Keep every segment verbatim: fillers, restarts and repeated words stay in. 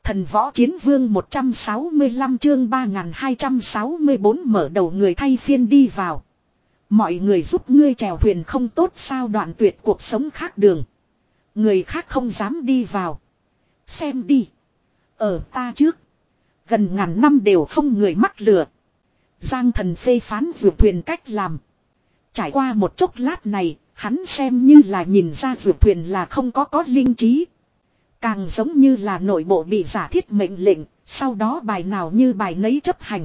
Thần võ chiến vương một trăm sáu mươi lăm chương ba nghìn hai trăm sáu mươi bốn mở đầu người thay phiên đi vào. Mọi người giúp ngươi chèo thuyền không tốt sao đoạn tuyệt cuộc sống khác đường. Người khác không dám đi vào. Xem đi. Ở ta trước. Gần ngàn năm đều không người mắc lừa. Giang thần phê phán vượt thuyền cách làm. Trải qua một chốc lát này, hắn xem như là nhìn ra vượt thuyền là không có có linh trí. Càng giống như là nội bộ bị giả thiết mệnh lệnh, sau đó bài nào như bài nấy chấp hành.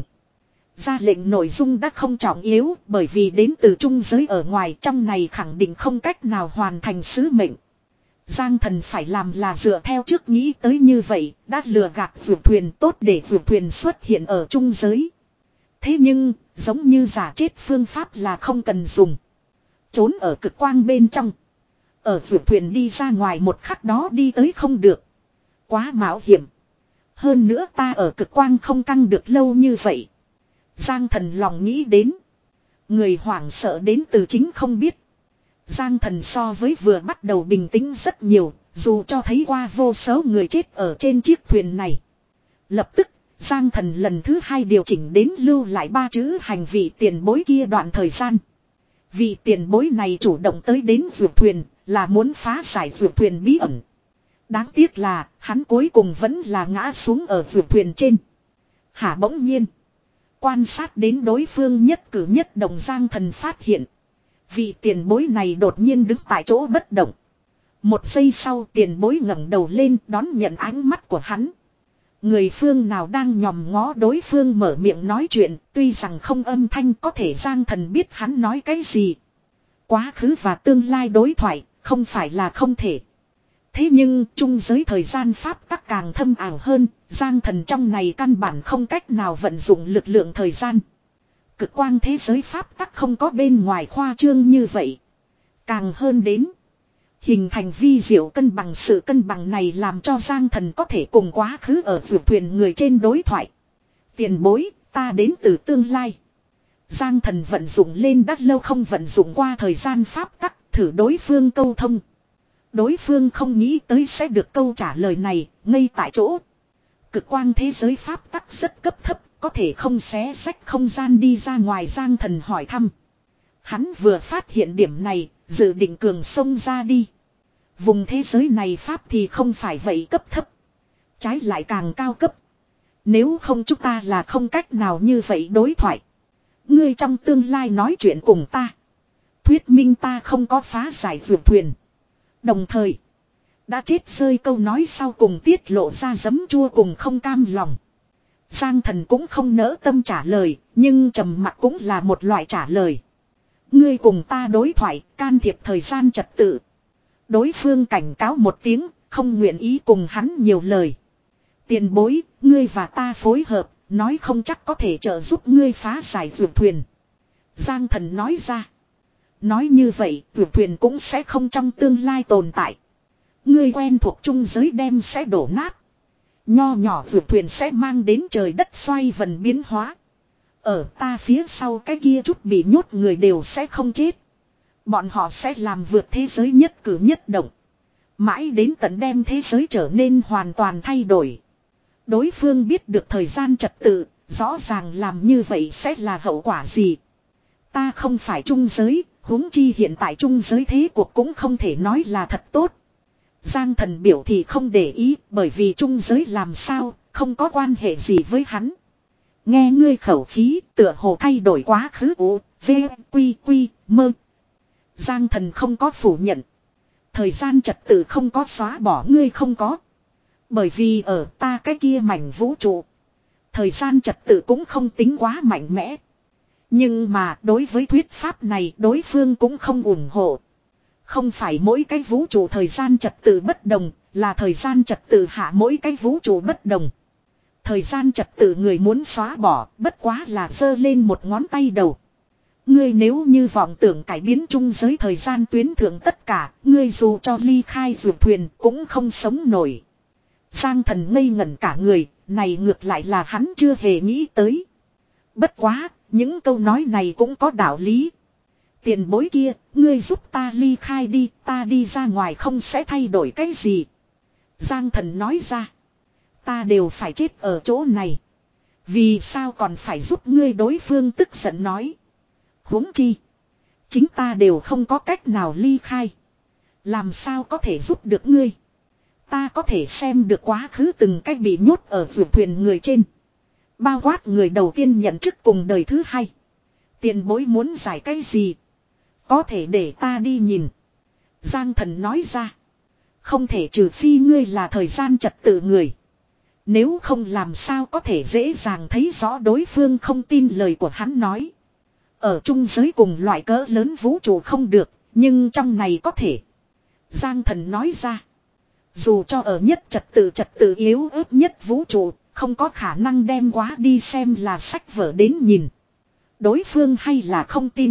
Ra lệnh nội dung đã không trọng yếu bởi vì đến từ trung giới ở ngoài trong này khẳng định không cách nào hoàn thành sứ mệnh. Giang thần phải làm là dựa theo trước nghĩ tới như vậy, đã lừa gạt vượt thuyền tốt để vượt thuyền xuất hiện ở trung giới. Thế nhưng, giống như giả chết phương pháp là không cần dùng. Trốn ở cực quang bên trong. Ở vượt thuyền đi ra ngoài một khắc đó đi tới không được. Quá mạo hiểm. Hơn nữa ta ở cực quang không căng được lâu như vậy. Giang thần lòng nghĩ đến. Người hoảng sợ đến từ chính không biết. Giang thần so với vừa bắt đầu bình tĩnh rất nhiều. Dù cho thấy qua vô số người chết ở trên chiếc thuyền này. Lập tức, Giang thần lần thứ hai điều chỉnh đến lưu lại ba chữ hành vị tiền bối kia đoạn thời gian. Vị tiền bối này chủ động tới đến vượt thuyền là muốn phá giải vượt thuyền bí ẩn. Đáng tiếc là hắn cuối cùng vẫn là ngã xuống ở vượt thuyền trên. Hả bỗng nhiên. Quan sát đến đối phương nhất cử nhất động Giang thần phát hiện. Vị tiền bối này đột nhiên đứng tại chỗ bất động. Một giây sau tiền bối ngẩng đầu lên đón nhận ánh mắt của hắn. Người phương nào đang nhòm ngó đối phương mở miệng nói chuyện, tuy rằng không âm thanh có thể Giang thần biết hắn nói cái gì. Quá khứ và tương lai đối thoại, không phải là không thể. Thế nhưng, trung giới thời gian pháp tắc càng thâm ảo hơn, Giang thần trong này căn bản không cách nào vận dụng lực lượng thời gian. Cực quang thế giới pháp tắc không có bên ngoài khoa trương như vậy. Càng hơn đến. Hình thành vi diệu cân bằng sự cân bằng này làm cho Giang thần có thể cùng quá khứ ở vượt thuyền người trên đối thoại. Tiền bối, ta đến từ tương lai. Giang thần vận dụng lên đắt lâu không vận dụng qua thời gian pháp tắc thử đối phương câu thông. Đối phương không nghĩ tới sẽ được câu trả lời này, ngay tại chỗ. Cực quang thế giới pháp tắc rất cấp thấp, có thể không xé xách không gian đi ra ngoài Giang thần hỏi thăm. Hắn vừa phát hiện điểm này, dự định cường xông ra đi. Vùng thế giới này pháp thì không phải vậy cấp thấp. Trái lại càng cao cấp. Nếu không chúng ta là không cách nào như vậy đối thoại. Ngươi trong tương lai nói chuyện cùng ta. Thuyết minh ta không có phá giải vượt thuyền. Đồng thời. Đã chết rơi câu nói sau cùng tiết lộ ra giấm chua cùng không cam lòng. Giang thần cũng không nỡ tâm trả lời. Nhưng trầm mặc cũng là một loại trả lời. Ngươi cùng ta đối thoại can thiệp thời gian trật tự. Đối phương cảnh cáo một tiếng, không nguyện ý cùng hắn nhiều lời. Tiền bối, ngươi và ta phối hợp, nói không chắc có thể trợ giúp ngươi phá giải vượt thuyền. Giang thần nói ra. Nói như vậy, vượt thuyền cũng sẽ không trong tương lai tồn tại. Ngươi quen thuộc trung giới đem sẽ đổ nát. Nho nhỏ vượt thuyền sẽ mang đến trời đất xoay vần biến hóa. Ở ta phía sau cái kia chút bị nhốt người đều sẽ không chết. Bọn họ sẽ làm vượt thế giới nhất cử nhất động. Mãi đến tận đem thế giới trở nên hoàn toàn thay đổi. Đối phương biết được thời gian trật tự, rõ ràng làm như vậy sẽ là hậu quả gì. Ta không phải trung giới, huống chi hiện tại trung giới thế cuộc cũng không thể nói là thật tốt. Giang thần biểu thì không để ý, bởi vì trung giới làm sao, không có quan hệ gì với hắn. Nghe ngươi khẩu khí, tựa hồ thay đổi quá khứ u, v, quy, quy, mơ. Giang thần không có phủ nhận. Thời gian trật tự không có xóa bỏ ngươi không có. Bởi vì ở ta cái kia mảnh vũ trụ. Thời gian trật tự cũng không tính quá mạnh mẽ. Nhưng mà đối với thuyết pháp này đối phương cũng không ủng hộ. Không phải mỗi cái vũ trụ thời gian trật tự bất đồng, là thời gian trật tự hạ mỗi cái vũ trụ bất đồng. Thời gian trật tự người muốn xóa bỏ, bất quá là giơ lên một ngón tay đầu. Ngươi nếu như vọng tưởng cải biến trung giới thời gian tuyến thượng tất cả, ngươi dù cho ly khai vượt thuyền cũng không sống nổi. Giang thần ngây ngẩn cả người, này ngược lại là hắn chưa hề nghĩ tới. Bất quá, những câu nói này cũng có đạo lý. Tiền bối kia, ngươi giúp ta ly khai đi, ta đi ra ngoài không sẽ thay đổi cái gì. Giang thần nói ra. Ta đều phải chết ở chỗ này. Vì sao còn phải giúp ngươi, đối phương tức giận nói. Huống chi. Chính ta đều không có cách nào ly khai. Làm sao có thể giúp được ngươi. Ta có thể xem được quá khứ từng cách bị nhốt ở vượt thuyền người trên. Bao quát người đầu tiên nhận chức cùng đời thứ hai. Tiền bối muốn giải cái gì. Có thể để ta đi nhìn. Giang Thần nói ra. Không thể, trừ phi ngươi là thời gian trật tự người. Nếu không làm sao có thể dễ dàng thấy rõ, đối phương không tin lời của hắn nói. Ở trung giới cùng loại cỡ lớn vũ trụ không được, nhưng trong này có thể. Giang Thần nói ra. Dù cho ở nhất trật tự trật tự yếu ớt nhất vũ trụ, không có khả năng đem quá đi xem là sách vở đến nhìn. Đối phương hay là không tin.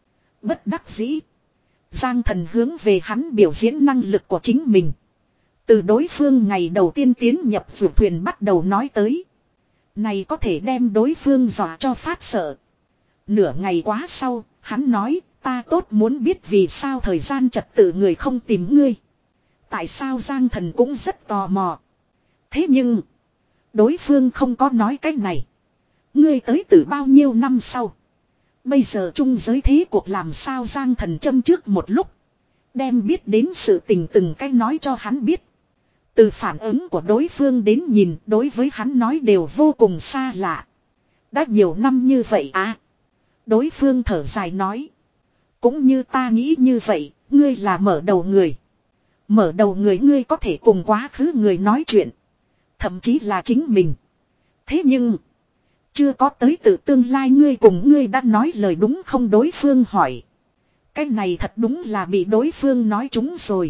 Bất đắc dĩ. Giang Thần hướng về hắn biểu diễn năng lực của chính mình. Từ đối phương ngày đầu tiên tiến nhập vượt thuyền bắt đầu nói tới. Này có thể đem đối phương dọa cho phát sợ. Nửa ngày quá sau, hắn nói, ta tốt muốn biết vì sao thời gian trật tự người không tìm ngươi. Tại sao Giang Thần cũng rất tò mò. Thế nhưng, đối phương không có nói cái này. Ngươi tới từ bao nhiêu năm sau. Bây giờ trung giới thế cuộc làm sao, Giang Thần châm trước một lúc. Đem biết đến sự tình từng cách nói cho hắn biết. Từ phản ứng của đối phương đến nhìn, đối với hắn nói đều vô cùng xa lạ. Đã nhiều năm như vậy à. Đối phương thở dài nói. Cũng như ta nghĩ như vậy, ngươi là mở đầu người. Mở đầu người, ngươi có thể cùng quá khứ người nói chuyện. Thậm chí là chính mình. Thế nhưng, chưa có tới từ tương lai ngươi cùng ngươi đã nói lời đúng không, đối phương hỏi. Cái này thật đúng là bị đối phương nói trúng rồi.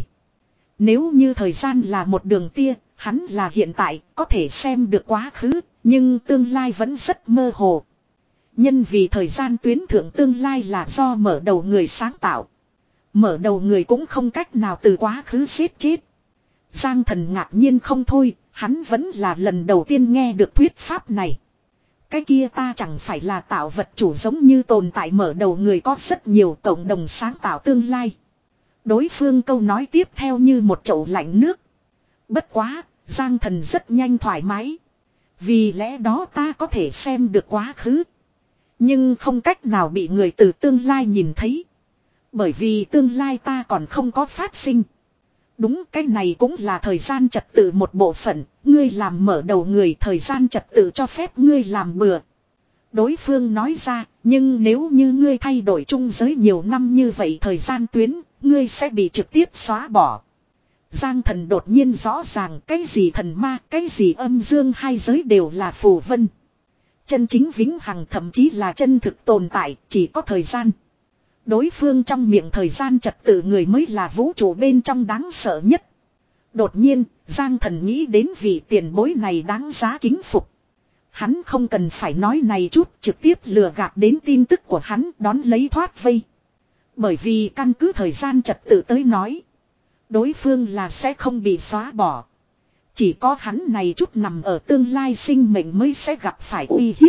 Nếu như thời gian là một đường tia, hắn là hiện tại, có thể xem được quá khứ, nhưng tương lai vẫn rất mơ hồ. Nhân vì thời gian tuyến thượng tương lai là do mở đầu người sáng tạo. Mở đầu người cũng không cách nào từ quá khứ giết chết. Giang Thần ngạc nhiên không thôi, hắn vẫn là lần đầu tiên nghe được thuyết pháp này. Cái kia ta chẳng phải là tạo vật chủ giống như tồn tại, mở đầu người có rất nhiều cộng đồng sáng tạo tương lai. Đối phương câu nói tiếp theo như một chậu lạnh nước. Bất quá, Giang Thần rất nhanh thoải mái. Vì lẽ đó ta có thể xem được quá khứ. Nhưng không cách nào bị người từ tương lai nhìn thấy. Bởi vì tương lai ta còn không có phát sinh. Đúng, cái này cũng là thời gian trật tự một bộ phận. Ngươi làm mở đầu người, thời gian trật tự cho phép ngươi làm bừa. Đối phương nói ra, nhưng nếu như ngươi thay đổi trung giới nhiều năm như vậy thời gian tuyến, ngươi sẽ bị trực tiếp xóa bỏ. Giang Thần đột nhiên rõ ràng, cái gì thần ma, cái gì âm dương hai giới đều là phù vân. Chân chính vĩnh hằng thậm chí là chân thực tồn tại, chỉ có thời gian. Đối phương trong miệng thời gian trật tự người mới là vũ trụ bên trong đáng sợ nhất. Đột nhiên, Giang Thần nghĩ đến vị tiền bối này đáng giá kính phục. Hắn không cần phải nói này chút, trực tiếp lừa gạt đến tin tức của hắn, đón lấy thoát vây. Bởi vì căn cứ thời gian trật tự tới nói, đối phương là sẽ không bị xóa bỏ. Chỉ có hắn này chút nằm ở tương lai sinh mệnh mới sẽ gặp phải uy hiếp.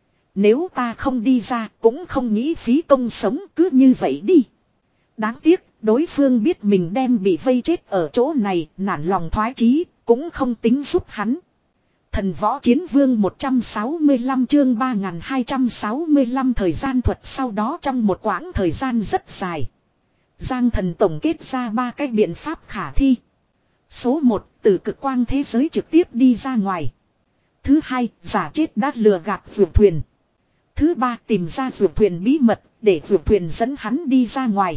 Nếu ta không đi ra, cũng không nghĩ phí công sống, cứ như vậy đi. Đáng tiếc, đối phương biết mình đem bị vây chết ở chỗ này, nản lòng thoái chí, cũng không tính giúp hắn. Thần võ chiến vương một trăm sáu mươi lăm chương ba nghìn hai trăm sáu mươi lăm thời gian thuật. Sau đó trong một quãng thời gian rất dài, Giang Thần tổng kết ra ba cái biện pháp khả thi. Số một, từ cực quang thế giới trực tiếp đi ra ngoài. Thứ hai, giả chết đã lừa gạt vượt thuyền. Thứ ba, tìm ra vượt thuyền bí mật, để vượt thuyền dẫn hắn đi ra ngoài.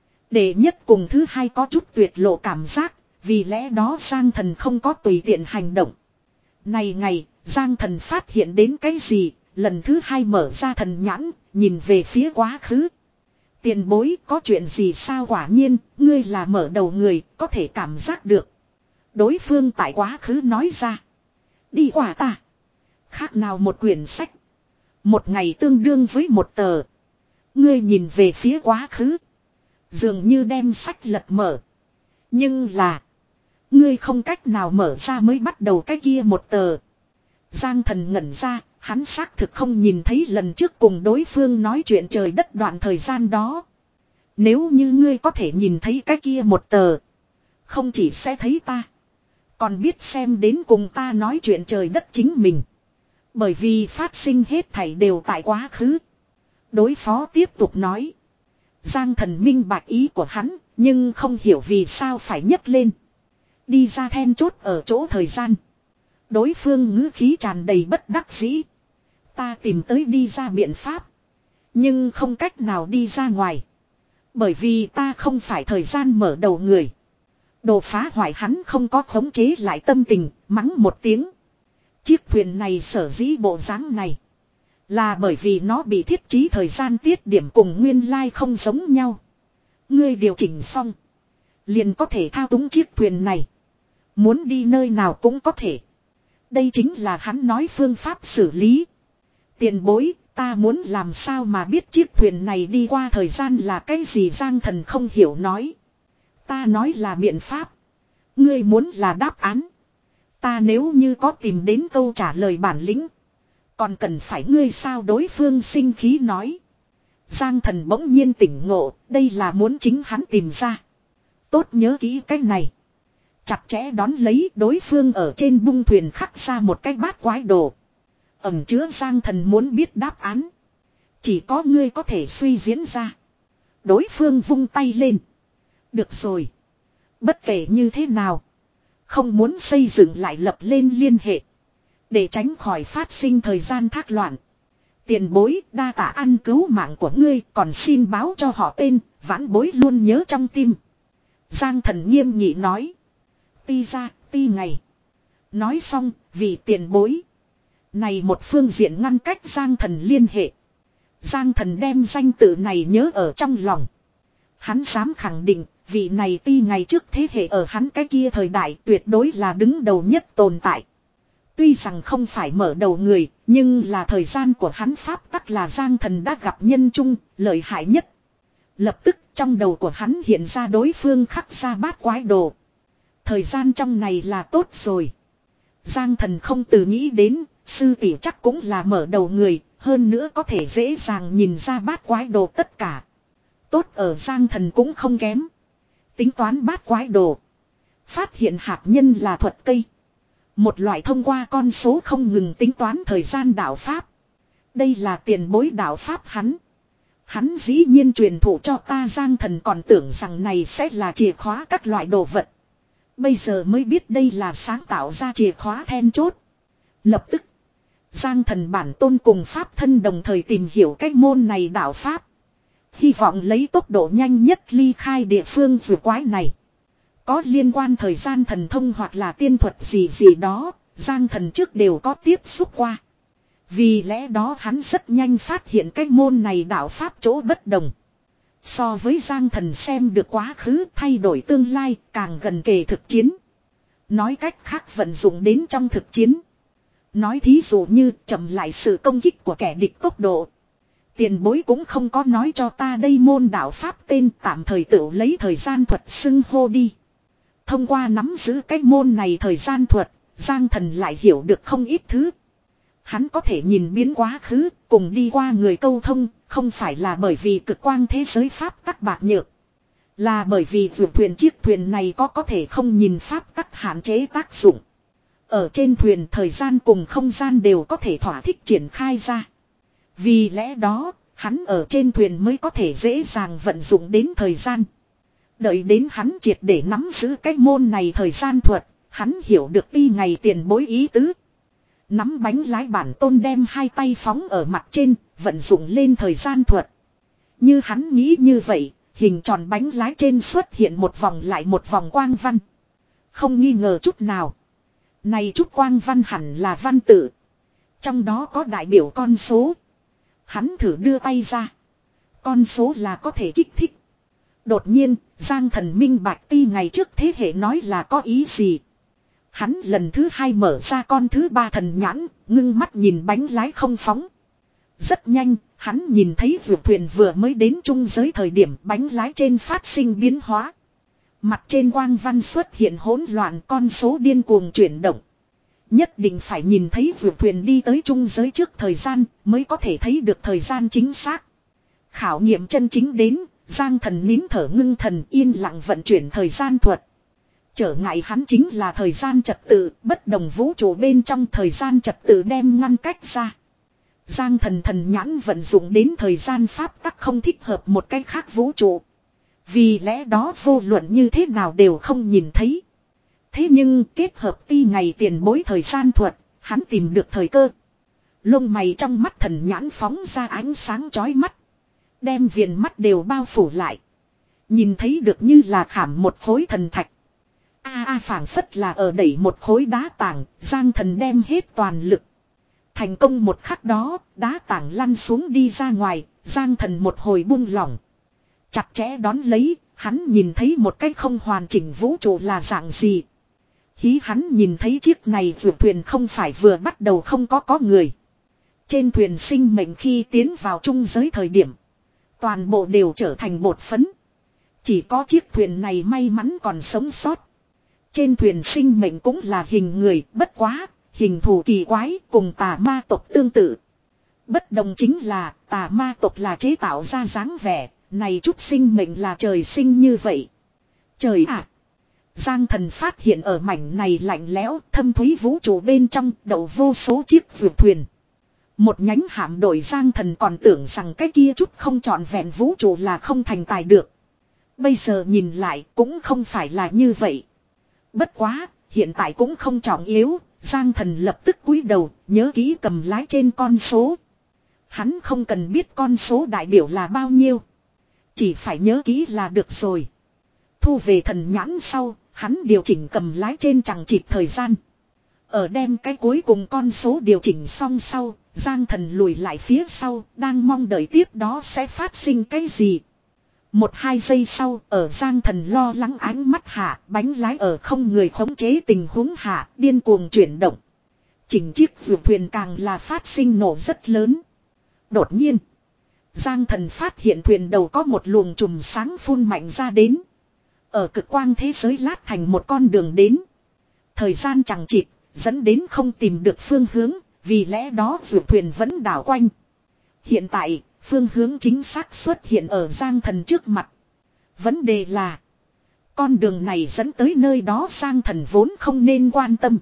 Đệ nhất cùng thứ hai có chút tuyệt lộ cảm giác, vì lẽ đó Giang Thần không có tùy tiện hành động. Này ngày, Giang Thần phát hiện đến cái gì, lần thứ hai mở ra thần nhãn, nhìn về phía quá khứ. Tiền bối, có chuyện gì sao? Quả nhiên, ngươi là mở đầu người, có thể cảm giác được. Đối phương tại quá khứ nói ra. Đi qua ta. Khác nào một quyển sách. Một ngày tương đương với một tờ. Ngươi nhìn về phía quá khứ. Dường như đem sách lật mở. Nhưng là, ngươi không cách nào mở ra mới bắt đầu cái kia một tờ. Giang Thần ngẩn ra, hắn xác thực không nhìn thấy lần trước cùng đối phương nói chuyện trời đất đoạn thời gian đó. Nếu như ngươi có thể nhìn thấy cái kia một tờ, không chỉ sẽ thấy ta, Còn biết xem đến cùng ta nói chuyện trời đất chính mình. Bởi vì phát sinh hết thảy đều tại quá khứ. Đối phó tiếp tục nói. Giang Thần minh bạch ý của hắn, nhưng không hiểu vì sao phải nhấc lên. Đi ra then chốt ở chỗ thời gian. Đối phương ngữ khí tràn đầy bất đắc dĩ. Ta tìm tới đi ra biện pháp. Nhưng không cách nào đi ra ngoài. Bởi vì ta không phải thời gian mở đầu người. Đồ phá hoại hắn không có khống chế lại tâm tình, mắng một tiếng. Chiếc thuyền này sở dĩ bộ dáng này. Là bởi vì nó bị thiết trí thời gian tiết điểm cùng nguyên lai không giống nhau. Ngươi điều chỉnh xong. Liền có thể thao túng chiếc thuyền này. Muốn đi nơi nào cũng có thể. Đây chính là hắn nói phương pháp xử lý. Tiền bối, ta muốn làm sao mà biết chiếc thuyền này đi qua thời gian là cái gì Giang Thần không hiểu nói. Ta nói là biện pháp. Ngươi muốn là đáp án. Ta nếu như có tìm đến câu trả lời bản lĩnh. Còn cần phải ngươi sao đối phương sinh khí nói. Giang Thần bỗng nhiên tỉnh ngộ, đây là muốn chính hắn tìm ra. Tốt nhớ kỹ cái này. Chặt chẽ đón lấy đối phương ở trên bung thuyền khắc ra một cái bát quái đồ. Ẩm chứa Giang Thần muốn biết đáp án. Chỉ có ngươi có thể suy diễn ra. Đối phương vung tay lên. Được rồi. Bất kể như thế nào. Không muốn xây dựng lại lập lên liên hệ. Để tránh khỏi phát sinh thời gian thác loạn. Tiền bối đa tạ ăn cứu mạng của ngươi còn xin báo cho họ tên. Vãn bối luôn nhớ trong tim. Giang Thần nghiêm nghị nói. Ti ra, ti ngày. Nói xong, vì tiền bối. Này một phương diện ngăn cách Giang Thần liên hệ. Giang Thần đem danh tự này nhớ ở trong lòng. Hắn dám khẳng định, vị này ti ngày trước thế hệ ở hắn cái kia thời đại tuyệt đối là đứng đầu nhất tồn tại. Tuy rằng không phải mở đầu người, nhưng là thời gian của hắn pháp tắc là Giang Thần đã gặp nhân chung, lợi hại nhất. Lập tức trong đầu của hắn hiện ra đối phương khắc ra bát quái đồ. Thời gian trong này là tốt rồi. Giang Thần không từ nghĩ đến, sư tỷ chắc cũng là mở đầu người, hơn nữa có thể dễ dàng nhìn ra bát quái đồ tất cả. Tốt ở Giang Thần cũng không kém. Tính toán bát quái đồ. Phát hiện hạt nhân là thuật cây. Một loại thông qua con số không ngừng tính toán thời gian đạo pháp. Đây là tiền bối đạo pháp hắn. Hắn dĩ nhiên truyền thụ cho ta Giang Thần còn tưởng rằng này sẽ là chìa khóa các loại đồ vật. Bây giờ mới biết đây là sáng tạo ra chìa khóa then chốt. Lập tức. Giang Thần bản tôn cùng pháp thân đồng thời tìm hiểu cái môn này đạo pháp. Hy vọng lấy tốc độ nhanh nhất ly khai địa phương vừa quái này. Có liên quan thời gian thần thông hoặc là tiên thuật gì gì đó, Giang Thần trước đều có tiếp xúc qua. Vì lẽ đó hắn rất nhanh phát hiện cái môn này đạo pháp chỗ bất đồng. So với Giang Thần xem được quá khứ thay đổi tương lai càng gần kề thực chiến. Nói cách khác vận dụng đến trong thực chiến. Nói thí dụ như chậm lại sự công kích của kẻ địch tốc độ. Tiền bối cũng không có nói cho ta đây môn đạo pháp tên tạm thời tự lấy thời gian thuật xưng hô đi. Thông qua nắm giữ cái môn này thời gian thuật, Giang Thần lại hiểu được không ít thứ. Hắn có thể nhìn biến quá khứ, cùng đi qua người câu thông, không phải là bởi vì cực quang thế giới pháp tắc bạc nhược. Là bởi vì vượt thuyền chiếc thuyền này có có thể không nhìn pháp tắc hạn chế tác dụng. Ở trên thuyền thời gian cùng không gian đều có thể thỏa thích triển khai ra. Vì lẽ đó, hắn ở trên thuyền mới có thể dễ dàng vận dụng đến thời gian. Đợi đến hắn triệt để nắm giữ cái môn này thời gian thuật, hắn hiểu được ti ngày tiền bối ý tứ. Nắm bánh lái bản tôn đem hai tay phóng ở mặt trên, vận dụng lên thời gian thuật. Như hắn nghĩ như vậy, hình tròn bánh lái trên xuất hiện một vòng lại một vòng quang văn. Không nghi ngờ chút nào. Này chút quang văn hẳn là văn tự. Trong đó có đại biểu con số. Hắn thử đưa tay ra. Con số là có thể kích thích. Đột nhiên, Giang Thần minh bạch ti ngày trước thế hệ nói là có ý gì. Hắn lần thứ hai mở ra con thứ ba thần nhãn, ngưng mắt nhìn bánh lái không phóng. Rất nhanh, hắn nhìn thấy vượt thuyền vừa mới đến trung giới thời điểm bánh lái trên phát sinh biến hóa. Mặt trên quang văn xuất hiện hỗn loạn con số điên cuồng chuyển động. Nhất định phải nhìn thấy vượt thuyền đi tới trung giới trước thời gian mới có thể thấy được thời gian chính xác. Khảo nghiệm chân chính đến, Giang Thần nín thở ngưng thần yên lặng vận chuyển thời gian thuật. Trở ngại hắn chính là thời gian trật tự, bất đồng vũ trụ bên trong thời gian trật tự đem ngăn cách ra. Giang thần thần nhãn vận dụng đến thời gian pháp tắc không thích hợp một cách khác vũ trụ. Vì lẽ đó vô luận như thế nào đều không nhìn thấy. Thế nhưng kết hợp ti ngày tiền bối thời gian thuật, hắn tìm được thời cơ. Lông mày trong mắt thần nhãn phóng ra ánh sáng chói mắt. Đem viền mắt đều bao phủ lại. Nhìn thấy được như là khảm một khối thần thạch. A a phảng phất là ở đẩy một khối đá tảng, Giang thần đem hết toàn lực. Thành công một khắc đó, đá tảng lăn xuống đi ra ngoài, Giang thần một hồi buông lỏng. Chặt chẽ đón lấy, hắn nhìn thấy một cái không hoàn chỉnh vũ trụ là dạng gì. Hí hắn nhìn thấy chiếc này vượt thuyền không phải vừa bắt đầu không có có người. Trên thuyền sinh mệnh khi tiến vào trung giới thời điểm. Toàn bộ đều trở thành bột phấn. Chỉ có chiếc thuyền này may mắn còn sống sót. Trên thuyền sinh mệnh cũng là hình người, bất quá, hình thù kỳ quái cùng tà ma tộc tương tự. Bất đồng chính là tà ma tộc là chế tạo ra dáng vẻ, này chút sinh mệnh là trời sinh như vậy. Trời ạ! Giang thần phát hiện ở mảnh này lạnh lẽo thâm thúy vũ trụ bên trong đậu vô số chiếc vượt thuyền. Một nhánh hạm đội Giang thần còn tưởng rằng cái kia chút không trọn vẹn vũ trụ là không thành tài được. Bây giờ nhìn lại cũng không phải là như vậy. Bất quá, hiện tại cũng không trọng yếu, Giang thần lập tức cúi đầu, nhớ kỹ cầm lái trên con số. Hắn không cần biết con số đại biểu là bao nhiêu. Chỉ phải nhớ kỹ là được rồi. Thu về thần nhãn sau, hắn điều chỉnh cầm lái trên chẳng chịt thời gian. Ở đem cái cuối cùng con số điều chỉnh xong sau, Giang thần lùi lại phía sau, đang mong đợi tiếp đó sẽ phát sinh cái gì. Một hai giây sau, ở Giang thần lo lắng ánh mắt hạ, bánh lái ở không người khống chế tình huống hạ, điên cuồng chuyển động. Chỉnh chiếc vượt thuyền càng là phát sinh nổ rất lớn. Đột nhiên, Giang thần phát hiện thuyền đầu có một luồng chùm sáng phun mạnh ra đến. Ở cực quang thế giới lát thành một con đường đến. Thời gian chẳng chịt, dẫn đến không tìm được phương hướng, vì lẽ đó vượt thuyền vẫn đảo quanh. Hiện tại, phương hướng chính xác xuất hiện ở Giang thần trước mặt. Vấn đề là, con đường này dẫn tới nơi đó Giang thần vốn không nên quan tâm.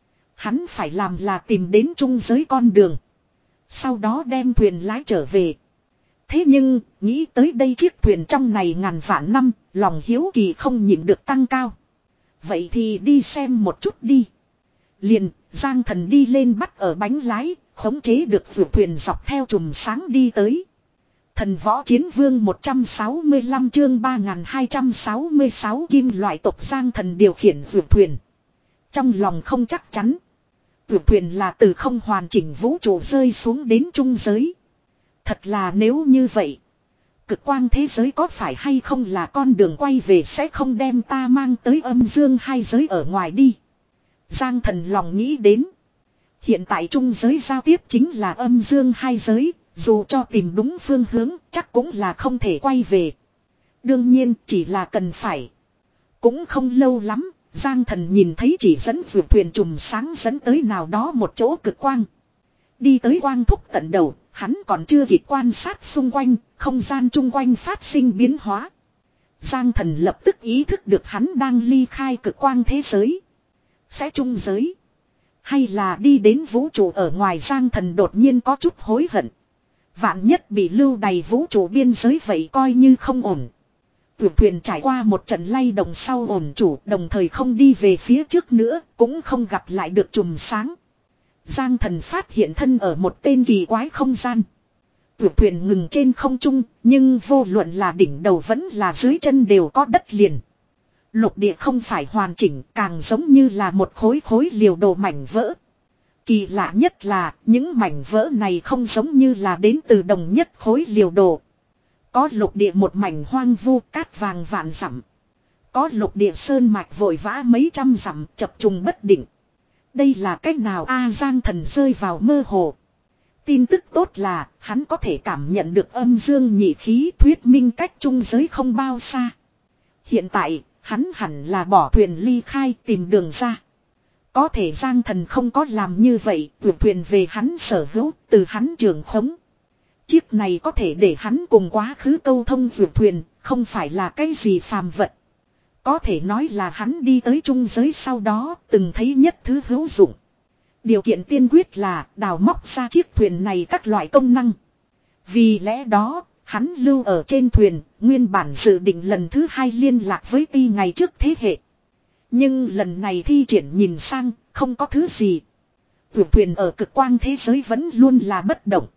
Hắn phải làm là tìm đến trung giới con đường. Sau đó đem thuyền lái trở về. Thế nhưng, nghĩ tới đây chiếc thuyền trong này ngàn vạn năm, lòng hiếu kỳ không nhịn được tăng cao. Vậy thì đi xem một chút đi. Liền, Giang thần đi lên bắt ở bánh lái, khống chế được vượt thuyền dọc theo chùm sáng đi tới. Thần võ chiến vương một trăm sáu mươi lăm chương ba nghìn hai trăm sáu mươi sáu kim loại tộc Giang thần điều khiển vượt thuyền. Trong lòng không chắc chắn. Vượt thuyền là từ không hoàn chỉnh vũ trụ rơi xuống đến trung giới. Thật là nếu như vậy. Cực quang thế giới có phải hay không là con đường quay về sẽ không đem ta mang tới âm dương hai giới ở ngoài đi. Giang thần lòng nghĩ đến. Hiện tại trung giới giao tiếp chính là âm dương hai giới. Dù cho tìm đúng phương hướng chắc cũng là không thể quay về. Đương nhiên chỉ là cần phải. Cũng không lâu lắm. Giang thần nhìn thấy chỉ dẫn vượt thuyền chùm sáng dẫn tới nào đó một chỗ cực quang. Đi tới quang thúc tận đầu. Hắn còn chưa kịp quan sát xung quanh. Không gian chung quanh phát sinh biến hóa. Giang thần lập tức ý thức được hắn đang ly khai cực quang thế giới. Sẽ trung giới. Hay là đi đến vũ trụ ở ngoài Giang thần đột nhiên có chút hối hận. Vạn nhất bị lưu đày vũ trụ biên giới vậy coi như không ổn. Vượt thuyền trải qua một trận lay động sau ổn chủ đồng thời không đi về phía trước nữa cũng không gặp lại được chùm sáng. Giang thần phát hiện thân ở một tên kỳ quái không gian. Vượt thuyền ngừng trên không trung nhưng vô luận là đỉnh đầu vẫn là dưới chân đều có đất liền. Lục địa không phải hoàn chỉnh càng giống như là một khối khối liều đồ mảnh vỡ. Kỳ lạ nhất là những mảnh vỡ này không giống như là đến từ đồng nhất khối liều đồ. Có lục địa một mảnh hoang vu cát vàng vạn dặm. Có lục địa sơn mạch vội vã mấy trăm dặm chập trùng bất định. Đây là cách nào A Giang thần rơi vào mơ hồ. Tin tức tốt là hắn có thể cảm nhận được âm dương nhị khí thuyết minh cách trung giới không bao xa. Hiện tại hắn hẳn là bỏ thuyền ly khai tìm đường ra. Có thể Giang thần không có làm như vậy, vượt thuyền về hắn sở hữu, từ hắn trường khống. Chiếc này có thể để hắn cùng quá khứ câu thông vượt thuyền, không phải là cái gì phàm vật. Có thể nói là hắn đi tới trung giới sau đó từng thấy nhất thứ hữu dụng. Điều kiện tiên quyết là đào móc ra chiếc thuyền này các loại công năng. Vì lẽ đó, hắn lưu ở trên thuyền, nguyên bản dự định lần thứ hai liên lạc với Ti ngày trước thế hệ. Nhưng lần này thi triển nhìn sang, không có thứ gì. Vượt thuyền ở cực quang thế giới vẫn luôn là bất động.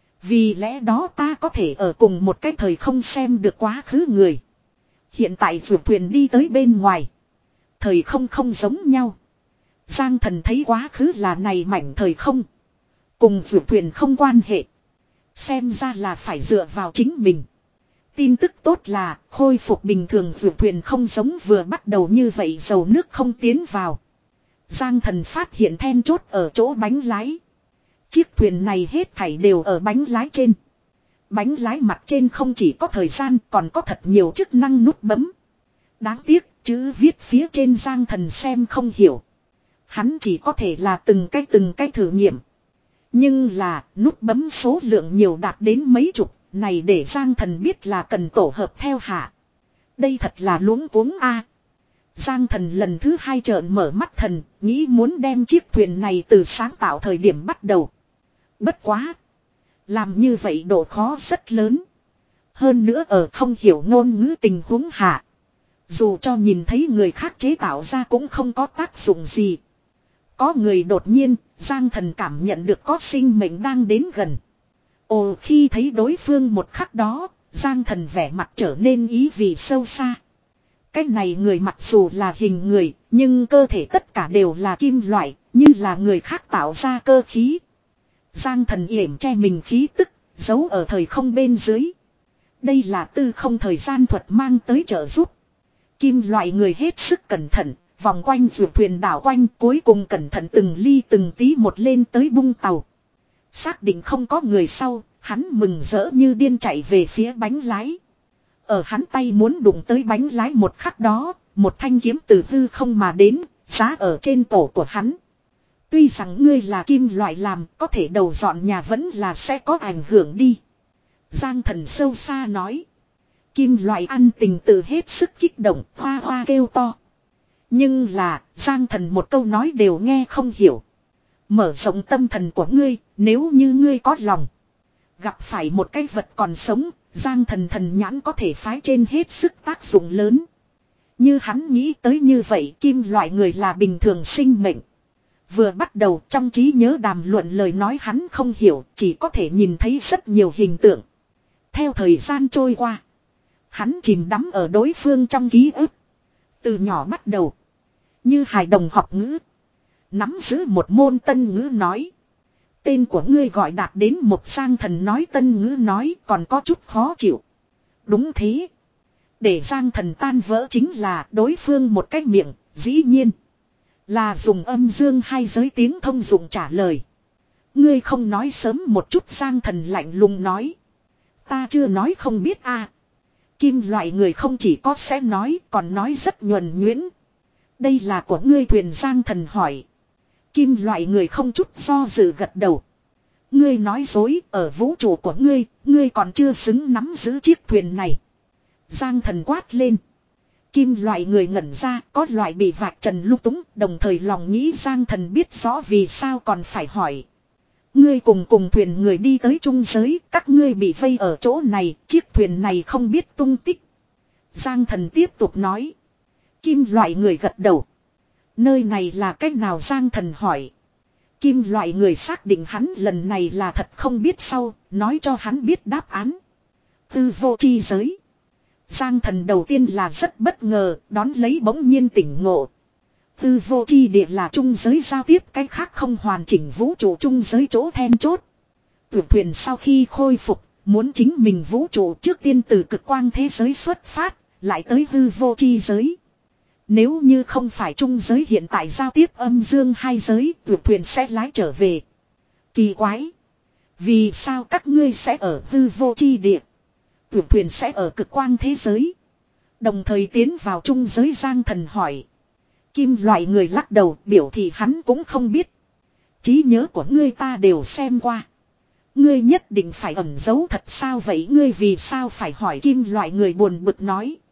Vì lẽ đó ta có thể ở cùng một cái thời không xem được quá khứ người. Hiện tại vượt thuyền đi tới bên ngoài. Thời không không giống nhau. Giang Thần thấy quá khứ là này mảnh thời không. Cùng vượt thuyền không quan hệ. Xem ra là phải dựa vào chính mình. Tin tức tốt là khôi phục bình thường vượt thuyền không giống vừa bắt đầu như vậy dầu nước không tiến vào. Giang Thần phát hiện then chốt ở chỗ bánh lái. Chiếc thuyền này hết thảy đều ở bánh lái trên. Bánh lái mặt trên không chỉ có thời gian còn có thật nhiều chức năng nút bấm. Đáng tiếc chữ viết phía trên Giang Thần xem không hiểu. Hắn chỉ có thể là từng cái từng cái thử nghiệm. Nhưng là nút bấm số lượng nhiều đạt đến mấy chục. Này để Giang Thần biết là cần tổ hợp theo hạ. Đây thật là luống cuống a. Giang Thần lần thứ hai trợn mở mắt thần. Nghĩ muốn đem chiếc thuyền này từ sáng tạo thời điểm bắt đầu. Bất quá. Làm như vậy độ khó rất lớn. Hơn nữa ở không hiểu ngôn ngữ tình huống hạ. Dù cho nhìn thấy người khác chế tạo ra cũng không có tác dụng gì. Có người đột nhiên, Giang Thần cảm nhận được có sinh mệnh đang đến gần. Ồ, khi thấy đối phương một khắc đó, Giang Thần vẻ mặt trở nên ý vị sâu xa. Cái này người mặc dù là hình người, nhưng cơ thể tất cả đều là kim loại, như là người khác tạo ra cơ khí. Giang Thần yểm che mình khí tức, giấu ở thời không bên dưới. Đây là tư không thời gian thuật mang tới trợ giúp. Kim loại người hết sức cẩn thận, vòng quanh vượt thuyền đảo quanh, cuối cùng cẩn thận từng ly từng tí một lên tới bung tàu. Xác định không có người sau, hắn mừng rỡ như điên chạy về phía bánh lái. Ở hắn tay muốn đụng tới bánh lái một khắc đó, một thanh kiếm từ hư không mà đến, giá ở trên cổ của hắn. Tuy rằng ngươi là kim loại làm, có thể đầu dọn nhà vẫn là sẽ có ảnh hưởng đi. Giang Thần sâu xa nói. Kim loại ăn tình tự hết sức kích động, hoa hoa kêu to. Nhưng là, Giang Thần một câu nói đều nghe không hiểu. Mở rộng tâm thần của ngươi, nếu như ngươi có lòng. Gặp phải một cái vật còn sống, Giang Thần thần nhãn có thể phái trên hết sức tác dụng lớn. Như hắn nghĩ tới như vậy, kim loại người là bình thường sinh mệnh. Vừa bắt đầu trong trí nhớ đàm luận lời nói hắn không hiểu, chỉ có thể nhìn thấy rất nhiều hình tượng. Theo thời gian trôi qua, hắn chìm đắm ở đối phương trong ký ức. Từ nhỏ bắt đầu, như hài đồng học ngữ, nắm giữ một môn tân ngữ nói. Tên của ngươi gọi đạt đến một Giang Thần nói tân ngữ nói còn có chút khó chịu. Đúng thế. Để Giang Thần tan vỡ chính là đối phương một cái miệng, dĩ nhiên. Là dùng âm dương hai giới tiếng thông dụng trả lời. Ngươi không nói sớm một chút Giang Thần lạnh lùng nói. Ta chưa nói không biết a. Kim loại người không chỉ có sẽ nói còn nói rất nhuần nhuyễn. Đây là của ngươi thuyền Giang Thần hỏi. Kim loại người không chút do dự gật đầu. Ngươi nói dối ở vũ trụ của ngươi, ngươi còn chưa xứng nắm giữ chiếc thuyền này. Giang Thần quát lên. Kim loại người ngẩn ra có loại bị vạch trần lung túng, đồng thời lòng nghĩ Giang Thần biết rõ vì sao còn phải hỏi. Ngươi cùng cùng thuyền người đi tới trung giới, các ngươi bị vây ở chỗ này, chiếc thuyền này không biết tung tích. Giang Thần tiếp tục nói. Kim loại người gật đầu. Nơi này là cách nào Giang Thần hỏi. Kim loại người xác định hắn lần này là thật không biết sau, nói cho hắn biết đáp án. Tư vô chi giới. Giang Thần đầu tiên là rất bất ngờ, đón lấy bỗng nhiên tỉnh ngộ. Tư vô chi địa là trung giới giao tiếp cách khác không hoàn chỉnh vũ trụ trung giới chỗ then chốt. Tuyển thuyền sau khi khôi phục, muốn chính mình vũ trụ trước tiên từ cực quang thế giới xuất phát, lại tới hư vô chi giới. Nếu như không phải trung giới hiện tại giao tiếp âm dương hai giới, tuyển thuyền sẽ lái trở về. Kỳ quái! Vì sao các ngươi sẽ ở hư vô chi địa? Tuyển thuyền sẽ ở cực quang thế giới. Đồng thời tiến vào trung giới Giang Thần hỏi. Kim loại người lắc đầu biểu thị hắn cũng không biết. Trí nhớ của ngươi ta đều xem qua. Ngươi nhất định phải ẩn giấu thật sao vậy ngươi vì sao phải hỏi kim loại người buồn bực nói.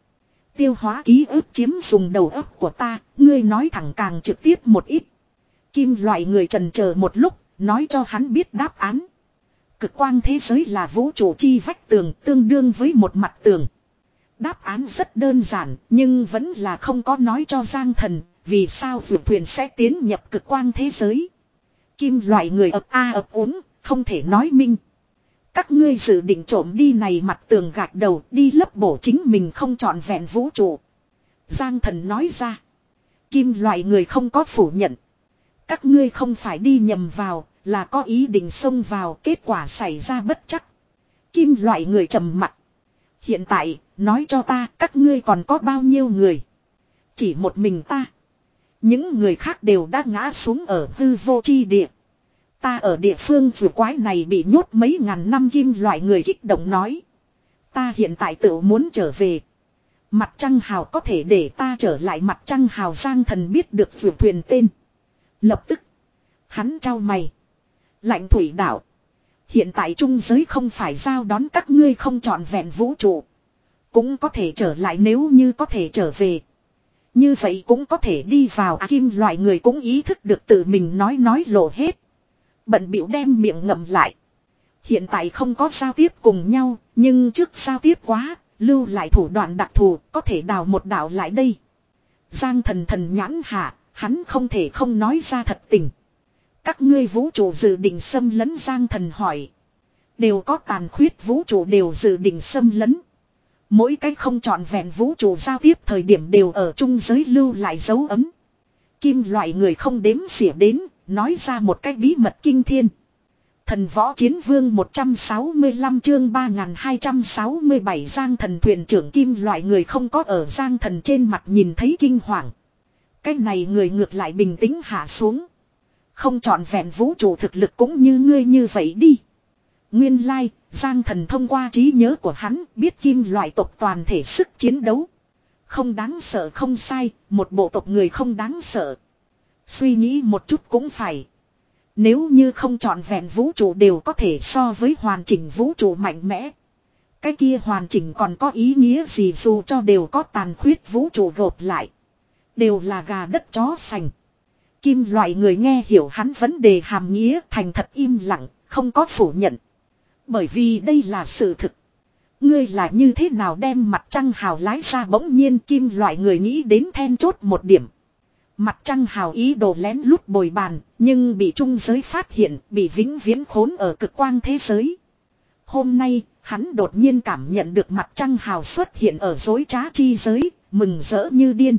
Tiêu hóa ký ức chiếm dùng đầu óc của ta, ngươi nói thẳng càng trực tiếp một ít. Kim loại người trần chờ một lúc, nói cho hắn biết đáp án. Cực quang thế giới là vũ trụ chi vách tường tương đương với một mặt tường. Đáp án rất đơn giản, nhưng vẫn là không có nói cho Giang Thần, vì sao vượt thuyền sẽ tiến nhập cực quang thế giới. Kim loại người ập a ập úng, không thể nói minh. Các ngươi dự định trộm đi này mặt tường gạch đầu đi lấp bổ chính mình không trọn vẹn vũ trụ. Giang Thần nói ra. Kim loại người không có phủ nhận. Các ngươi không phải đi nhầm vào, là có ý định xông vào, kết quả xảy ra bất chắc. Kim loại người trầm mặc. Hiện tại, nói cho ta các ngươi còn có bao nhiêu người. Chỉ một mình ta. Những người khác đều đã ngã xuống ở hư vô chi địa. Ta ở địa phương vừa quái này bị nhốt mấy ngàn năm. Kim loại người kích động nói. Ta hiện tại tự muốn trở về. Mặt trăng hào có thể để ta trở lại. Mặt trăng hào. Giang Thần biết được vượt thuyền tên. Lập tức. Hắn trao mày. Lạnh thủy đảo. Hiện tại trung giới không phải giao đón các ngươi không trọn vẹn vũ trụ. Cũng có thể trở lại nếu như có thể trở về. Như vậy cũng có thể đi vào. À, kim loại người cũng ý thức được tự mình nói nói lộ hết. Bận bịu đem miệng ngậm lại. Hiện tại không có giao tiếp cùng nhau. Nhưng trước giao tiếp quá. Lưu lại thủ đoạn đặc thù. Có thể đào một đảo lại đây. Giang Thần thần nhãn hạ. Hắn không thể không nói ra thật tình. Các ngươi vũ trụ dự định xâm lấn. Giang Thần hỏi. Đều có tàn khuyết vũ trụ đều dự định xâm lấn. Mỗi cách không trọn vẹn vũ trụ giao tiếp thời điểm đều ở trung giới lưu lại dấu ấm. Kim loại người không đếm xỉa đến, nói ra một cách bí mật kinh thiên. Thần võ chiến vương một trăm sáu mươi lăm chương ba nghìn hai trăm sáu mươi bảy. Giang Thần thuyền trưởng kim loại người không có ở Giang Thần trên mặt nhìn thấy kinh hoàng. Cái này người ngược lại bình tĩnh hạ xuống. Không trọn vẹn vũ trụ thực lực cũng như ngươi như vậy đi. Nguyên lai, Giang Thần thông qua trí nhớ của hắn biết kim loại tộc toàn thể sức chiến đấu. Không đáng sợ không sai, một bộ tộc người không đáng sợ. Suy nghĩ một chút cũng phải. Nếu như không trọn vẹn vũ trụ đều có thể so với hoàn chỉnh vũ trụ mạnh mẽ. Cái kia hoàn chỉnh còn có ý nghĩa gì dù cho đều có tàn khuyết vũ trụ gộp lại. Đều là gà đất chó sành. Kim loại người nghe hiểu hắn vấn đề hàm nghĩa thành thật im lặng, không có phủ nhận. Bởi vì đây là sự thực. Ngươi là như thế nào đem mặt trăng hào lái ra bỗng nhiên kim loại người nghĩ đến then chốt một điểm. Mặt trăng hào ý đồ lén lút bồi bàn, nhưng bị trung giới phát hiện, bị vĩnh viễn khốn ở cực quang thế giới. Hôm nay, hắn đột nhiên cảm nhận được mặt trăng hào xuất hiện ở dối trá chi giới, mừng rỡ như điên.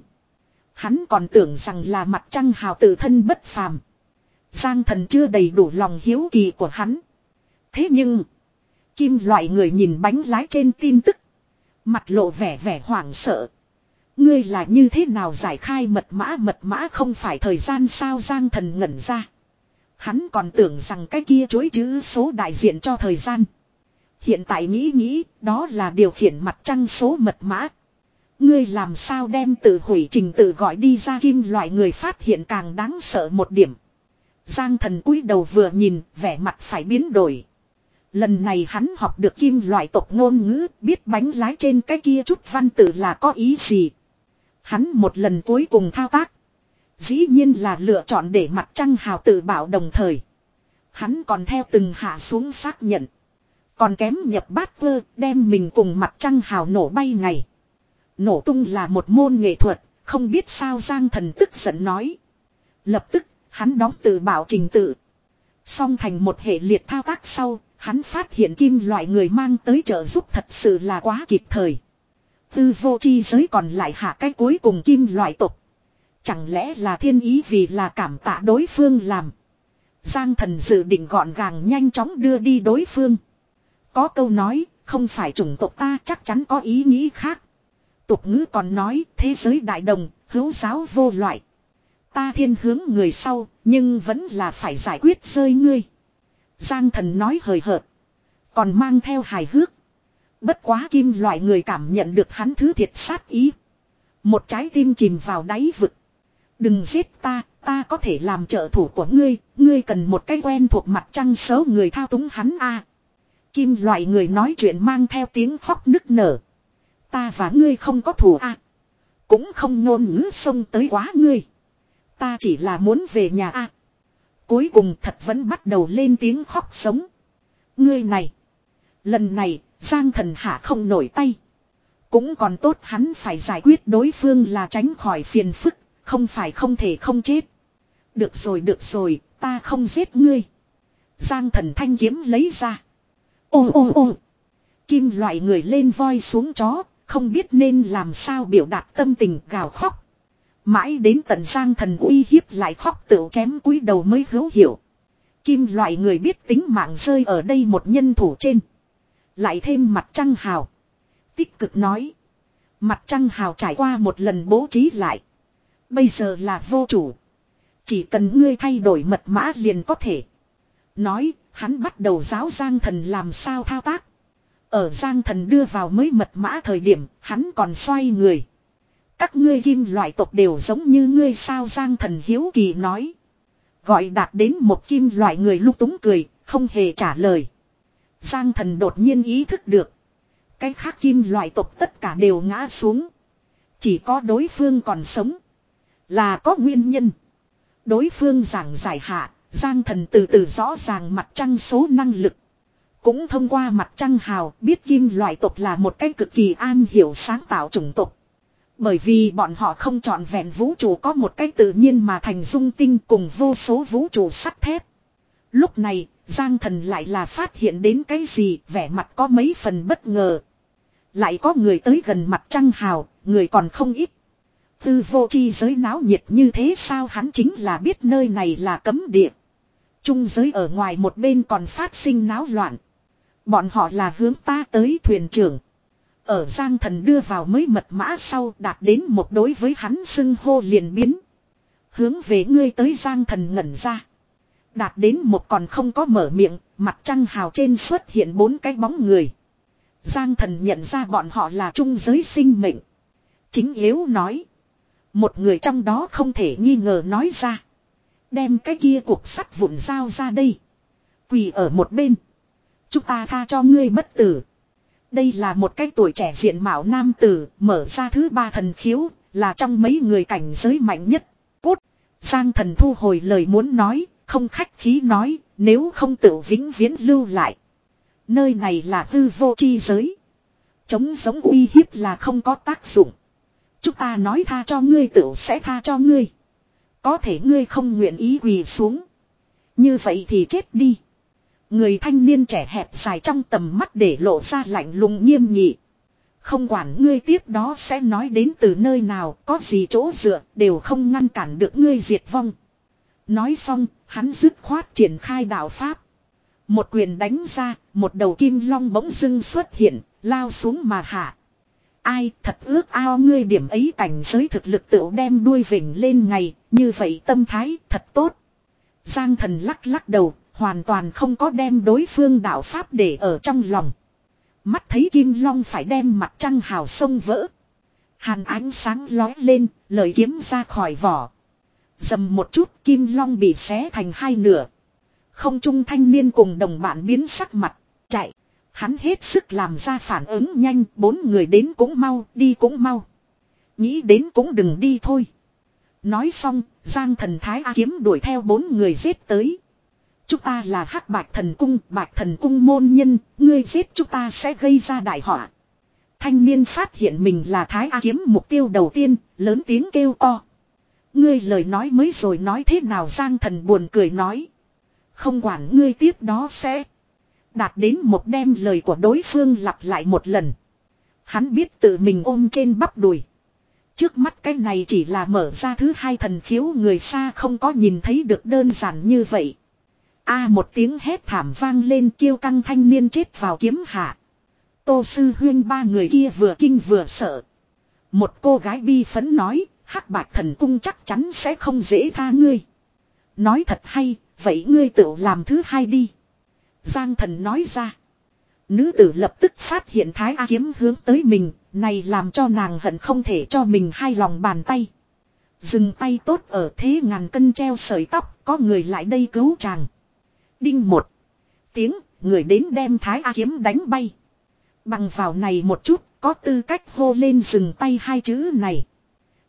Hắn còn tưởng rằng là mặt trăng hào tự thân bất phàm. Giang Thần chưa đầy đủ lòng hiếu kỳ của hắn. Thế nhưng, kim loại người nhìn bánh lái trên tin tức. Mặt lộ vẻ vẻ hoảng sợ. Ngươi là như thế nào giải khai mật mã mật mã không phải thời gian sao Giang Thần ngẩn ra. Hắn còn tưởng rằng cái kia chuỗi chữ số đại diện cho thời gian. Hiện tại nghĩ nghĩ đó là điều khiển mặt trăng số mật mã. Ngươi làm sao đem tự hủy trình tự gọi đi ra kim loại người phát hiện càng đáng sợ một điểm. Giang Thần cúi đầu vừa nhìn vẻ mặt phải biến đổi. Lần này hắn học được kim loại tộc ngôn ngữ biết bánh lái trên cái kia chút văn tự là có ý gì. Hắn một lần cuối cùng thao tác. Dĩ nhiên là lựa chọn để mặt trăng hào tự bảo đồng thời. Hắn còn theo từng hạ xuống xác nhận. Còn kém nhập bát vơ đem mình cùng mặt trăng hào nổ bay ngày. Nổ tung là một môn nghệ thuật, không biết sao Giang Thần tức giận nói. Lập tức, hắn đóng tự bảo trình tự. Xong thành một hệ liệt thao tác sau, hắn phát hiện kim loại người mang tới trợ giúp thật sự là quá kịp thời. Tư vô chi giới còn lại hạ cái cuối cùng kim loại tộc. Chẳng lẽ là thiên ý vì là cảm tạ đối phương làm. Giang Thần dự định gọn gàng nhanh chóng đưa đi đối phương. Có câu nói, không phải chủng tộc ta chắc chắn có ý nghĩ khác. Tục ngữ còn nói thế giới đại đồng, hữu giáo vô loại. Ta thiên hướng người sau, nhưng vẫn là phải giải quyết rơi ngươi. Giang Thần nói hời hợt. Còn mang theo hài hước. Bất quá kim loại người cảm nhận được hắn thứ thiệt sát ý. Một trái tim chìm vào đáy vực. Đừng giết ta, ta có thể làm trợ thủ của ngươi. Ngươi cần một cái quen thuộc mặt trăng xấu người thao túng hắn a. À. Kim loại người nói chuyện mang theo tiếng khóc nức nở. Ta và ngươi không có thù a. À. Cũng không ngôn ngữ xông tới quá ngươi. Ta chỉ là muốn về nhà a. Cuối cùng thật vẫn bắt đầu lên tiếng khóc sống. Ngươi này. Lần này, Giang Thần hạ không nổi tay. Cũng còn tốt hắn phải giải quyết đối phương là tránh khỏi phiền phức, không phải không thể không chết. Được rồi được rồi, ta không giết ngươi. Giang Thần thanh kiếm lấy ra. Ô ô ô. Kim loại người lên voi xuống chó, không biết nên làm sao biểu đạt tâm tình gào khóc. Mãi đến tận Giang Thần uy hiếp lại khóc tựu chém cúi đầu mới hữu hiểu. Kim loại người biết tính mạng rơi ở đây một nhân thủ trên. Lại thêm mặt trăng hào. Tích cực nói. Mặt trăng hào trải qua một lần bố trí lại. Bây giờ là vô chủ. Chỉ cần ngươi thay đổi mật mã liền có thể. Nói, hắn bắt đầu giáo Giang Thần làm sao thao tác. Ở Giang Thần đưa vào mới mật mã thời điểm, hắn còn xoay người. Các ngươi kim loại tộc đều giống như ngươi sao Giang Thần hiếu kỳ nói. Gọi đạt đến một kim loại người lúc túng cười, không hề trả lời. Giang Thần đột nhiên ý thức được. Cái khác kim loại tộc tất cả đều ngã xuống. Chỉ có đối phương còn sống. Là có nguyên nhân. Đối phương giảng giải hạ, Giang Thần từ từ rõ ràng mặt trăng số năng lực. Cũng thông qua mặt trăng hào biết kim loại tộc là một cái cực kỳ an hiểu sáng tạo chủng tộc. Bởi vì bọn họ không trọn vẹn vũ trụ có một cái tự nhiên mà thành dung tinh cùng vô số vũ trụ sắt thép. Lúc này, Giang Thần lại là phát hiện đến cái gì vẻ mặt có mấy phần bất ngờ. Lại có người tới gần mặt trăng hào, người còn không ít. Tư vô chi giới náo nhiệt như thế sao hắn chính là biết nơi này là cấm địa. Trung giới ở ngoài một bên còn phát sinh náo loạn. Bọn họ là hướng ta tới thuyền trưởng. Ở Giang Thần đưa vào mới mật mã sau đạt đến một đối với hắn xưng hô liền biến. Hướng về ngươi tới Giang Thần ngẩn ra. Đạt đến một còn không có mở miệng, mặt trăng hào trên xuất hiện bốn cái bóng người. Giang Thần nhận ra bọn họ là trung giới sinh mệnh. Chính yếu nói. Một người trong đó không thể nghi ngờ nói ra. Đem cái kia cuộc sắt vụn dao ra đây. Quỳ ở một bên. Chúng ta tha cho ngươi bất tử. Đây là một cái tuổi trẻ diện mạo nam tử, mở ra thứ ba thần khiếu, là trong mấy người cảnh giới mạnh nhất. Cút! Giang Thần thu hồi lời muốn nói, không khách khí nói, nếu không tự vĩnh viễn lưu lại. Nơi này là hư vô chi giới. Chống giống uy hiếp là không có tác dụng. Chúng ta nói tha cho ngươi tự sẽ tha cho ngươi. Có thể ngươi không nguyện ý quỳ xuống. Như vậy thì chết đi. Người thanh niên trẻ hẹp dài trong tầm mắt để lộ ra lạnh lùng nghiêm nghị. Không quản ngươi tiếp đó sẽ nói đến từ nơi nào, có gì chỗ dựa, đều không ngăn cản được ngươi diệt vong. Nói xong, hắn dứt khoát triển khai đạo pháp. Một quyền đánh ra, một đầu kim long bỗng dưng xuất hiện, lao xuống mà hạ. Ai thật ước ao ngươi điểm ấy cảnh giới thực lực tự đem đuôi vỉnh lên ngày, như vậy tâm thái thật tốt. Giang Thần lắc lắc đầu, hoàn toàn không có đem đối phương đạo pháp để ở trong lòng. Mắt thấy kim long phải đem mặt trăng hào sông vỡ. Hàn ánh sáng lói lên, lời kiếm ra khỏi vỏ. Dầm một chút kim long bị xé thành hai nửa. Không trung thanh niên cùng đồng bạn biến sắc mặt, chạy. Hắn hết sức làm ra phản ứng nhanh, bốn người đến cũng mau, đi cũng mau. Nghĩ đến cũng đừng đi thôi. Nói xong, Giang Thần Thái A kiếm đuổi theo bốn người giết tới. Chúng ta là Hắc Bạch Thần Cung, Bạch Thần Cung môn nhân, ngươi giết chúng ta sẽ gây ra đại họa. Thanh niên phát hiện mình là Thái A kiếm mục tiêu đầu tiên, lớn tiếng kêu to. Ngươi lời nói mới rồi nói thế nào Giang Thần buồn cười nói. Không quản ngươi tiếp đó sẽ đạt đến một đem lời của đối phương lặp lại một lần. Hắn biết tự mình ôm trên bắp đùi. Trước mắt cái này chỉ là mở ra thứ hai thần khiếu người xa không có nhìn thấy được đơn giản như vậy. A một tiếng hét thảm vang lên kiêu căng thanh niên chết vào kiếm hạ. Tô Sư Huyên ba người kia vừa kinh vừa sợ. Một cô gái bi phấn nói, Hắc Bạch Thần Cung chắc chắn sẽ không dễ tha ngươi. Nói thật hay, vậy ngươi tự làm thứ hai đi. Giang Thần nói ra. Nữ tử lập tức phát hiện Thái A kiếm hướng tới mình, này làm cho nàng hận không thể cho mình hai lòng bàn tay. Dừng tay tốt ở thế ngàn cân treo sợi tóc, có người lại đây cứu chàng. Đinh một tiếng, người đến đem Thái A kiếm đánh bay. Bằng vào này một chút, có tư cách hô lên dừng tay hai chữ này.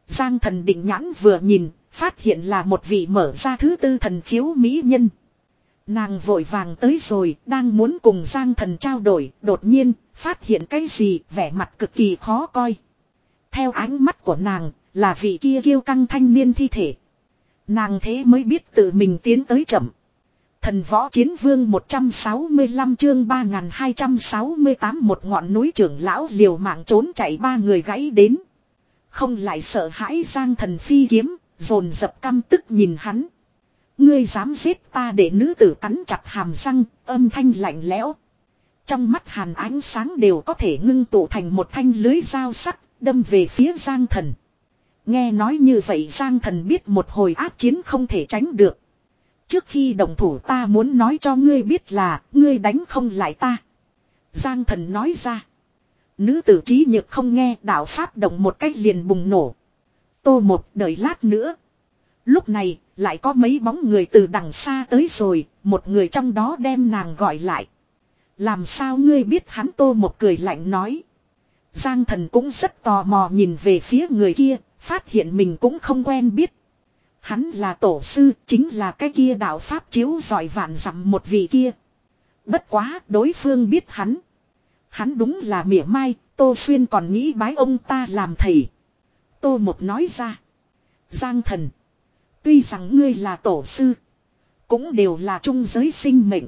Giang Thần định nhãn vừa nhìn, phát hiện là một vị mở ra thứ tư thần khiếu mỹ nhân. Nàng vội vàng tới rồi, đang muốn cùng Giang Thần trao đổi, đột nhiên, phát hiện cái gì, vẻ mặt cực kỳ khó coi. Theo ánh mắt của nàng, là vị kia kiêu căng thanh niên thi thể. Nàng thế mới biết tự mình tiến tới chậm. Thần võ chiến vương một trăm sáu mươi lăm chương ba nghìn hai trăm sáu mươi tám một ngọn núi trưởng lão liều mạng trốn chạy ba người gãy đến. Không lại sợ hãi Giang Thần phi kiếm, dồn dập căm tức nhìn hắn. Ngươi dám giết ta để nữ tử cắn chặt hàm răng, âm thanh lạnh lẽo. Trong mắt hàn ánh sáng đều có thể ngưng tụ thành một thanh lưới dao sắc, đâm về phía Giang Thần. Nghe nói như vậy Giang Thần biết một hồi ác chiến không thể tránh được. Trước khi động thủ ta muốn nói cho ngươi biết là, ngươi đánh không lại ta. Giang Thần nói ra. Nữ tử trí nhược không nghe, đạo pháp động một cách liền bùng nổ. Tô một đợi lát nữa. Lúc này, lại có mấy bóng người từ đằng xa tới rồi, một người trong đó đem nàng gọi lại. Làm sao ngươi biết hắn? Tô một cười lạnh nói. Giang Thần cũng rất tò mò nhìn về phía người kia, phát hiện mình cũng không quen biết. Hắn là tổ sư, chính là cái kia đạo pháp chiếu giỏi vạn dặm một vị kia. Bất quá, đối phương biết hắn. Hắn đúng là mỉa mai, Tô Xuyên còn nghĩ bái ông ta làm thầy. Tô một nói ra. Giang Thần. Tuy rằng ngươi là tổ sư. Cũng đều là trung giới sinh mệnh.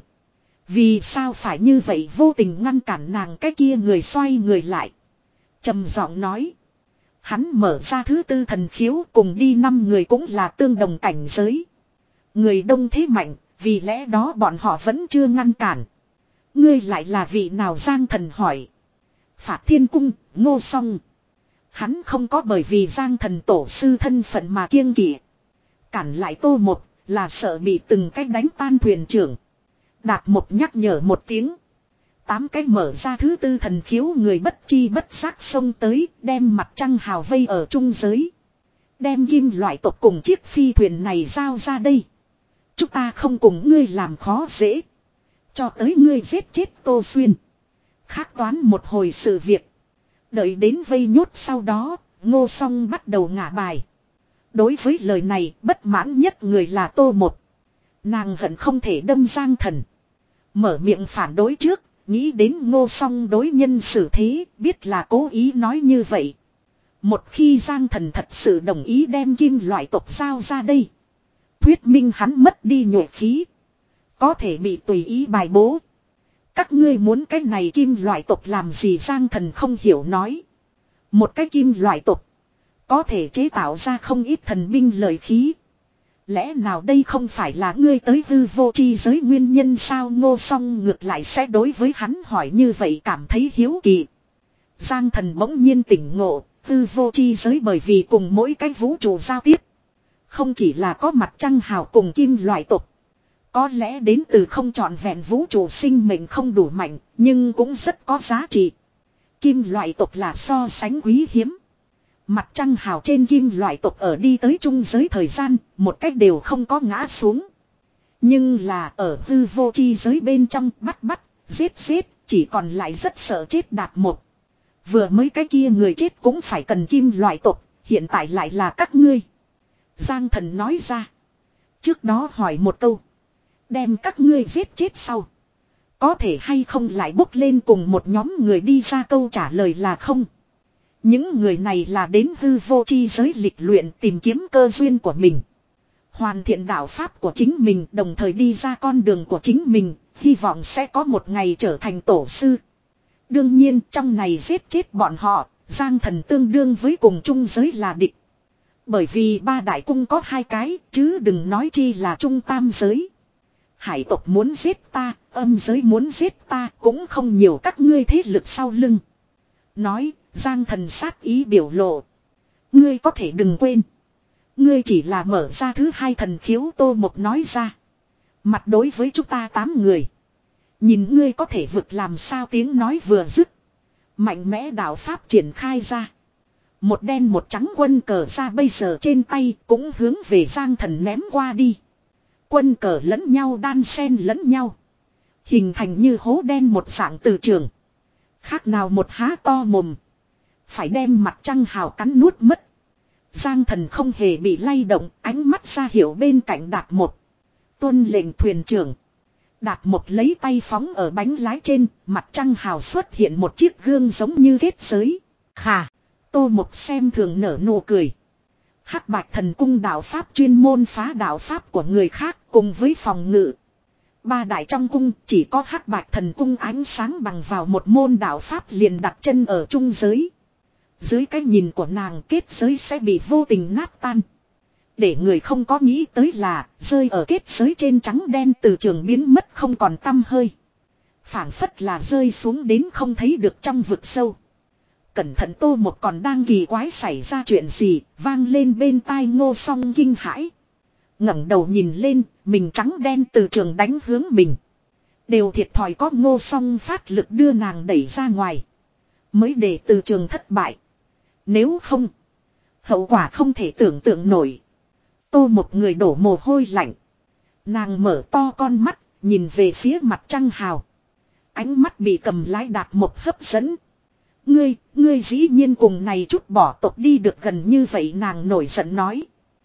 Vì sao phải như vậy vô tình ngăn cản nàng? Cái kia người xoay người lại. Trầm giọng nói. Hắn mở ra thứ tư thần khiếu, cùng đi năm người cũng là tương đồng cảnh giới. Người đông thế mạnh, vì lẽ đó bọn họ vẫn chưa ngăn cản. Ngươi lại là vị nào? Giang Thần hỏi. Phạt Thiên Cung, Ngô Song. Hắn không có bởi vì Giang Thần tổ sư thân phận mà kiêng kỵ. Cản lại Tô một, là sợ bị từng cách đánh tan thuyền trưởng. Đạt một nhắc nhở một tiếng. Tám cái mở ra thứ tư thần khiếu người bất chi bất giác xông tới, đem mặt trăng hào vây ở trung giới. Đem kim loại tộc cùng chiếc phi thuyền này giao ra đây. Chúng ta không cùng ngươi làm khó dễ. Cho tới ngươi giết chết Tô Xuyên. Khác toán một hồi sự việc. Đợi đến vây nhốt sau đó, Ngô Song bắt đầu ngả bài. Đối với lời này, bất mãn nhất người là Tô một. Nàng hận không thể đâm Giang Thần. Mở miệng phản đối trước, nghĩ đến Ngô Song đối nhân xử thế, biết là cố ý nói như vậy. Một khi Giang Thần thật sự đồng ý đem kim loại tộc giao ra đây. Thuyết minh hắn mất đi nhuệ khí. Có thể bị tùy ý bài bố. Các ngươi muốn cái này kim loại tộc làm gì? Giang Thần không hiểu nói. Một cái kim loại tộc có thể chế tạo ra không ít thần binh lợi khí. Lẽ nào đây không phải là ngươi tới hư vô chi giới nguyên nhân sao? Ngô Song ngược lại sẽ đối với hắn hỏi như vậy cảm thấy hiếu kỳ. Giang Thần bỗng nhiên tỉnh ngộ, hư vô chi giới bởi vì cùng mỗi cái vũ trụ giao tiếp. Không chỉ là có mặt trăng hào cùng kim loại tộc. Có lẽ đến từ không trọn vẹn vũ trụ sinh mệnh không đủ mạnh, nhưng cũng rất có giá trị. Kim loại tộc là so sánh quý hiếm. Mặt trăng hào trên kim loại tộc ở đi tới trung giới thời gian, một cách đều không có ngã xuống. Nhưng là ở hư vô chi giới bên trong bắt bắt, giết giết, chỉ còn lại rất sợ chết Đạt một. Vừa mới cái kia người chết cũng phải cần kim loại tộc, hiện tại lại là các ngươi. Giang Thần nói ra. Trước đó hỏi một câu. Đem các ngươi giết chết sau. Có thể hay không lại bốc lên cùng một nhóm người đi ra? Câu trả lời là không. Những người này là đến hư vô chi giới lịch luyện tìm kiếm cơ duyên của mình. Hoàn thiện đạo pháp của chính mình, đồng thời đi ra con đường của chính mình, hy vọng sẽ có một ngày trở thành tổ sư. Đương nhiên trong này giết chết bọn họ, Giang Thần tương đương với cùng chung giới là địch. Bởi vì ba đại cung có hai cái, chứ đừng nói chi là trung tam giới. Hải tộc muốn giết ta, âm giới muốn giết ta, cũng không nhiều các ngươi thế lực sau lưng. Nói, Giang Thần sát ý biểu lộ. Ngươi có thể đừng quên. Ngươi chỉ là mở ra thứ hai thần khiếu. Tô Mộc nói ra. Mặt đối với chúng ta tám người. Nhìn ngươi có thể vực làm sao? Tiếng nói vừa dứt. Mạnh mẽ đạo pháp triển khai ra. Một đen một trắng quân cờ ra bây giờ trên tay cũng hướng về Giang Thần ném qua đi. Quân cờ lẫn nhau đan xen lẫn nhau. Hình thành như hố đen một dạng từ trường. Khác nào một há to mồm. Phải đem mặt trăng hào cắn nuốt mất. Giang Thần không hề bị lay động, ánh mắt ra hiểu bên cạnh Đạt Một. Tuân lệnh thuyền trưởng. Đạt Một lấy tay phóng ở bánh lái trên, mặt trăng hào xuất hiện một chiếc gương giống như kết giới. Khà, Tô Một xem thường nở nụ cười. Hắc Bạch Thần Cung đạo pháp chuyên môn phá đạo pháp của người khác cùng với phòng ngự. Ba đại trong cung chỉ có Hắc Bạch Thần Cung ánh sáng bằng vào một môn đạo pháp liền đặt chân ở trung giới. Dưới cái nhìn của nàng kết giới sẽ bị vô tình nát tan. Để người không có nghĩ tới là rơi ở kết giới trên trắng đen từ trường biến mất không còn tăm hơi. Phảng phất là rơi xuống đến không thấy được trong vực sâu. Cẩn thận Tô Một còn đang kỳ quái xảy ra chuyện gì, vang lên bên tai Ngô Song kinh hãi. Ngẩng đầu nhìn lên, mình trắng đen từ trường đánh hướng mình. Đều thiệt thòi có Ngô Song phát lực đưa nàng đẩy ra ngoài. Mới để từ trường thất bại. Nếu không, hậu quả không thể tưởng tượng nổi. Tô Một người đổ mồ hôi lạnh. Nàng mở to con mắt, nhìn về phía mặt trăng hào. Ánh mắt bị cầm lái Đạt Một hấp dẫn. Ngươi, ngươi dĩ nhiên cùng này chút bỏ tộc đi được gần như vậy, nàng nổi giận nói.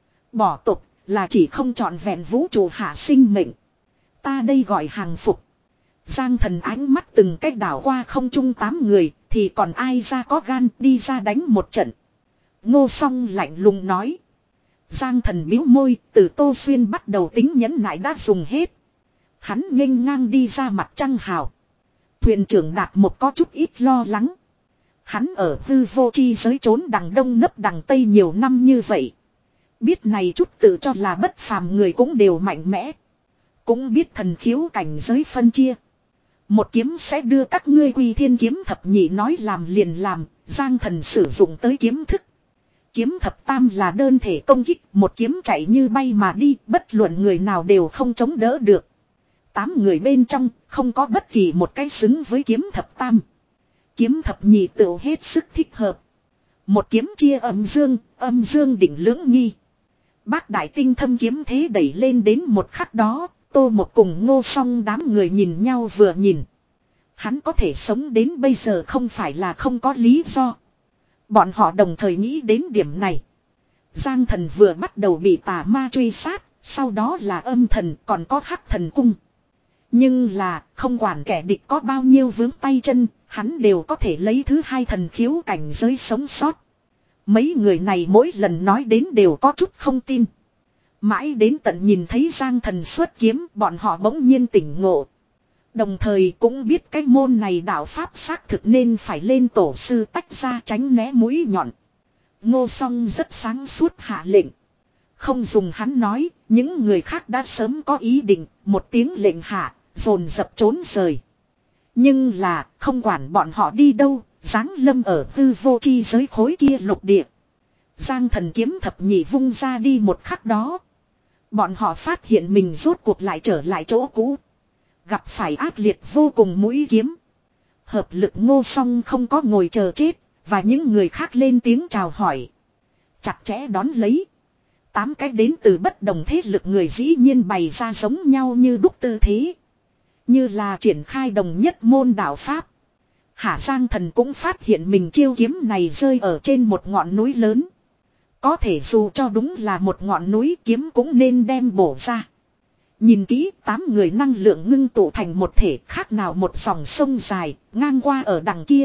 Bỏ tộc là chỉ không trọn vẹn vũ trụ hạ sinh mệnh. Ta đây gọi hàng phục. Giang Thần ánh mắt từng cách đảo qua không trung tám người, thì còn ai ra có gan đi ra đánh một trận. Ngô Song lạnh lùng nói. Giang Thần bĩu môi, từ Tô Xuyên bắt đầu tính nhẫn nại đã dùng hết. Hắn nghênh ngang đi ra mặt trăng hào. Thuyền trưởng Đạt Một có chút ít lo lắng. Hắn ở hư vô chi giới trốn đằng đông nấp đằng tây nhiều năm như vậy. Biết này chút tự cho là bất phàm người cũng đều mạnh mẽ. Cũng biết thần khiếu cảnh giới phân chia. Một kiếm sẽ đưa các ngươi quy thiên kiếm thập nhị nói làm liền làm. Giang Thần sử dụng tới kiếm thức. Kiếm thập tam là đơn thể công kích. Một kiếm chạy như bay mà đi. Bất luận người nào đều không chống đỡ được. Tám người bên trong không có bất kỳ một cái xứng với kiếm thập tam. Kiếm thập nhị tự hết sức thích hợp. Một kiếm chia âm dương, âm dương đỉnh lưỡng nghi. Bác đại tinh thâm kiếm thế đẩy lên đến một khắc đó, Tô Một cùng Ngô Song đám người nhìn nhau vừa nhìn. Hắn có thể sống đến bây giờ không phải là không có lý do. Bọn họ đồng thời nghĩ đến điểm này. Giang Thần vừa bắt đầu bị tà ma truy sát, sau đó là âm thần còn có Hắc Thần Cung. Nhưng là không quản kẻ địch có bao nhiêu vướng tay chân, hắn đều có thể lấy thứ hai thần khiếu cảnh giới sống sót. Mấy người này mỗi lần nói đến đều có chút không tin. Mãi đến tận nhìn thấy Giang Thần xuất kiếm, bọn họ bỗng nhiên tỉnh ngộ. Đồng thời cũng biết cái môn này đạo pháp xác thực nên phải lên tổ sư tách ra tránh né mũi nhọn. Ngô Song rất sáng suốt hạ lệnh. Không dùng hắn nói, những người khác đã sớm có ý định, một tiếng lệnh hạ, dồn dập trốn rời. Nhưng là, không quản bọn họ đi đâu, giáng lâm ở hư vô chi giới khối kia lục địa. Giang Thần kiếm thập nhị vung ra đi một khắc đó. Bọn họ phát hiện mình rốt cuộc lại trở lại chỗ cũ. Gặp phải ác liệt vô cùng mũi kiếm. Hợp lực Ngô Song không có ngồi chờ chết, và những người khác lên tiếng chào hỏi. Chặt chẽ đón lấy. Tám cái đến từ bất đồng thế lực người dĩ nhiên bày ra giống nhau như đúc tư thế. Như là triển khai đồng nhất môn đạo pháp. Hạ Giang Thần cũng phát hiện mình chiêu kiếm này rơi ở trên một ngọn núi lớn. Có thể dù cho đúng là một ngọn núi kiếm cũng nên đem bổ ra. Nhìn kỹ, tám người năng lượng ngưng tụ thành một thể khác nào một dòng sông dài, ngang qua ở đằng kia.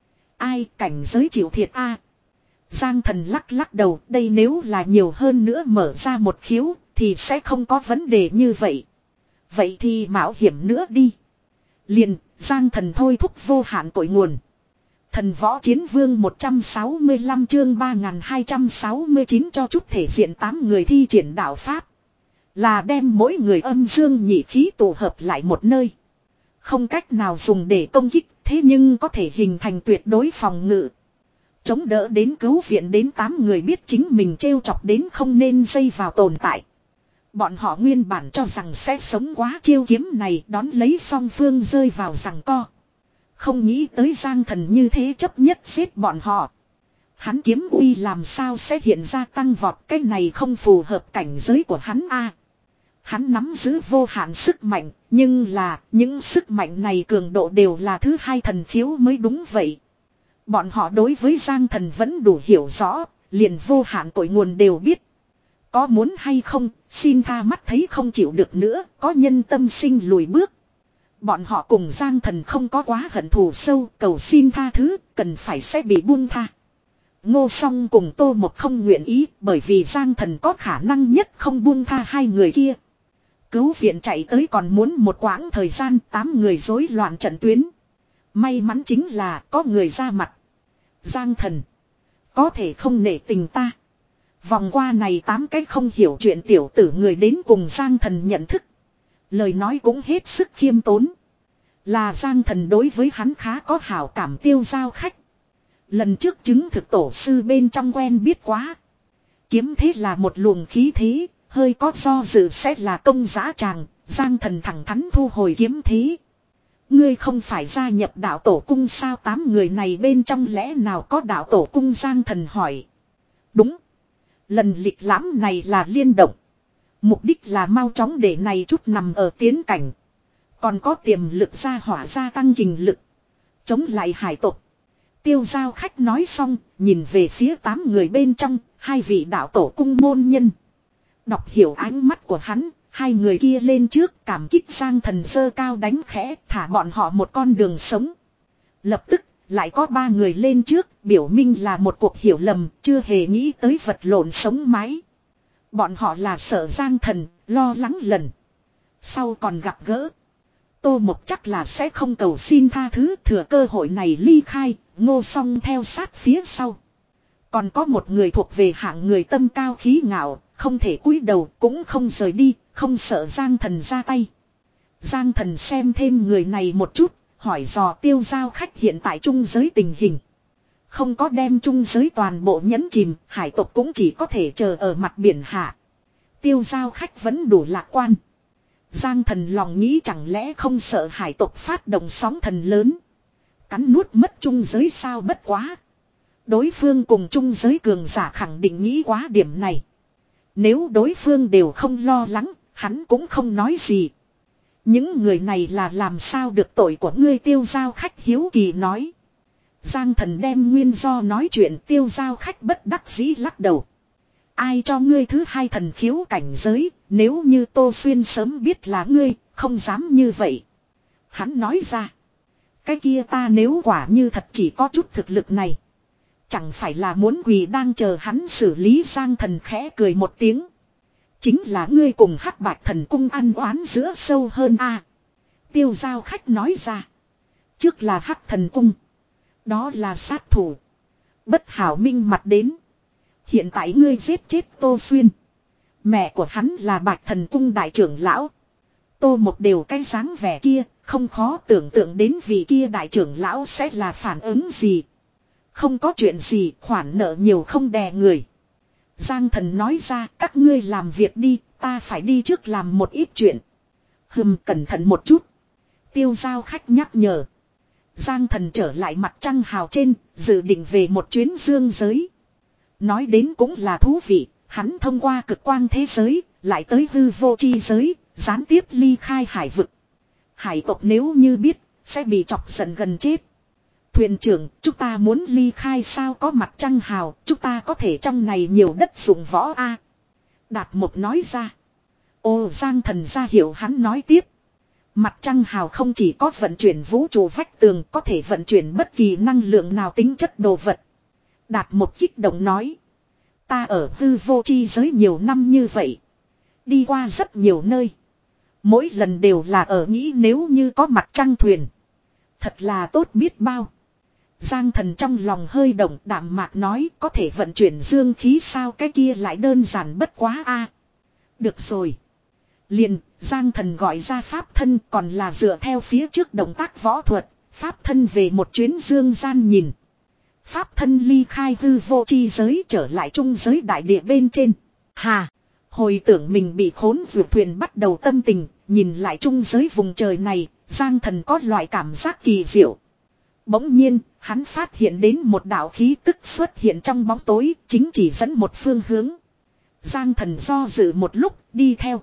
Ai cảnh giới chịu thiệt a? Giang Thần lắc lắc đầu, đây nếu là nhiều hơn nữa mở ra một khiếu, thì sẽ không có vấn đề như vậy. Vậy thì mạo hiểm nữa đi. Liền, Giang Thần thôi thúc vô hạn cội nguồn. Thần võ chiến vương một trăm sáu mươi lăm chương ba nghìn hai trăm sáu mươi chín cho chút thể diện tám người thi triển đạo pháp. Là đem mỗi người âm dương nhị khí tụ hợp lại một nơi. Không cách nào dùng để công kích, thế nhưng có thể hình thành tuyệt đối phòng ngự. Chống đỡ đến cứu viện đến tám người biết chính mình trêu chọc đến không nên dây vào tồn tại. Bọn họ nguyên bản cho rằng sẽ sống quá chiêu kiếm này đón lấy song phương rơi vào giằng co. Không nghĩ tới Giang Thần như thế chấp nhất giết bọn họ. Hắn kiếm uy làm sao sẽ hiện ra tăng vọt, cái này không phù hợp cảnh giới của hắn a. Hắn nắm giữ vô hạn sức mạnh, nhưng là những sức mạnh này cường độ đều là thứ hai thần khiếu mới đúng vậy. Bọn họ đối với Giang Thần vẫn đủ hiểu rõ, liền vô hạn cội nguồn đều biết. Có muốn hay không, xin tha mắt thấy không chịu được nữa, có nhân tâm sinh lùi bước. Bọn họ cùng Giang Thần không có quá hận thù sâu, cầu xin tha thứ, cần phải sẽ bị buông tha. Ngô Song cùng Tô Một không nguyện ý, bởi vì Giang Thần có khả năng nhất không buông tha hai người kia. Cứu viện chạy tới còn muốn một quãng thời gian, tám người rối loạn trận tuyến. May mắn chính là có người ra mặt. Giang Thần, có thể không nể tình ta. Vòng qua này tám cái không hiểu chuyện tiểu tử người đến cùng Giang Thần nhận thức. Lời nói cũng hết sức khiêm tốn. Là Giang Thần đối với hắn khá có hảo cảm Tiêu Giao khách. Lần trước chứng thực tổ sư bên trong quen biết quá. Kiếm thế là một luồng khí thế, hơi có do dự sẽ là công giã tràng, Giang Thần thẳng thắn thu hồi kiếm thế. Ngươi không phải gia nhập đạo tổ cung sao, tám người này bên trong lẽ nào có đạo tổ cung, Giang Thần hỏi. Đúng. Lần lịch lãm này là liên động. Mục đích là mau chóng để này chút nằm ở tiến cảnh. Còn có tiềm lực gia hỏa gia tăng kình lực. Chống lại hải tộc. Tiêu Giao khách nói xong, nhìn về phía tám người bên trong, hai vị đạo tổ cung môn nhân. Đọc hiểu ánh mắt của hắn, hai người kia lên trước cảm kích Giang Thần giơ cao đánh khẽ, thả bọn họ một con đường sống. Lập tức, lại có ba người lên trước, biểu minh là một cuộc hiểu lầm, chưa hề nghĩ tới vật lộn sống mái. Bọn họ là sợ Giang Thần, lo lắng lần sau còn gặp gỡ. Tô Mộc chắc là sẽ không cầu xin tha thứ, thừa cơ hội này ly khai, Ngô Song theo sát phía sau. Còn có một người thuộc về hạng người tâm cao khí ngạo, không thể cúi đầu cũng không rời đi, không sợ Giang Thần ra tay. Giang Thần xem thêm người này một chút, hỏi dò Tiêu Giao khách hiện tại trung giới tình hình. Không có đem trung giới toàn bộ nhấn chìm, hải tộc cũng chỉ có thể chờ ở mặt biển hạ. Tiêu Giao khách vẫn đủ lạc quan. Giang Thần lòng nghĩ chẳng lẽ không sợ hải tộc phát động sóng thần lớn. Cắn nuốt mất trung giới sao, bất quá. Đối phương cùng trung giới cường giả khẳng định nghĩ quá điểm này. Nếu đối phương đều không lo lắng, hắn cũng không nói gì. Những người này là làm sao được tội của ngươi, Tiêu Giao khách hiếu kỳ nói. Giang Thần đem nguyên do nói chuyện, Tiêu Giao khách bất đắc dĩ lắc đầu. Ai cho ngươi thứ hai thần khiếu cảnh giới, nếu như Tô Xuyên sớm biết là ngươi, không dám như vậy. Hắn nói ra. Cái kia ta nếu quả như thật chỉ có chút thực lực này. Chẳng phải là muốn quỳ đang chờ hắn xử lý, Giang Thần khẽ cười một tiếng. Chính là ngươi cùng Hắc Bạch Thần Cung ăn oán giữa sâu hơn a. Tiêu Giao khách nói ra. Trước là Hắc Thần Cung. Đó là sát thủ. Bất hảo minh mặt đến. Hiện tại ngươi giết chết Tô Xuyên. Mẹ của hắn là Bạch Thần Cung đại trưởng lão. Tô Một đều cái dáng vẻ kia, không khó tưởng tượng đến vị kia đại trưởng lão sẽ là phản ứng gì. Không có chuyện gì, khoản nợ nhiều không đè người. Giang Thần nói ra, các ngươi làm việc đi, ta phải đi trước làm một ít chuyện. Hừm, cẩn thận một chút. Tiêu Giao khách nhắc nhở. Giang Thần trở lại mặt trăng hào trên, dự định về một chuyến dương giới. Nói đến cũng là thú vị, hắn thông qua cực quang thế giới, lại tới hư vô chi giới, gián tiếp ly khai hải vực. Hải tộc nếu như biết, sẽ bị chọc giận gần chết. Thuyền trưởng, chúng ta muốn ly khai sao, có mặt trăng hào, chúng ta có thể trong này nhiều đất dụng võ a. Đạt Mộc nói ra. Ô, Giang Thần ra hiểu hắn nói tiếp. Mặt trăng hào không chỉ có vận chuyển vũ trụ vách tường, có thể vận chuyển bất kỳ năng lượng nào tính chất đồ vật. Đạt Mộc kích động nói. Ta ở hư vô chi giới nhiều năm như vậy. Đi qua rất nhiều nơi. Mỗi lần đều là ở nghĩ nếu như có mặt trăng thuyền. Thật là tốt biết bao. Giang Thần trong lòng hơi động, đạm mạc nói, có thể vận chuyển dương khí sao, cái kia lại đơn giản bất quá a. Được rồi. Liền, Giang Thần gọi ra pháp thân, còn là dựa theo phía trước động tác võ thuật, pháp thân về một chuyến dương gian nhìn. Pháp thân ly khai hư vô chi giới trở lại trung giới đại địa bên trên. Hà, hồi tưởng mình bị khốn vượt thuyền bắt đầu tâm tình, nhìn lại trung giới vùng trời này, Giang Thần có loại cảm giác kỳ diệu. Bỗng nhiên, hắn phát hiện đến một đạo khí tức xuất hiện trong bóng tối, chính chỉ dẫn một phương hướng. Giang Thần do dự một lúc, đi theo.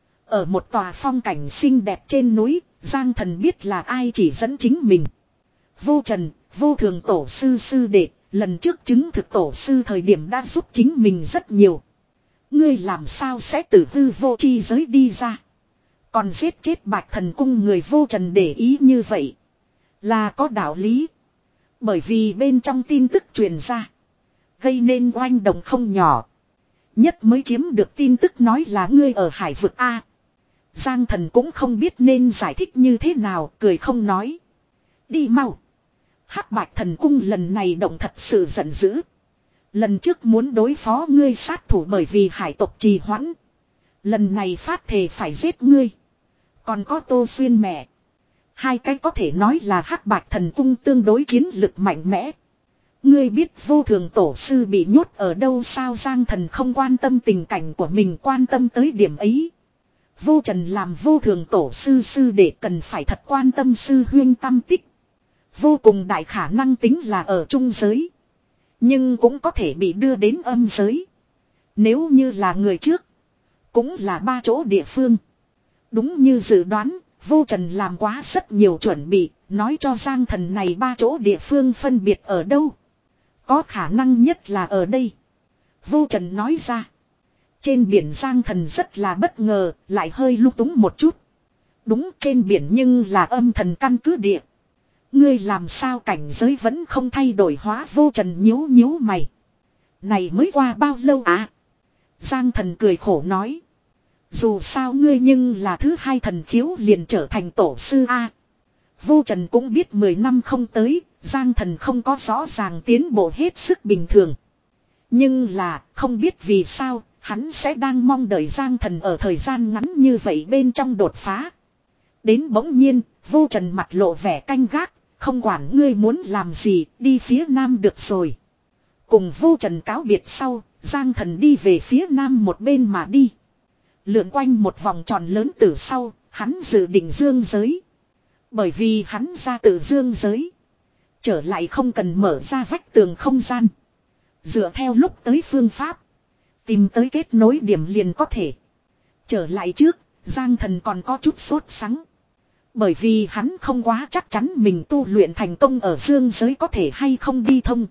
Ở một tòa phong cảnh xinh đẹp trên núi, Giang Thần biết là ai chỉ dẫn chính mình. Vô Trần, Vô Thường tổ sư sư đệ, Lần trước chứng thực tổ sư thời điểm đã giúp chính mình rất nhiều. Ngươi làm sao sẽ từ hư vô chi giới đi ra. Còn giết chết Bạch Thần Cung người vô trần để ý như vậy. Là có đạo lý. Bởi vì bên trong tin tức truyền ra. Gây nên oanh động không nhỏ. Nhất mới chiếm được tin tức nói là ngươi ở hải vực A. Giang Thần cũng không biết nên giải thích như thế nào, cười không nói. Đi mau. Hắc Bạch Thần Cung lần này động thật sự giận dữ. Lần trước muốn đối phó ngươi sát thủ bởi vì hải tộc trì hoãn. Lần này phát thề phải giết ngươi. Còn có Tô Xuyên mẹ. Hai cái có thể nói là Hắc Bạch Thần Cung tương đối chiến lực mạnh mẽ. Ngươi biết vô thường tổ sư bị nhốt ở đâu sao? Giang Thần không quan tâm tình cảnh của mình, quan tâm tới điểm ấy. Vô Trần làm vô thường tổ sư sư để cần phải thật quan tâm sư huyên tâm tích. Vô cùng đại khả năng tính là ở trung giới. Nhưng cũng có thể bị đưa đến âm giới. Nếu như là người trước. Cũng là ba chỗ địa phương. Đúng như dự đoán, Vô Trần làm quá rất nhiều chuẩn bị. Nói cho Giang Thần này ba chỗ địa phương phân biệt ở đâu. Có khả năng nhất là ở đây. Vô Trần nói ra. Trên biển Giang Thần rất là bất ngờ, lại hơi lung túng một chút. Đúng, trên biển nhưng là âm thần căn cứ địa. Ngươi làm sao cảnh giới vẫn không thay đổi? Hóa Vô Trần nhíu nhíu mày. Này mới qua bao lâu à? Giang Thần cười khổ nói. Dù sao ngươi nhưng là thứ hai thần khiếu liền trở thành tổ sư A. Vô Trần cũng biết mười năm không tới, Giang Thần không có rõ ràng tiến bộ hết sức bình thường. Nhưng là, không biết vì sao, hắn sẽ đang mong đợi Giang Thần ở thời gian ngắn như vậy bên trong đột phá. Đến bỗng nhiên, Vô Trần mặt lộ vẻ canh gác, không quản ngươi muốn làm gì, đi phía nam được rồi. Cùng Vô Trần cáo biệt sau, Giang Thần đi về phía nam một bên mà đi. Lượn quanh một vòng tròn lớn từ sau, hắn dự định dương giới. Bởi vì hắn ra từ dương giới. Trở lại không cần mở ra vách tường không gian. Dựa theo lúc tới phương pháp. Tìm tới kết nối điểm liền có thể. Trở lại trước, Giang Thần còn có chút sốt sắng. Bởi vì hắn không quá chắc chắn mình tu luyện thành công ở dương giới có thể hay không đi thông.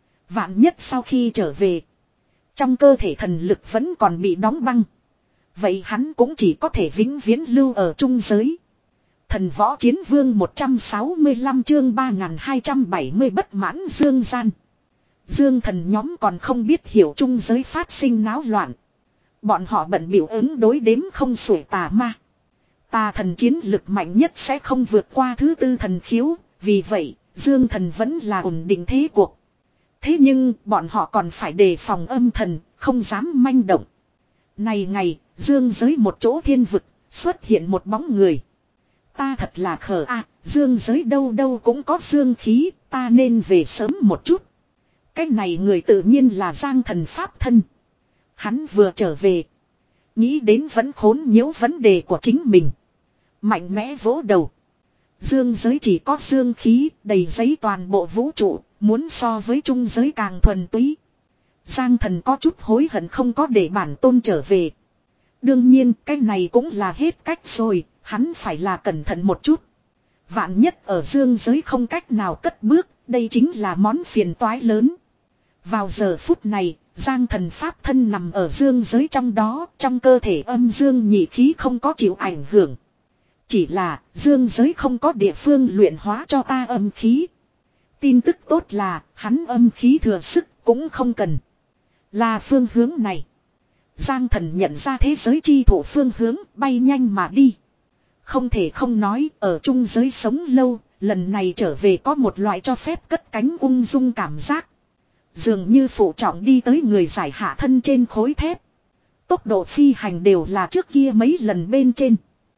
Vạn nhất sau khi trở về. Trong cơ thể thần lực vẫn còn bị đóng băng. Vậy hắn cũng chỉ có thể vĩnh viễn lưu ở trung giới. Thần võ chiến vương một trăm sáu mươi lăm chương ba nghìn hai trăm bảy mươi bất mãn dương gian. Dương thần nhóm còn không biết hiểu trung giới phát sinh náo loạn. Bọn họ bận biểu ứng đối đếm không xuể tà ma. Tà thần chiến lực mạnh nhất sẽ không vượt qua thứ tư thần khiếu. Vì vậy, dương thần vẫn là ổn định thế cuộc. Thế nhưng, bọn họ còn phải đề phòng âm thần, không dám manh động. Này ngày, dương giới một chỗ thiên vực, xuất hiện một bóng người. Ta thật là khờ a, dương giới đâu đâu cũng có dương khí, ta nên về sớm một chút. Cái này người tự nhiên là Giang Thần pháp thân. Hắn vừa trở về. Nghĩ đến vẫn khốn nhiễu vấn đề của chính mình. Mạnh mẽ vỗ đầu. Dương giới chỉ có dương khí, đầy giấy toàn bộ vũ trụ, muốn so với trung giới càng thuần túy. Giang Thần có chút hối hận không có để bản tôn trở về. Đương nhiên cái này cũng là hết cách rồi, hắn phải là cẩn thận một chút. Vạn nhất ở dương giới không cách nào cất bước, đây chính là món phiền toái lớn. Vào giờ phút này, Giang Thần pháp thân nằm ở dương giới trong đó, trong cơ thể âm dương nhị khí không có chịu ảnh hưởng. Chỉ là dương giới không có địa phương luyện hóa cho ta âm khí. Tin tức tốt là hắn âm khí thừa sức cũng không cần. Là phương hướng này. Giang Thần nhận ra thế giới chi thủ phương hướng bay nhanh mà đi. Không thể không nói ở trung giới sống lâu, lần này trở về có một loại cho phép cất cánh ung dung cảm giác. Dường như phụ trọng đi tới người giải hạ thân trên khối thép. Tốc độ phi hành đều là trước kia mấy lần bên trên.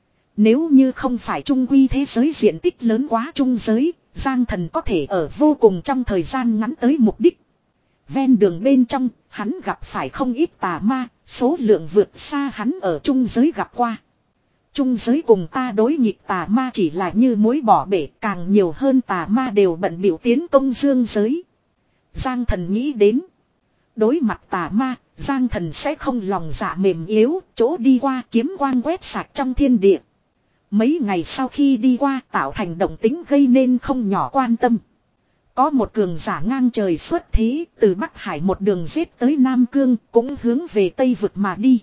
Nếu như không phải trung quy thế giới diện tích lớn quá trung giới, Giang Thần có thể ở vô cùng trong thời gian ngắn tới mục đích. Ven đường bên trong, hắn gặp phải không ít tà ma, số lượng vượt xa hắn ở trung giới gặp qua. Trung giới cùng ta đối nghịch tà ma chỉ là như muối bỏ bể, càng nhiều hơn tà ma đều bận biểu tiến công dương giới. Giang Thần nghĩ đến. Đối mặt tà ma, Giang Thần sẽ không lòng dạ mềm yếu, chỗ đi qua kiếm quang quét sạch trong thiên địa. Mấy ngày sau khi đi qua tạo thành động tính gây nên không nhỏ quan tâm. Có một cường giả ngang trời xuất thế, từ Bắc Hải một đường giết tới Nam Cương, cũng hướng về Tây vực mà đi.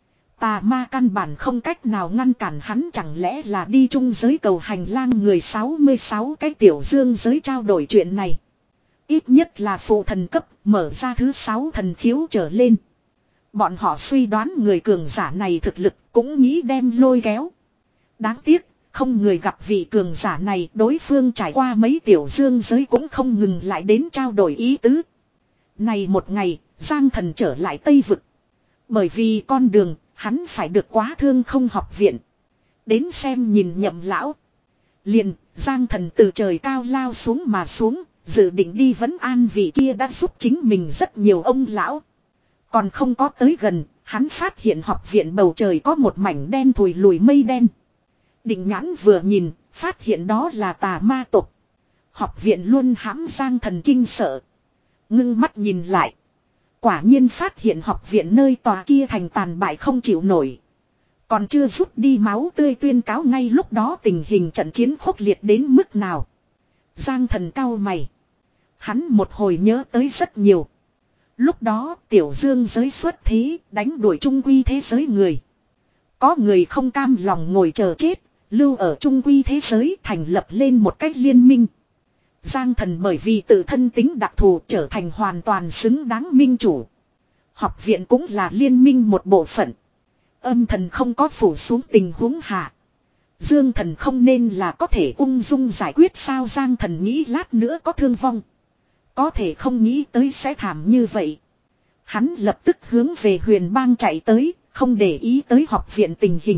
Tà ma căn bản không cách nào ngăn cản hắn, chẳng lẽ là đi chung giới cầu hành lang người sáu mươi sáu cái tiểu dương giới trao đổi chuyện này. Ít nhất là phụ thần cấp, mở ra thứ sáu thần khiếu trở lên. Bọn họ suy đoán người cường giả này thực lực, cũng nghĩ đem lôi kéo. Đáng tiếc, không người gặp vị cường giả này, đối phương trải qua mấy tiểu dương giới cũng không ngừng lại đến trao đổi ý tứ. Này một ngày, Giang Thần trở lại Tây Vực. Bởi vì con đường, hắn phải được quá thương không học viện. Đến xem nhìn Nhậm lão. Liền, Giang Thần từ trời cao lao xuống mà xuống, dự định đi vấn an vị kia đã giúp chính mình rất nhiều ông lão. Còn không có tới gần, hắn phát hiện học viện bầu trời có một mảnh đen thùi lùi mây đen. Định nhãn vừa nhìn, phát hiện đó là tà ma tộc. Học viện luôn hãm Giang Thần kinh sợ. Ngưng mắt nhìn lại. Quả nhiên phát hiện học viện nơi tòa kia thành tàn bại không chịu nổi. Còn chưa rút đi máu tươi tuyên cáo ngay lúc đó tình hình trận chiến khốc liệt đến mức nào. Giang Thần cau mày. Hắn một hồi nhớ tới rất nhiều. Lúc đó tiểu dương giới xuất thế, đánh đuổi trung quy thế giới người. Có người không cam lòng ngồi chờ chết, lưu ở trung quy thế giới thành lập lên một cách liên minh. Giang Thần bởi vì tự thân tính đặc thù trở thành hoàn toàn xứng đáng minh chủ. Học viện cũng là liên minh một bộ phận. Âm thần không có phủ xuống tình huống hạ. Dương Thần không nên là có thể ung dung giải quyết sao. Giang Thần nghĩ lát nữa có thương vong. Có thể không nghĩ tới sẽ thảm như vậy. Hắn lập tức hướng về Huyền Bang chạy tới, không để ý tới học viện tình hình.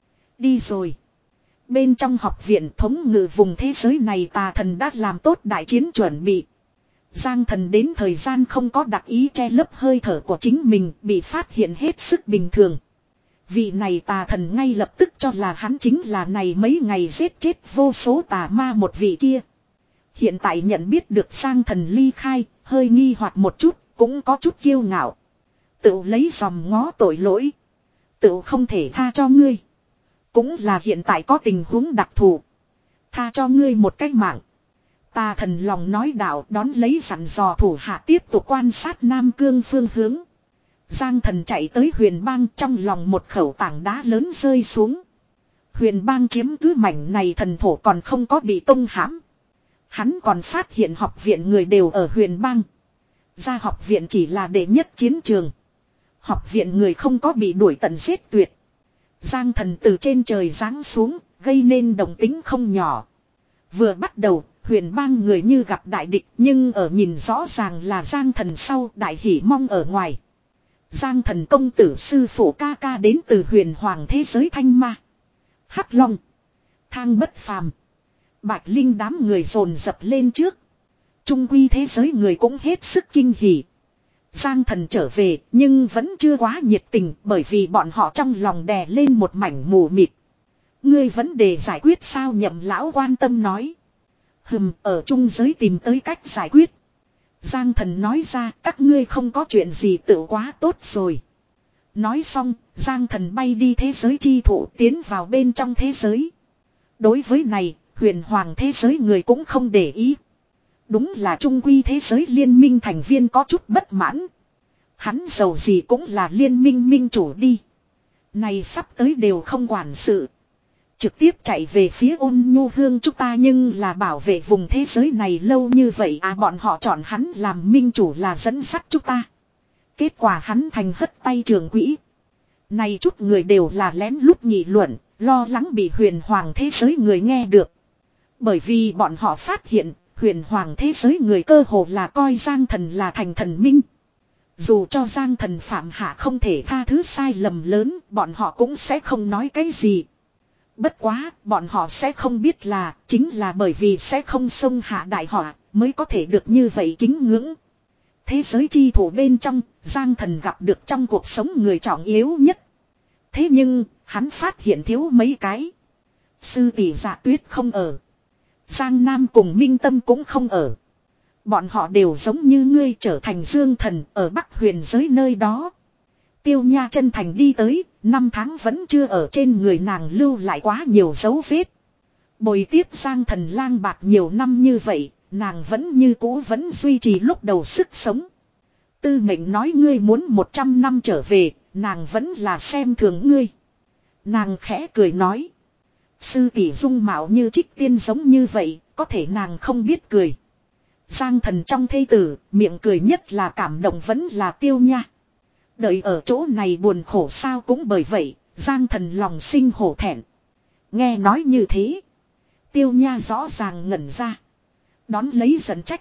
Đi rồi. Bên trong học viện thống ngự vùng thế giới này tà thần đã làm tốt đại chiến chuẩn bị. Giang Thần đến thời gian không có đặc ý che lấp hơi thở của chính mình, bị phát hiện hết sức bình thường. Vị này tà thần ngay lập tức cho là hắn chính là này mấy ngày giết chết vô số tà ma một vị kia. Hiện tại nhận biết được Giang Thần ly khai, hơi nghi hoặc một chút, cũng có chút kiêu ngạo. Tự lấy dòm ngó tội lỗi. Tự không thể tha cho ngươi. Cũng là hiện tại có tình huống đặc thù. Tha cho ngươi một cách mạng. Tà thần lòng nói đạo, đón lấy dặn dò thủ hạ tiếp tục quan sát Nam Cương phương hướng. Giang Thần chạy tới Huyền Bang, trong lòng một khẩu tảng đá lớn rơi xuống. Huyền Bang chiếm cứ mảnh này thần thổ còn không có bị tông hãm. Hắn còn phát hiện học viện người đều ở Huyền Bang. Ra học viện chỉ là đệ nhất chiến trường. Học viện người không có bị đuổi tận giết tuyệt. Giang Thần từ trên trời giáng xuống, gây nên động tính không nhỏ. Vừa bắt đầu, Huyền Bang người như gặp đại địch, nhưng ở nhìn rõ ràng là Giang Thần sau đại hỉ mong ở ngoài. Giang Thần công tử sư phụ ca ca đến từ huyền hoàng thế giới thanh ma. Hắc Long. Thang bất phàm. Bạch Linh đám người dồn dập lên trước. Trung quy thế giới người cũng hết sức kinh hỉ. Giang Thần trở về nhưng vẫn chưa quá nhiệt tình bởi vì bọn họ trong lòng đè lên một mảnh mù mịt. Ngươi vấn đề giải quyết sao? Nhậm lão quan tâm nói. Hừm, ở trung giới tìm tới cách giải quyết. Giang Thần nói ra, các ngươi không có chuyện gì tự quá tốt rồi. Nói xong, Giang Thần bay đi thế giới chi thụ tiến vào bên trong thế giới. Đối với này, huyền hoàng thế giới người cũng không để ý. Đúng là trung quy thế giới liên minh thành viên có chút bất mãn. Hắn giàu gì cũng là liên minh minh chủ đi. Này sắp tới đều không quản sự. Trực tiếp chạy về phía Ôn Nhu Hương chúng ta nhưng là bảo vệ vùng thế giới này lâu như vậy à, bọn họ chọn hắn làm minh chủ là dẫn dắt chúng ta. Kết quả hắn thành hất tay trường quỹ. Này chút người đều là lén lút nghị luận, lo lắng bị huyền hoàng thế giới người nghe được. Bởi vì bọn họ phát hiện huyền hoàng thế giới người cơ hồ là coi Giang Thần là thành thần minh. Dù cho Giang Thần phạm hạ không thể tha thứ sai lầm lớn, bọn họ cũng sẽ không nói cái gì. Bất quá, bọn họ sẽ không biết là, chính là bởi vì sẽ không xông hạ đại họa, mới có thể được như vậy kính ngưỡng. Thế giới chi thủ bên trong, Giang Thần gặp được trong cuộc sống người trọng yếu nhất. Thế nhưng, hắn phát hiện thiếu mấy cái. Sư tỷ Dạ Tuyết không ở. Giang Nam cùng Minh Tâm cũng không ở. Bọn họ đều giống như ngươi trở thành dương thần ở Bắc Huyền giới nơi đó. Tiêu Nha chân thành đi tới, năm tháng vẫn chưa ở trên người nàng lưu lại quá nhiều dấu vết. Bồi tiếp Giang Thần lang bạc nhiều năm như vậy, nàng vẫn như cũ vẫn duy trì lúc đầu sức sống. Tư mệnh nói ngươi muốn một trăm năm trở về, nàng vẫn là xem thường ngươi. Nàng khẽ cười nói. Sư tỷ dung mạo như trích tiên giống như vậy, có thể nàng không biết cười. Giang thần trong thê tử, miệng cười nhất là cảm động vẫn là Tiêu Nha. Đợi ở chỗ này buồn khổ sao cũng bởi vậy, Giang thần lòng sinh hổ thẹn. Nghe nói như thế. Tiêu Nha rõ ràng ngẩn ra. Đón lấy giận trách.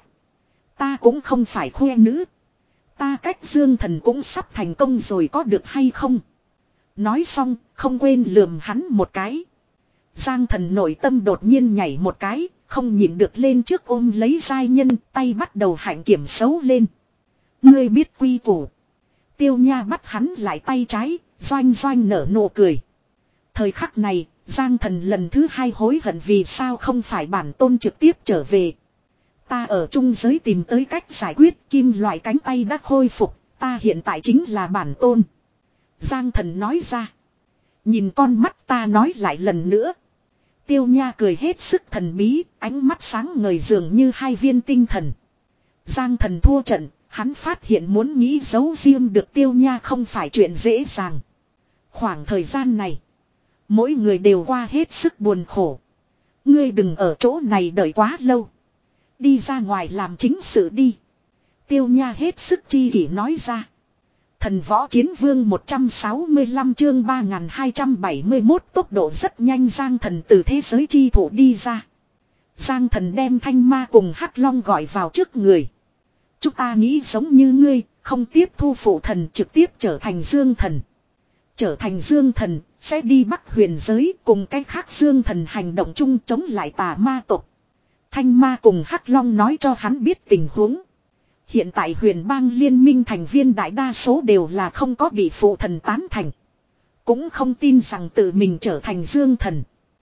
Ta cũng không phải khoe nữ. Ta cách Dương thần cũng sắp thành công rồi có được hay không? Nói xong, không quên lườm hắn một cái. Giang thần nội tâm đột nhiên nhảy một cái, không nhịn được lên trước ôm lấy giai nhân, tay bắt đầu hạnh kiểm xấu lên. Ngươi biết quy củ. Tiêu Nha bắt hắn lại tay trái, doanh doanh nở nụ cười. Thời khắc này, Giang thần lần thứ hai hối hận vì sao không phải bản tôn trực tiếp trở về. Ta ở trung giới tìm tới cách giải quyết, kim loại cánh tay đã khôi phục, ta hiện tại chính là bản tôn. Giang thần nói ra. Nhìn con mắt ta nói lại lần nữa. Tiêu Nha cười hết sức thần bí, ánh mắt sáng ngời dường như hai viên tinh thần. Giang thần thua trận, hắn phát hiện muốn nghĩ giấu riêng được Tiêu Nha không phải chuyện dễ dàng. Khoảng thời gian này, mỗi người đều qua hết sức buồn khổ. Ngươi đừng ở chỗ này đợi quá lâu. Đi ra ngoài làm chính sự đi. Tiêu Nha hết sức chi kỷ nói ra. Thần võ chiến vương một trăm sáu mươi lăm chương ba nghìn hai trăm bảy mươi mốt tốc độ rất nhanh Giang thần từ thế giới chi thủ đi ra. Giang thần đem Thanh Ma cùng Hắc Long gọi vào trước người. Chúng ta nghĩ giống như ngươi, không tiếp thu phụ thần trực tiếp trở thành Dương thần. Trở thành Dương thần, sẽ đi Bắc huyền giới cùng cái khác Dương thần hành động chung chống lại tà ma tộc. Thanh Ma cùng Hắc Long nói cho hắn biết tình huống. Hiện tại huyền bang liên minh thành viên đại đa số đều là không có bị phụ thần tán thành. Cũng không tin rằng tự mình trở thành Dương thần.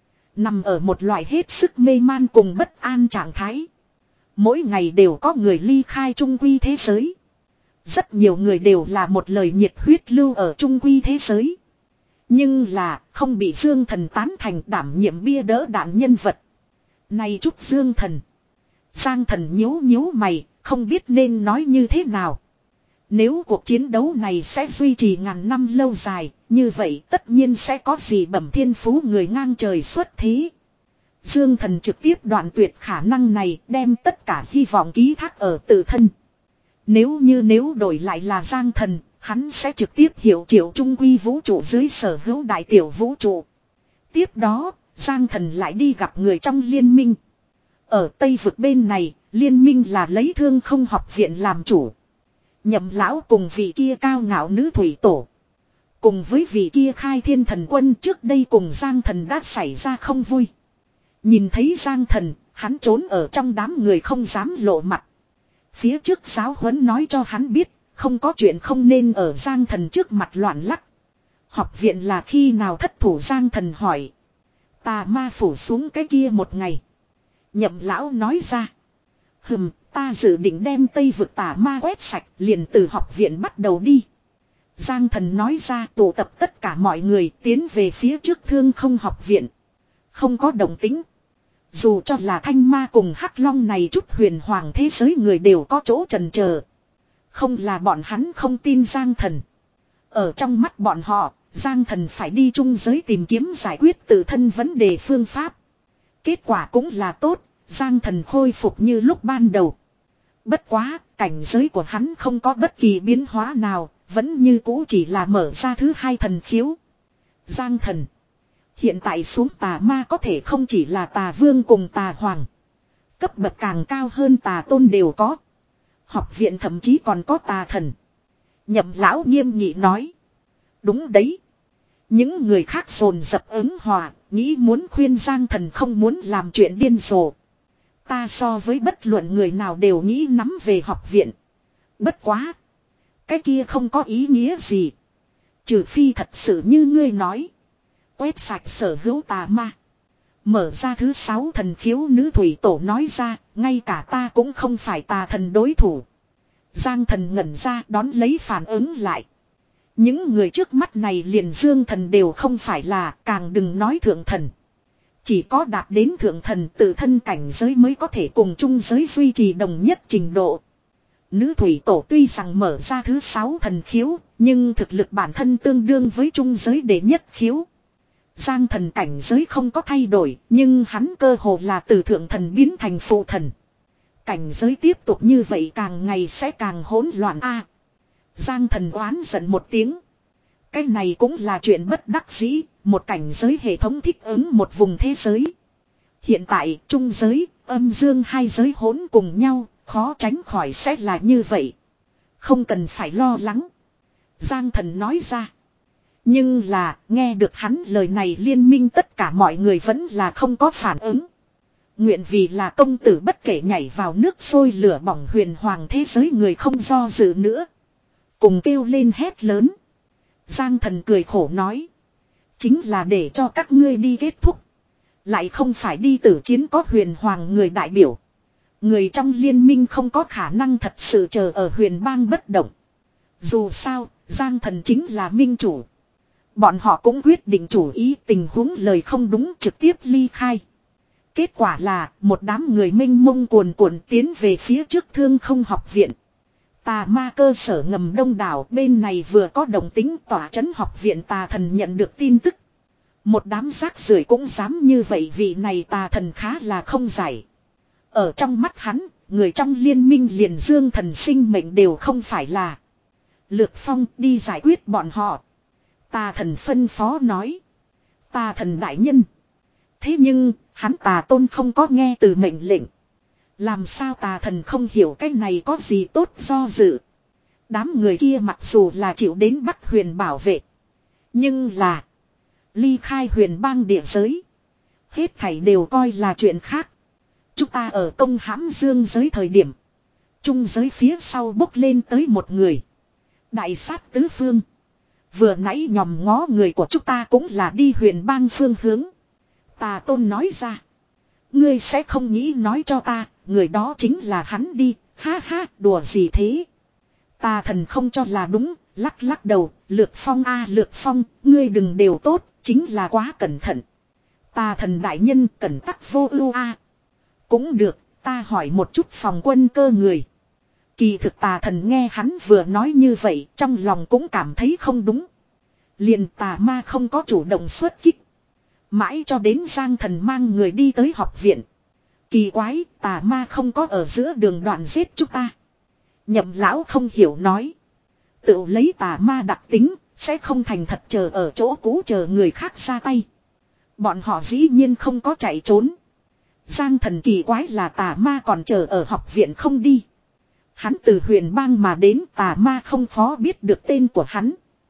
Nằm ở một loại hết sức mê man cùng bất an trạng thái. Mỗi ngày đều có người ly khai trung quy thế giới. Rất nhiều người đều là một lời nhiệt huyết lưu ở trung quy thế giới. Nhưng là không bị Dương thần tán thành đảm nhiệm bia đỡ đạn nhân vật. Này chút Dương thần. Giang thần nhíu nhíu mày, không biết nên nói như thế nào. Nếu cuộc chiến đấu này sẽ duy trì ngàn năm lâu dài, như vậy tất nhiên sẽ có gì bẩm thiên phú người ngang trời xuất thế. Dương thần trực tiếp đoạn tuyệt khả năng này, đem tất cả hy vọng ký thác ở tự thân. Nếu như nếu đổi lại là Giang thần, hắn sẽ trực tiếp hiệu triệu trung quy vũ trụ dưới sở hữu đại tiểu vũ trụ. Tiếp đó, Giang thần lại đi gặp người trong liên minh. Ở Tây vực bên này, liên minh là lấy Thương Không học viện làm chủ. Nhậm lão cùng vị kia cao ngạo nữ thủy tổ. Cùng với vị kia khai thiên thần quân trước đây cùng Giang thần đã xảy ra không vui. Nhìn thấy Giang thần, hắn trốn ở trong đám người không dám lộ mặt. Phía trước giáo huấn nói cho hắn biết, không có chuyện không nên ở Giang thần trước mặt loạn lắc. Học viện là khi nào thất thủ Giang thần hỏi. Tà ma phủ xuống cái kia một ngày. Nhậm lão nói ra. Hừm, ta dự định đem Tây vực tà ma quét sạch liền từ học viện bắt đầu đi. Giang thần nói ra tụ tập tất cả mọi người tiến về phía trước Thương Không học viện. Không có động tính. Dù cho là Thanh Ma cùng Hắc Long này chút huyền hoàng thế giới người đều có chỗ chần chờ. Không là bọn hắn không tin Giang thần. Ở trong mắt bọn họ, Giang thần phải đi trung giới tìm kiếm giải quyết tự thân vấn đề phương pháp. Kết quả cũng là tốt, Giang thần khôi phục như lúc ban đầu. Bất quá, cảnh giới của hắn không có bất kỳ biến hóa nào, vẫn như cũ chỉ là mở ra thứ hai thần khiếu. Giang thần. Hiện tại xuống tà ma có thể không chỉ là tà vương cùng tà hoàng. Cấp bậc càng cao hơn tà tôn đều có. Học viện thậm chí còn có tà thần. Nhậm lão nghiêm nghị nói. Đúng đấy. Những người khác dồn dập ứng hòa, nghĩ muốn khuyên Giang thần không muốn làm chuyện điên rồ. Ta so với bất luận người nào đều nghĩ nắm về học viện. Bất quá. Cái kia không có ý nghĩa gì. Trừ phi thật sự như ngươi nói. Quét sạch sở hữu tà ma. Mở ra thứ sáu thần khiếu nữ thủy tổ nói ra, ngay cả ta cũng không phải tà thần đối thủ. Giang thần ngẩn ra đón lấy phản ứng lại. Những người trước mắt này liền Dương thần đều không phải là, càng đừng nói thượng thần. Chỉ có đạt đến thượng thần tự thân cảnh giới mới có thể cùng chung giới duy trì đồng nhất trình độ. Nữ thủy tổ tuy rằng mở ra thứ sáu thần khiếu, nhưng thực lực bản thân tương đương với chung giới đệ nhất khiếu. Giang thần cảnh giới không có thay đổi, nhưng hắn cơ hồ là từ thượng thần biến thành phụ thần. Cảnh giới tiếp tục như vậy càng ngày sẽ càng hỗn loạn a. À, Giang thần oán giận một tiếng. Cái này cũng là chuyện bất đắc dĩ, một cảnh giới hệ thống thích ứng một vùng thế giới. Hiện tại, trung giới, âm dương hai giới hỗn cùng nhau, khó tránh khỏi sẽ là như vậy. Không cần phải lo lắng. Giang thần nói ra. Nhưng là, nghe được hắn lời này liên minh tất cả mọi người vẫn là không có phản ứng. Nguyện vì là công tử bất kể nhảy vào nước sôi lửa bỏng huyền hoàng thế giới người không do dự nữa. Cùng kêu lên hét lớn. Giang thần cười khổ nói. Chính là để cho các ngươi đi kết thúc. Lại không phải đi tử chiến có huyền hoàng người đại biểu. Người trong liên minh không có khả năng thật sự chờ ở huyền bang bất động. Dù sao, Giang thần chính là minh chủ. Bọn họ cũng quyết định chủ ý tình huống lời không đúng trực tiếp ly khai. Kết quả là một đám người mênh mông cuồn cuộn tiến về phía trước Thương Không học viện. Tà ma cơ sở ngầm đông đảo bên này vừa có động tính tỏa trấn học viện tà thần nhận được tin tức. Một đám rác rưởi cũng dám như vậy vị này tà thần khá là không giải. Ở trong mắt hắn, người trong liên minh liền dương thần sinh mệnh đều không phải là. Lược Phong đi giải quyết bọn họ. Tà thần phân phó nói. Tà thần đại nhân. Thế nhưng, hắn tà tôn không có nghe từ mệnh lệnh. Làm sao tà thần không hiểu cái này có gì tốt do dự. Đám người kia mặc dù là chịu đến Bắc Huyền bảo vệ. Nhưng là. Ly khai huyền bang địa giới. Hết thảy đều coi là chuyện khác. Chúng ta ở công hãm dương giới thời điểm. Trung giới phía sau bốc lên tới một người. Đại sát tứ phương. Vừa nãy nhòm ngó người của chúng ta cũng là đi huyền bang phương hướng. Tà tôn nói ra. Ngươi sẽ không nghĩ nói cho ta. Người đó chính là hắn đi. Ha ha đùa gì thế. Tà thần không cho là đúng. Lắc lắc đầu. Lược Phong a Lược Phong. Ngươi đừng đều tốt. Chính là quá cẩn thận. Tà thần đại nhân cẩn tắc vô ưu a. Cũng được. Ta hỏi một chút phòng quân cơ người. Kỳ thực tà thần nghe hắn vừa nói như vậy. Trong lòng cũng cảm thấy không đúng. Liền tà ma không có chủ động xuất kích. Mãi cho đến Giang thần mang người đi tới học viện. Kỳ quái, tà ma không có ở giữa đường đoạn giết chúng ta. Nhậm lão không hiểu nói. Tự lấy tà ma đặc tính, sẽ không thành thật chờ ở chỗ cũ chờ người khác ra tay. Bọn họ dĩ nhiên không có chạy trốn. Giang thần kỳ quái là tà ma còn chờ ở học viện không đi. Hắn từ huyền bang mà đến tà ma không phó biết được tên của hắn.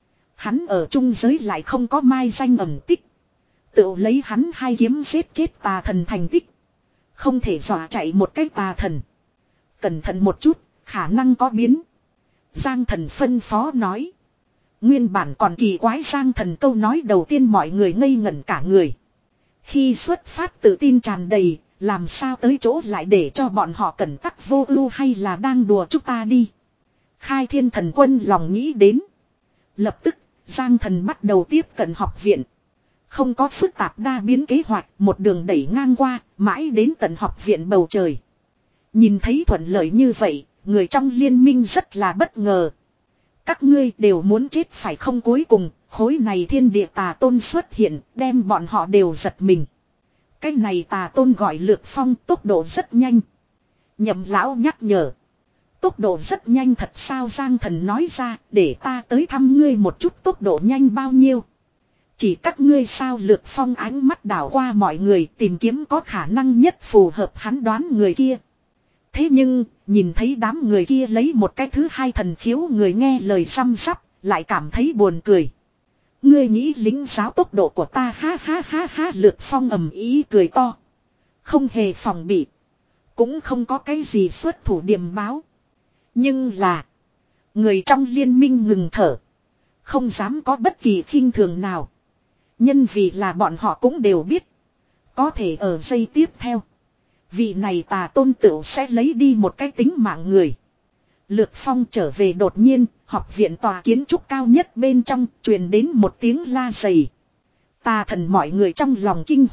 Hắn ở trung giới lại không có mai danh ẩn tích. Tự lấy hắn hai kiếm giết chết tà thần thành tích. Không thể dọa chạy một cái tà thần. Cẩn thận một chút, khả năng có biến. Giang thần phân phó nói. Nguyên bản còn kỳ quái Giang thần câu nói đầu tiên mọi người ngây ngẩn cả người. Khi xuất phát tự tin tràn đầy, làm sao tới chỗ lại để cho bọn họ cẩn tắc vô ưu hay là đang đùa chúng ta đi. Khai Thiên thần quân lòng nghĩ đến. Lập tức, Giang thần bắt đầu tiếp cận học viện. Không có phức tạp đa biến kế hoạch, một đường đẩy ngang qua, mãi đến tận học viện bầu trời. Nhìn thấy thuận lợi như vậy, người trong liên minh rất là bất ngờ. Các ngươi đều muốn chết phải không cuối cùng, khối này thiên địa tà tôn xuất hiện, đem bọn họ đều giật mình. Cái này tà tôn gọi Lược Phong tốc độ rất nhanh. Nhậm lão nhắc nhở. Tốc độ rất nhanh thật sao Giang thần nói ra, để ta tới thăm ngươi một chút tốc độ nhanh bao nhiêu. Chỉ các ngươi sao Lược Phong ánh mắt đảo qua mọi người tìm kiếm có khả năng nhất phù hợp hắn đoán người kia. Thế nhưng, nhìn thấy đám người kia lấy một cái thứ hai thần khiếu người nghe lời xăm sắp, lại cảm thấy buồn cười. Ngươi nghĩ lính giáo tốc độ của ta ha ha ha ha Lược Phong ầm ý cười to. Không hề phòng bị. Cũng không có cái gì xuất thủ điềm báo. Nhưng là, người trong liên minh ngừng thở. Không dám có bất kỳ khinh thường nào. Nhân vì là bọn họ cũng đều biết. Có thể ở giây tiếp theo. Vị này tà tôn tựu sẽ lấy đi một cái tính mạng người. Lược Phong trở về đột nhiên, học viện tòa kiến trúc cao nhất bên trong truyền đến một tiếng la dày. Tà thần mọi người trong lòng kinh hoàng,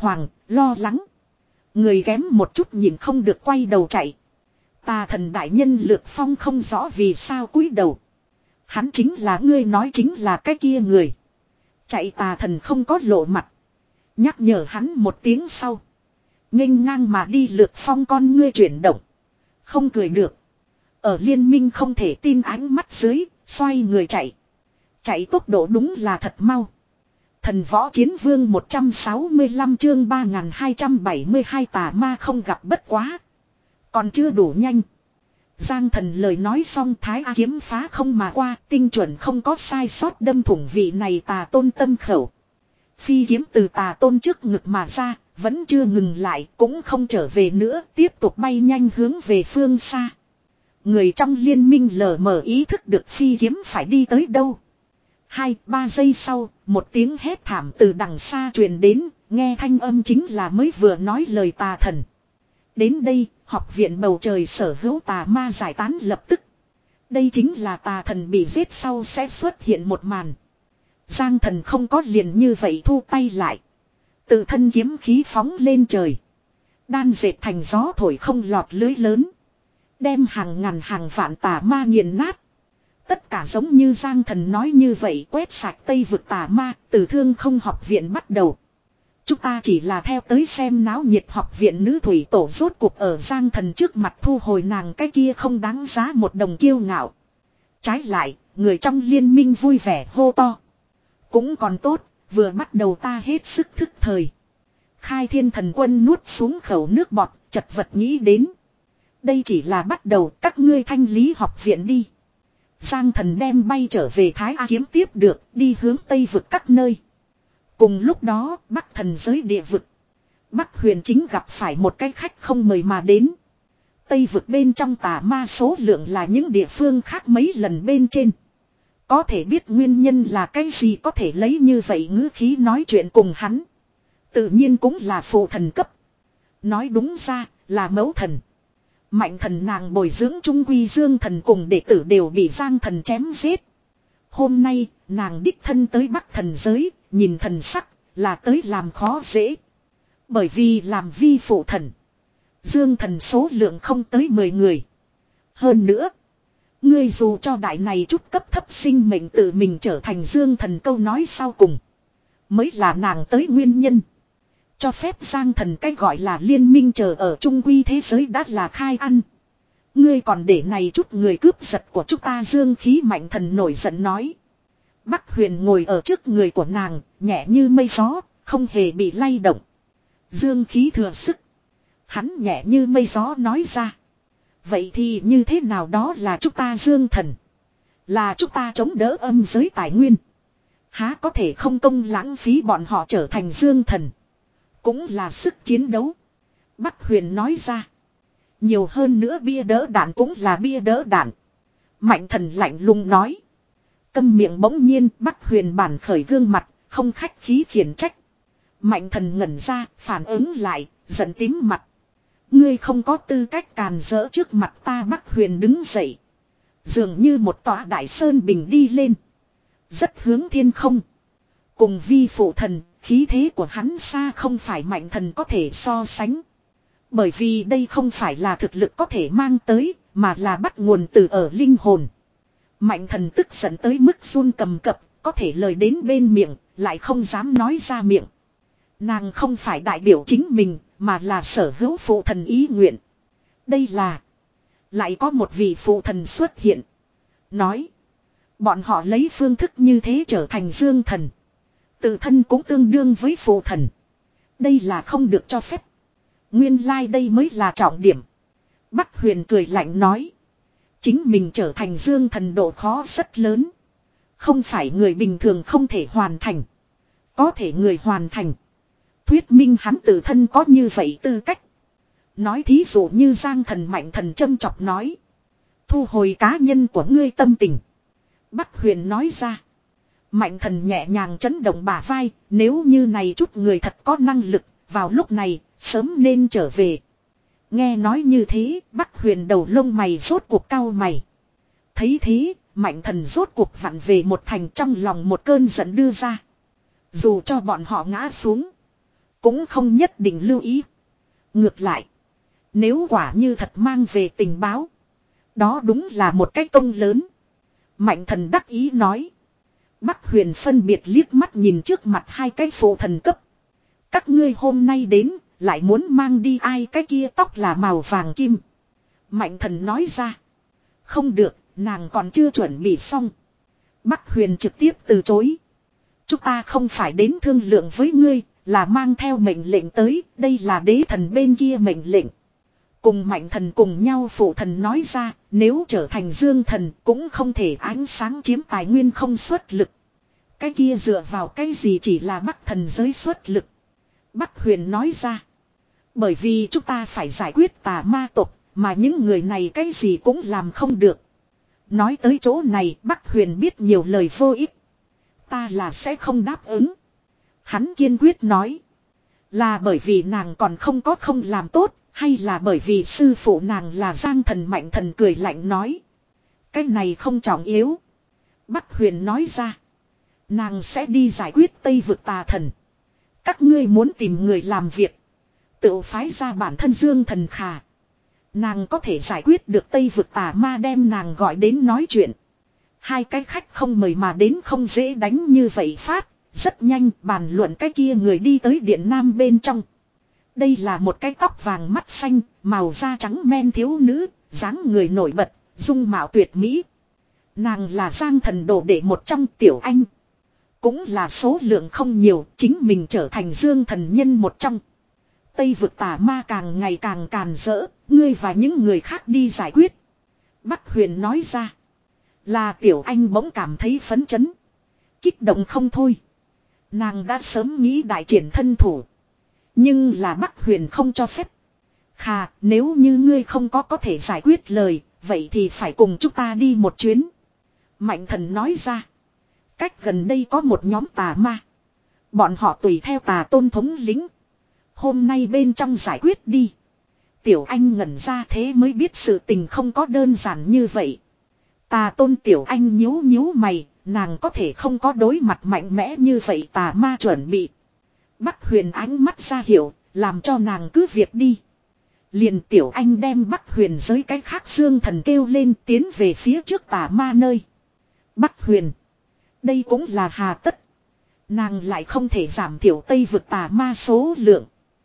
Lo lắng. Người kém một chút nhìn không được quay đầu chạy. Tà thần đại nhân Lược Phong không rõ vì sao cúi đầu. Hắn chính là ngươi nói chính là cái kia người. Chạy tà thần không có lộ mặt. Nhắc nhở hắn một tiếng sau. Nghênh ngang mà đi Lược Phong con ngươi chuyển động. Không cười được. Ở liên minh không thể tin ánh mắt dưới, xoay người chạy. Chạy tốc độ đúng là thật mau. Thần võ chiến vương một trăm sáu mươi lăm chương ba nghìn hai trăm bảy mươi hai tà ma không gặp bất quá. Còn chưa đủ nhanh. Giang thần lời nói xong thái A kiếm phá không mà qua, tinh chuẩn không có sai sót đâm thủng vị này tà tôn tâm khẩu. Phi kiếm từ tà tôn trước ngực mà ra, vẫn chưa ngừng lại, cũng không trở về nữa, tiếp tục bay nhanh hướng về phương xa. Người trong liên minh lờ mờ ý thức được phi kiếm phải đi tới đâu. Hai, ba giây sau, một tiếng hét thảm từ đằng xa truyền đến, nghe thanh âm chính là mới vừa nói lời tà thần. Đến đây, học viện bầu trời sở hữu tà ma giải tán lập tức. Đây chính là tà thần bị giết sau sẽ xuất hiện một màn. Giang thần không có liền như vậy thu tay lại. Tự thân kiếm khí phóng lên trời. Đan dệt thành gió thổi không lọt lưới lớn. Đem hàng ngàn hàng vạn tà ma nghiền nát. Tất cả giống như Giang thần nói như vậy quét sạch Tây vực tà ma, từ thương không học viện bắt đầu. Chúng ta chỉ là theo tới xem náo nhiệt học viện nữ thủy tổ rốt cuộc ở Giang thần trước mặt thu hồi nàng cái kia không đáng giá một đồng kiêu ngạo. Trái lại, người trong liên minh vui vẻ hô to. Cũng còn tốt, vừa bắt đầu ta hết sức thức thời. Khai thiên thần quân nuốt xuống khẩu nước bọt, chật vật nghĩ đến. Đây chỉ là bắt đầu, các ngươi thanh lý học viện đi. Giang thần đem bay trở về Thái A kiếm tiếp được, đi hướng Tây vực các nơi. Cùng lúc đó, Bắc thần giới địa vực. Bắc huyền chính gặp phải một cái khách không mời mà đến. Tây vực bên trong tà ma số lượng là những địa phương khác mấy lần bên trên. Có thể biết nguyên nhân là cái gì có thể lấy như vậy ngữ khí nói chuyện cùng hắn. Tự nhiên cũng là phụ thần cấp. Nói đúng ra là mẫu thần. Mạnh thần nàng bồi dưỡng trung quy dương thần cùng đệ tử đều bị Giang thần chém giết. Hôm nay nàng đích thân tới Bắc thần giới, nhìn thần sắc là tới làm khó dễ. Bởi vì làm vi phụ thần. Dương thần số lượng không tới mười người. Hơn nữa. Ngươi dù cho đại này chút cấp thấp sinh mệnh tự mình trở thành dương thần câu nói sau cùng. Mới là nàng tới nguyên nhân. Cho phép Giang thần cách gọi là liên minh chờ ở trung quy thế giới đã là khai ăn. Ngươi còn để này chút người cướp giật của chúng ta dương khí mạnh thần nổi giận nói. Bắc huyền ngồi ở trước người của nàng, nhẹ như mây gió, không hề bị lay động. Dương khí thừa sức. Hắn nhẹ như mây gió nói ra. Vậy thì như thế nào đó là chúng ta dương thần. Là chúng ta chống đỡ âm giới tài nguyên. Há có thể không công lãng phí bọn họ trở thành dương thần. Cũng là sức chiến đấu. Bắc huyền nói ra. Nhiều hơn nữa bia đỡ đạn cũng là bia đỡ đạn. Mạnh thần lạnh lùng nói. Câm miệng bỗng nhiên Bắc huyền bản khởi gương mặt, không khách khí khiển trách. Mạnh thần ngẩn ra, phản ứng lại, giận tím mặt. Ngươi không có tư cách càn rỡ trước mặt ta. Bắc huyền đứng dậy. Dường như một tòa đại sơn bình đi lên. Rất hướng thiên không. Cùng vi phụ thần, khí thế của hắn xa không phải mạnh thần có thể so sánh. Bởi vì đây không phải là thực lực có thể mang tới, mà là bắt nguồn từ ở linh hồn. Mạnh thần tức giận tới mức run cầm cập, có thể lời đến bên miệng, lại không dám nói ra miệng. Nàng không phải đại biểu chính mình, mà là sở hữu phụ thần ý nguyện. Đây là... Lại có một vị phụ thần xuất hiện. Nói. Bọn họ lấy phương thức như thế trở thành dương thần. Tự thân cũng tương đương với phụ thần. Đây là không được cho phép. Nguyên lai like đây mới là trọng điểm. Bắc huyền cười lạnh nói. Chính mình trở thành dương thần độ khó rất lớn. Không phải người bình thường không thể hoàn thành. Có thể người hoàn thành. Thuyết minh hắn tự thân có như vậy tư cách. Nói thí dụ như Giang thần mạnh thần châm chọc nói. Thu hồi cá nhân của ngươi tâm tình. Bắc huyền nói ra. Mạnh thần nhẹ nhàng chấn động bả vai. Nếu như này chút người thật có năng lực. Vào lúc này sớm nên trở về. Nghe nói như thế Bắc huyền đầu lông mày rốt cuộc cau mày. Thấy thế mạnh thần rốt cuộc vặn về một thành trong lòng một cơn giận đưa ra. Dù cho bọn họ ngã xuống. cũng không nhất định lưu ý. Ngược lại, nếu quả như thật mang về tình báo, đó đúng là một cái công lớn. Mạnh thần đắc ý nói. Bắc Huyền phân biệt liếc mắt nhìn trước mặt hai cái phụ thần cấp. Các ngươi hôm nay đến, lại muốn mang đi ai cái kia tóc là màu vàng kim. Mạnh thần nói ra. Không được, nàng còn chưa chuẩn bị xong. Bắc Huyền trực tiếp từ chối. Chúng ta không phải đến thương lượng với ngươi, là mang theo mệnh lệnh tới, đây là đế thần bên kia mệnh lệnh. Cùng mạnh thần cùng nhau phụ thần nói ra, nếu trở thành dương thần cũng không thể ánh sáng chiếm tài nguyên không xuất lực. Cái kia dựa vào cái gì chỉ là bắc thần giới xuất lực. Bắc Huyền nói ra. Bởi vì chúng ta phải giải quyết tà ma tộc, mà những người này cái gì cũng làm không được. Nói tới chỗ này Bắc Huyền biết nhiều lời vô ích. Ta là sẽ không đáp ứng. Hắn kiên quyết nói. Là bởi vì nàng còn không có không làm tốt, hay là bởi vì sư phụ nàng là Giang thần mạnh thần cười lạnh nói. Cái này không trọng yếu. Bắc Huyền nói ra. Nàng sẽ đi giải quyết Tây vực tà thần. Các ngươi muốn tìm người làm việc. Tự phái ra bản thân Dương thần khả. Nàng có thể giải quyết được Tây vực tà ma đem nàng gọi đến nói chuyện. Hai cái khách không mời mà đến không dễ đánh như vậy phát. Rất nhanh bàn luận cái kia người đi tới điện nam bên trong. Đây là một cái tóc vàng mắt xanh, màu da trắng men thiếu nữ, dáng người nổi bật, dung mạo tuyệt mỹ. Nàng là Giang thần đồ đệ một trong Tiểu Anh. Cũng là số lượng không nhiều, chính mình trở thành Dương thần nhân một trong. Tây vực tà ma càng ngày càng càn rỡ, ngươi và những người khác đi giải quyết. Bắc Huyền nói ra. Là Tiểu Anh bỗng cảm thấy phấn chấn. Kích động không thôi. Nàng đã sớm nghĩ đại triển thân thủ. Nhưng là Bắc Huyền không cho phép. Khà, nếu như ngươi không có có thể giải quyết lời, vậy thì phải cùng chúng ta đi một chuyến. Mạnh thần nói ra. Cách gần đây có một nhóm tà ma. Bọn họ tùy theo tà tôn thống lĩnh. Hôm nay bên trong giải quyết đi. Tiểu Anh ngẩn ra thế mới biết sự tình không có đơn giản như vậy. Tà tôn Tiểu Anh nhíu nhíu mày, nàng có thể không có đối mặt mạnh mẽ như vậy tà ma chuẩn bị. Bắc Huyền ánh mắt ra hiểu, làm cho nàng cứ việc đi. Liền Tiểu Anh đem Bắc Huyền giới cái khác Dương thần kêu lên tiến về phía trước tà ma nơi. Bắc Huyền. Đây cũng là hà tất. Nàng lại không thể giảm thiểu Tây vực tà ma số lượng.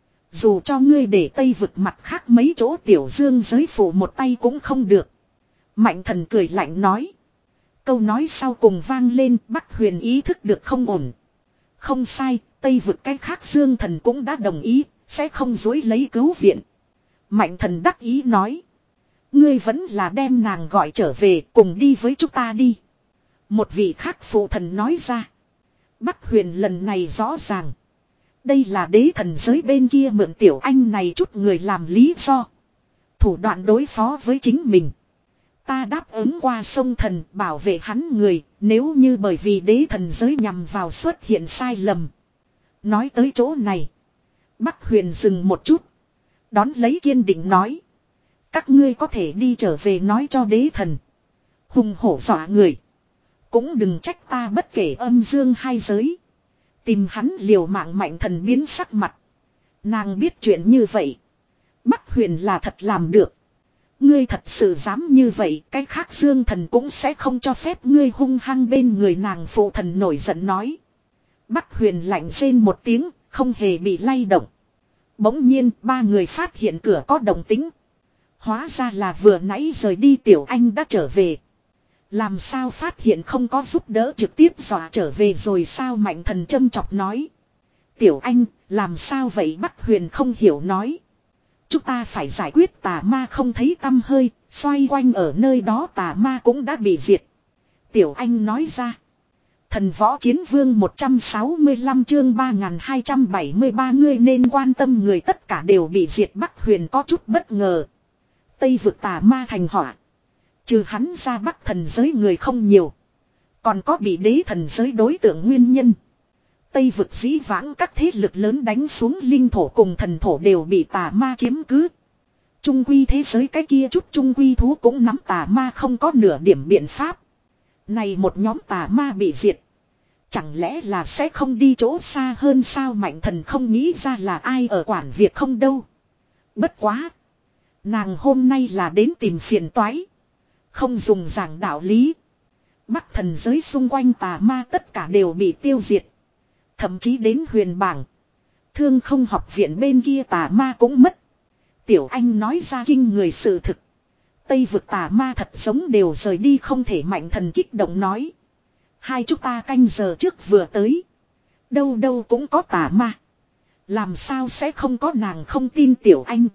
Dù cho ngươi để Tây vực mặt khác mấy chỗ Tiểu Dương giới phủ một tay cũng không được. Mạnh thần cười lạnh nói. Câu nói sau cùng vang lên Bắc Huyền ý thức được không ổn. Không sai, Tây vực cái khác Dương thần cũng đã đồng ý, sẽ không dối lấy cứu viện. Mạnh thần đắc ý nói. Ngươi vẫn là đem nàng gọi trở về cùng đi với chúng ta đi. Một vị khác phụ thần nói ra. Bắc Huyền lần này rõ ràng. Đây là đế thần giới bên kia mượn Tiểu Anh này chút người làm lý do. Thủ đoạn đối phó với chính mình. Ta đáp ứng qua sông thần bảo vệ hắn người, nếu như bởi vì đế thần giới nhằm vào xuất hiện sai lầm. Nói tới chỗ này. Bắc Huyền dừng một chút. Đón lấy kiên định nói. Các ngươi có thể đi trở về nói cho đế thần. Hùng hổ dọa người. Cũng đừng trách ta bất kể âm dương hai giới. Tìm hắn liều mạng mạnh thần biến sắc mặt. Nàng biết chuyện như vậy. Bắc Huyền là thật làm được. Ngươi thật sự dám như vậy, cái khác Dương thần cũng sẽ không cho phép ngươi hung hăng bên người nàng phụ thần nổi giận nói. Bắc Huyền lạnh rên một tiếng, không hề bị lay động. Bỗng nhiên, ba người phát hiện cửa có động tính. Hóa ra là vừa nãy rời đi Tiểu Anh đã trở về. Làm sao phát hiện không có giúp đỡ trực tiếp dọa trở về rồi sao mạnh thần châm chọc nói. Tiểu Anh, làm sao vậy Bắc Huyền không hiểu nói. Chúng ta phải giải quyết tà ma không thấy tăm hơi, xoay quanh ở nơi đó tà ma cũng đã bị diệt. Tiểu Anh nói ra. Thần võ chiến vương một trăm sáu mươi lăm chương ba nghìn hai trăm bảy mươi ba ngươi nên quan tâm người tất cả đều bị diệt Bắc Huyền có chút bất ngờ. Tây vực tà ma thành họa. Trừ hắn ra Bắc thần giới người không nhiều. Còn có bị đế thần giới đối tượng nguyên nhân. Tây vực dĩ vãng các thế lực lớn đánh xuống linh thổ cùng thần thổ đều bị tà ma chiếm cứ. Trung quy thế giới cái kia chút trung quy thú cũng nắm tà ma không có nửa điểm biện pháp. Này một nhóm tà ma bị diệt. Chẳng lẽ là sẽ không đi chỗ xa hơn sao? Mạnh thần không nghĩ ra là ai ở quản việc không đâu. Bất quá. Nàng hôm nay là đến tìm phiền toái. Không dùng giảng đạo lý. Bắc thần giới xung quanh tà ma tất cả đều bị tiêu diệt. Thậm chí đến huyền bảng. Thương không học viện bên kia tà ma cũng mất. Tiểu Anh nói ra kinh người sự thực. Tây vực tà ma thật giống đều rời đi không thể. Mạnh thần kích động nói. Hai chúng ta canh giờ trước vừa tới. Đâu đâu cũng có tà ma. Làm sao sẽ không có? Nàng không tin Tiểu Anh.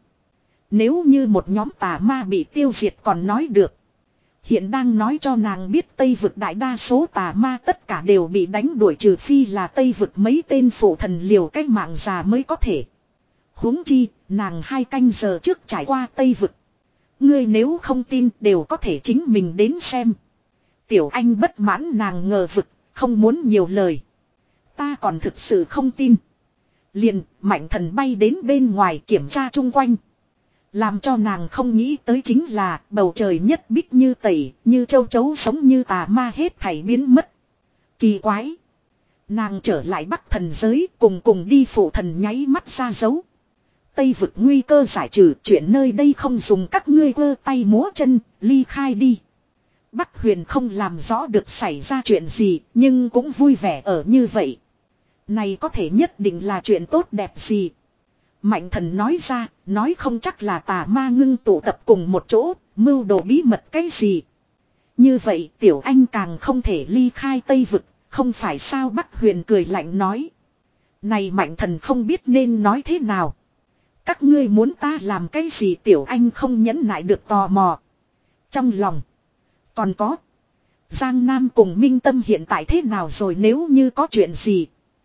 Nếu như một nhóm tà ma bị tiêu diệt còn nói được. Hiện đang nói cho nàng biết Tây vực đại đa số tà ma tất cả đều bị đánh đuổi, trừ phi là Tây vực mấy tên phụ thần liều cách mạng già mới có thể. Huống chi, nàng hai canh giờ trước trải qua Tây vực. Ngươi nếu không tin đều có thể chính mình đến xem. Tiểu Anh bất mãn, nàng ngờ vực, không muốn nhiều lời. Ta còn thực sự không tin. Liền, Mạnh thần bay đến bên ngoài kiểm tra chung quanh. Làm cho nàng không nghĩ tới chính là bầu trời nhất bích như tẩy, như châu chấu sống như tà ma hết thảy biến mất. Kỳ quái. Nàng trở lại Bắc thần giới cùng cùng đi phụ thần nháy mắt ra dấu. Tây vực nguy cơ giải trừ, chuyện nơi đây không dùng các ngươi quơ tay múa chân, ly khai đi. Bắc Huyền không làm rõ được xảy ra chuyện gì, nhưng cũng vui vẻ ở như vậy. Này có thể nhất định là chuyện tốt đẹp gì. Mạnh thần nói ra, nói không chắc là tà ma ngưng tụ tập cùng một chỗ, mưu đồ bí mật cái gì. Như vậy Tiểu Anh càng không thể ly khai Tây vực, không phải sao? Bắc Huyền cười lạnh nói. Này Mạnh thần không biết nên nói thế nào. Các ngươi muốn ta làm cái gì? Tiểu Anh không nhẫn nại được tò mò. Trong lòng. Còn có. Giang Nam cùng Minh Tâm hiện tại thế nào rồi? Nếu như có chuyện gì,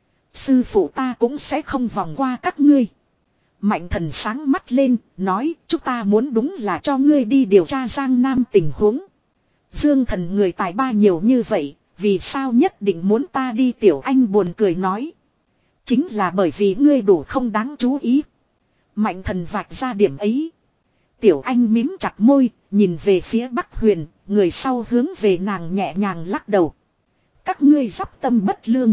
sư phụ ta cũng sẽ không vòng qua các ngươi. Mạnh thần sáng mắt lên, nói, chúng ta muốn đúng là cho ngươi đi điều tra Giang Nam tình huống. Dương thần người tài ba nhiều như vậy, vì sao nhất định muốn ta đi? Tiểu Anh buồn cười nói. Chính là bởi vì ngươi đủ không đáng chú ý. Mạnh thần vạch ra điểm ấy. Tiểu Anh mím chặt môi, nhìn về phía Bắc Huyền, người sau hướng về nàng nhẹ nhàng lắc đầu. Các ngươi dắp tâm bất lương.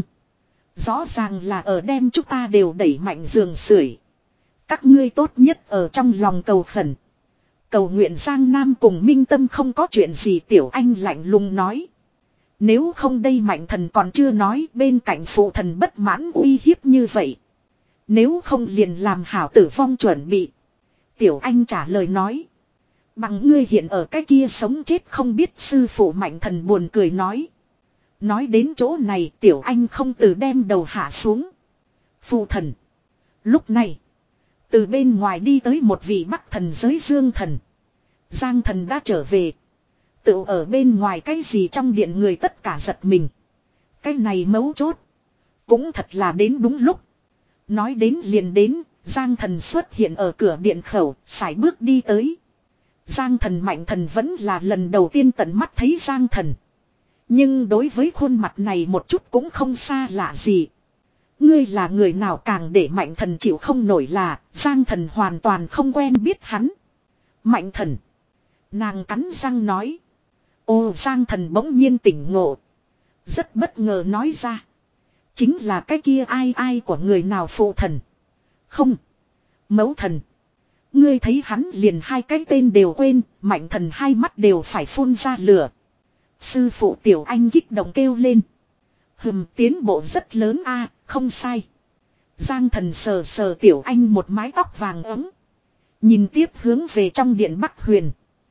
Rõ ràng là ở đem chúng ta đều đẩy mạnh giường sưởi. Các ngươi tốt nhất ở trong lòng cầu khẩn. Cầu nguyện Giang Nam cùng Minh Tâm không có chuyện gì. Tiểu Anh lạnh lùng nói. Nếu không đây Mạnh thần còn chưa nói, bên cạnh phụ thần bất mãn uy hiếp như vậy. Nếu không liền làm hảo tử vong chuẩn bị. Tiểu Anh trả lời nói. Bằng ngươi hiện ở cái kia sống chết không biết. Sư phụ Mạnh thần buồn cười nói. Nói đến chỗ này Tiểu Anh không từ đem đầu hạ xuống. Phụ thần. Lúc này. Từ bên ngoài đi tới một vị Bắc thần giới Dương thần. Giang thần đã trở về. Tự ở bên ngoài cái gì trong điện người tất cả giật mình. Cái này mấu chốt. Cũng thật là đến đúng lúc. Nói đến liền đến. Giang thần xuất hiện ở cửa điện khẩu. Sải bước đi tới. Giang thần Mạnh thần vẫn là lần đầu tiên tận mắt thấy Giang thần. Nhưng đối với khuôn mặt này một chút cũng không xa lạ gì. Ngươi là người nào? Càng để Mạnh thần chịu không nổi là Giang thần hoàn toàn không quen biết hắn. Mạnh thần. Nàng cắn răng nói. Ô, Giang thần bỗng nhiên tỉnh ngộ. Rất bất ngờ nói ra. Chính là cái kia ai ai của người nào? Phụ thần. Không. Mẫu thần. Ngươi thấy hắn liền hai cái tên đều quên. Mạnh thần hai mắt đều phải phun ra lửa. Sư phụ Tiểu Anh kích động kêu lên. Hừm, tiến bộ rất lớn a, không sai. Giang thần sờ sờ Tiểu Anh một mái tóc vàng ấm. Nhìn tiếp hướng về trong điện Bắc Huyền.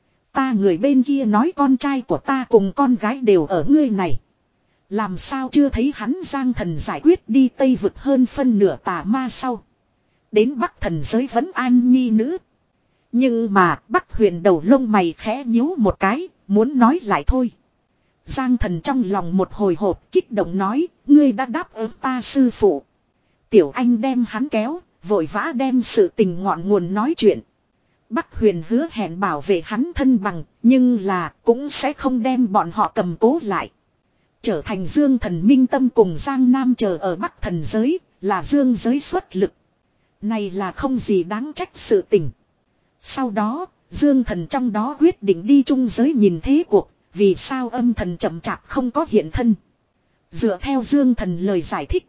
Ta người bên kia nói con trai của ta cùng con gái đều ở ngươi này. Làm sao chưa thấy hắn? Giang thần giải quyết đi Tây vực hơn phân nửa tà ma sau. Đến Bắc thần giới vẫn an nhi nữ. Nhưng mà Bắc Huyền đầu lông mày khẽ nhíu một cái, muốn nói lại thôi. Giang thần trong lòng một hồi hộp kích động nói, ngươi đã đáp ứng ta sư phụ. Tiểu Anh đem hắn kéo, vội vã đem sự tình ngọn nguồn nói chuyện. Bắc Huyền hứa hẹn bảo vệ hắn thân bằng, nhưng là cũng sẽ không đem bọn họ cầm cố lại. Trở thành Dương thần Minh Tâm cùng Giang Nam chờ ở Bắc thần giới, là Dương giới xuất lực. Này là không gì đáng trách sự tình. Sau đó, Dương thần trong đó quyết định đi trung giới nhìn thế cuộc. Vì sao âm thần chậm chạp không có hiện thân? Dựa theo Dương Thần lời giải thích.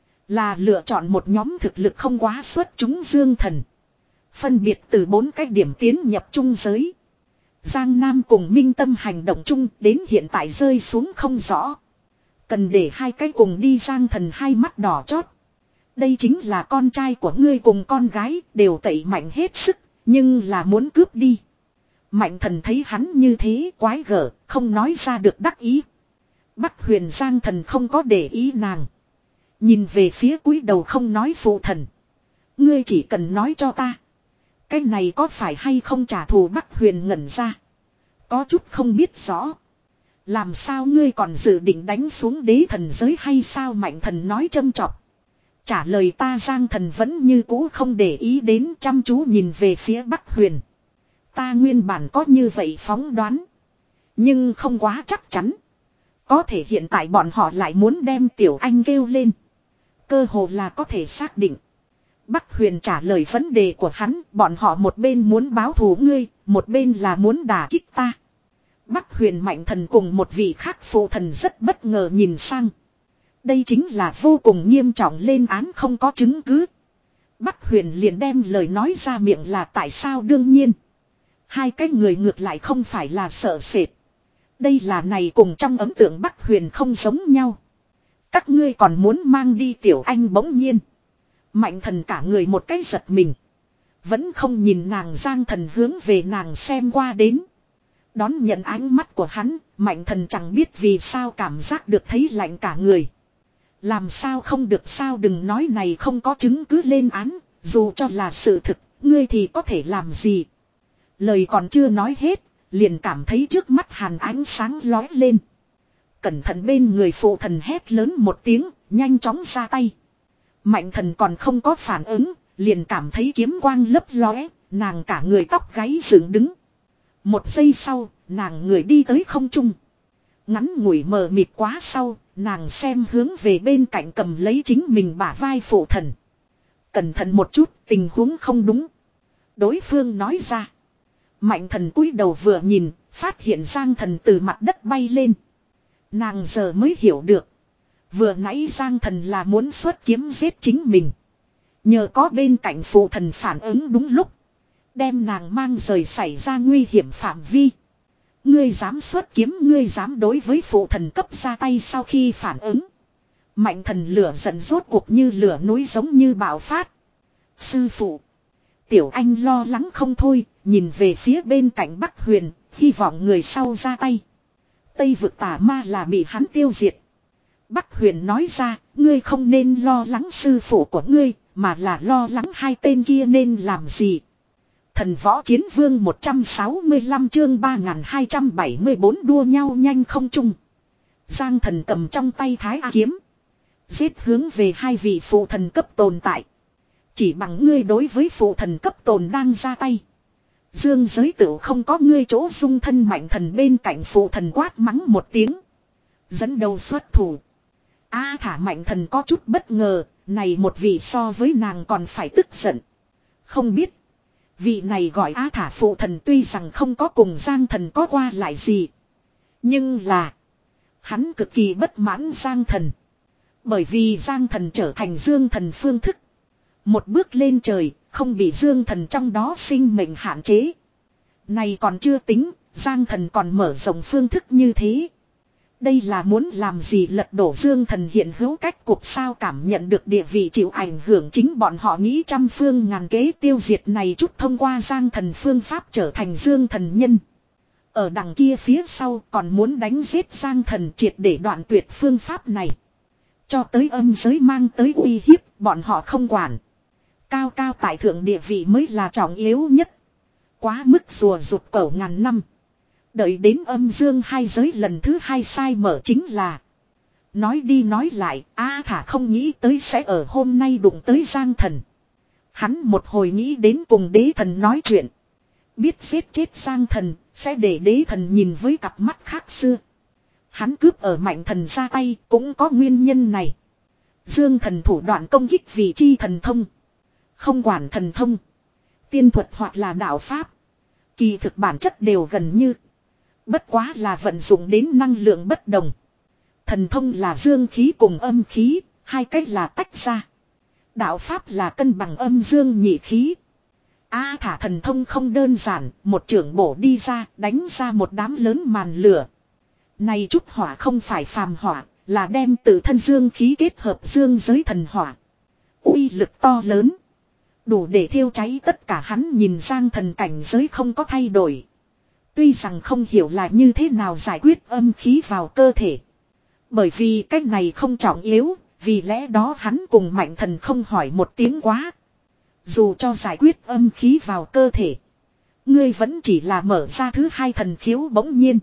Là lựa chọn một nhóm thực lực không quá xuất chúng Dương Thần. Phân biệt từ bốn cái điểm tiến nhập trung giới. Giang Nam cùng Minh Tâm hành động chung đến hiện tại rơi xuống không rõ. Cần để hai cái cùng đi Giang Thần hai mắt đỏ chót. Đây chính là con trai của ngươi cùng con gái đều tẩy mạnh hết sức. Nhưng là muốn cướp đi. Mạnh Thần thấy hắn như thế quái gở không nói ra được đắc ý. Bắc Huyền Giang Thần không có để ý nàng. Nhìn về phía cúi đầu không nói phụ thần. Ngươi chỉ cần nói cho ta. Cái này có phải hay không trả thù Bắc Huyền ngẩn ra. Có chút không biết rõ. Làm sao ngươi còn dự định đánh xuống đế thần giới hay sao Mạnh Thần nói châm chọc. Trả lời ta Giang Thần vẫn như cũ không để ý đến chăm chú nhìn về phía Bắc Huyền. Ta nguyên bản có như vậy phóng đoán. Nhưng không quá chắc chắn. Có thể hiện tại bọn họ lại muốn đem Tiểu Anh kêu lên. Cơ hồ là có thể xác định. Bắc Huyền trả lời vấn đề của hắn. Bọn họ một bên muốn báo thù ngươi. Một bên là muốn đả kích ta. Bắc Huyền Mạnh Thần cùng một vị khác phụ thần rất bất ngờ nhìn sang. Đây chính là vô cùng nghiêm trọng lên án không có chứng cứ. Bắc Huyền liền đem lời nói ra miệng là tại sao đương nhiên. Hai cái người ngược lại không phải là sợ sệt. Đây là này cùng trong ấn tượng Bắc Huyền không giống nhau. Các ngươi còn muốn mang đi Tiểu Anh bỗng nhiên. Mạnh Thần cả người một cái giật mình. Vẫn không nhìn nàng Giang Thần hướng về nàng xem qua đến. Đón nhận ánh mắt của hắn, Mạnh Thần chẳng biết vì sao cảm giác được thấy lạnh cả người. Làm sao không được sao đừng nói này không có chứng cứ lên án, dù cho là sự thực, ngươi thì có thể làm gì. Lời còn chưa nói hết, liền cảm thấy trước mắt hàn ánh sáng lóe lên. Cẩn thận bên người phụ thần hét lớn một tiếng, nhanh chóng ra tay. Mạnh Thần còn không có phản ứng, liền cảm thấy kiếm quang lấp lóe, nàng cả người tóc gáy dựng đứng. Một giây sau, nàng người đi tới không trung. Ngắn ngủi mờ mịt quá sau, nàng xem hướng về bên cạnh cầm lấy chính mình bả vai phụ thần. Cẩn thận một chút, tình huống không đúng. Đối phương nói ra. Mạnh Thần cúi đầu vừa nhìn, phát hiện Giang Thần từ mặt đất bay lên. Nàng giờ mới hiểu được. Vừa nãy Giang Thần là muốn xuất kiếm giết chính mình. Nhờ có bên cạnh phụ thần phản ứng đúng lúc. Đem nàng mang rời xảy ra nguy hiểm phạm vi. Ngươi dám xuất kiếm, ngươi dám đối với phụ thần cấp ra tay sau khi phản ứng. Mạnh Thần lửa giận rốt cuộc như lửa núi giống như bạo phát. Sư phụ. Tiểu Anh lo lắng không thôi, nhìn về phía bên cạnh Bắc Huyền, hy vọng người sau ra tay. Tây vực tà ma là bị hắn tiêu diệt. Bắc Huyền nói ra, ngươi không nên lo lắng sư phụ của ngươi, mà là lo lắng hai tên kia nên làm gì. Thần võ chiến vương một trăm sáu mươi lăm chương ba nghìn hai trăm bảy mươi bốn đua nhau nhanh không chung. Giang Thần cầm trong tay Thái A kiếm. Giết hướng về hai vị phụ thần cấp tồn tại. Chỉ bằng ngươi đối với phụ thần cấp tồn đang ra tay. Dương giới tựu không có ngươi chỗ dung thân Mạnh Thần bên cạnh phụ thần quát mắng một tiếng. Dẫn đầu xuất thủ. A thả Mạnh Thần có chút bất ngờ, này một vị so với nàng còn phải tức giận. Không biết. Vị này gọi Á thả phụ thần tuy rằng không có cùng Giang Thần có qua lại gì. Nhưng là. Hắn cực kỳ bất mãn Giang Thần. Bởi vì Giang Thần trở thành Dương Thần phương thức. Một bước lên trời, không bị Dương Thần trong đó sinh mệnh hạn chế. Này còn chưa tính, Giang Thần còn mở rộng phương thức như thế. Đây là muốn làm gì lật đổ Dương Thần hiện hữu cách cuộc sao cảm nhận được địa vị chịu ảnh hưởng chính bọn họ nghĩ trăm phương ngàn kế tiêu diệt này chút thông qua Giang Thần phương pháp trở thành Dương Thần nhân. Ở đằng kia phía sau còn muốn đánh giết Giang Thần triệt để đoạn tuyệt phương pháp này. Cho tới âm giới mang tới uy hiếp bọn họ không quản. Cao cao tại thượng địa vị mới là trọng yếu nhất. Quá mức rùa rụt cẩu ngàn năm. Đợi đến âm dương hai giới lần thứ hai sai mở chính là. Nói đi nói lại, A thả không nghĩ tới sẽ ở hôm nay đụng tới Giang Thần. Hắn một hồi nghĩ đến cùng đế thần nói chuyện. Biết giết chết Giang Thần, sẽ để đế thần nhìn với cặp mắt khác xưa. Hắn cướp ở Mạnh Thần ra tay cũng có nguyên nhân này. Dương Thần thủ đoạn công kích vì chi thần thông. Không quản thần thông, tiên thuật hoặc là đạo pháp. Kỳ thực bản chất đều gần như. Bất quá là vận dụng đến năng lượng bất đồng. Thần thông là dương khí cùng âm khí, hai cách là tách ra. Đạo pháp là cân bằng âm dương nhị khí. A thả thần thông không đơn giản, một chưởng bổ đi ra, đánh ra một đám lớn màn lửa. Này chút hỏa không phải phàm hỏa, là đem tự thân dương khí kết hợp dương giới thần hỏa. Uy lực to lớn. Đủ để thiêu cháy tất cả. Hắn nhìn Giang Thần cảnh giới không có thay đổi. Tuy rằng không hiểu là như thế nào giải quyết âm khí vào cơ thể. Bởi vì cách này không trọng yếu, vì lẽ đó hắn cùng Mạnh Thần không hỏi một tiếng quá. Dù cho giải quyết âm khí vào cơ thể, ngươi vẫn chỉ là mở ra thứ hai thần khiếu. Bỗng nhiên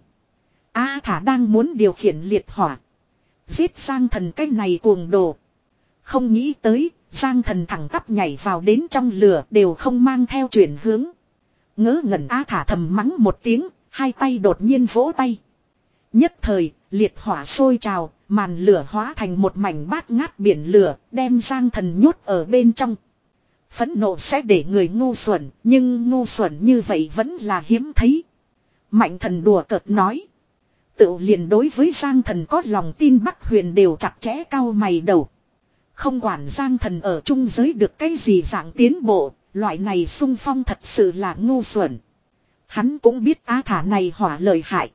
A thả đang muốn điều khiển liệt hỏa, giết Giang Thần cái này cuồng đồ. Không nghĩ tới Giang Thần thẳng tắp nhảy vào đến trong lửa, đều không mang theo chuyển hướng. Ngớ ngẩn A thả thầm mắng một tiếng, hai tay đột nhiên vỗ tay. Nhất thời liệt hỏa sôi trào, màn lửa hóa thành một mảnh bát ngát biển lửa, đem Giang Thần nhốt ở bên trong. Phẫn nộ sẽ để người ngu xuẩn, nhưng ngu xuẩn như vậy vẫn là hiếm thấy. Mạnh Thần đùa cợt nói. Tự liền đối với Giang Thần có lòng tin Bắc Huyền đều chặt chẽ cau mày đầu. Không quản Giang Thần ở trung giới được cái gì dạng tiến bộ, loại này xung phong thật sự là ngu xuẩn. Hắn cũng biết A thả này hỏa lợi hại.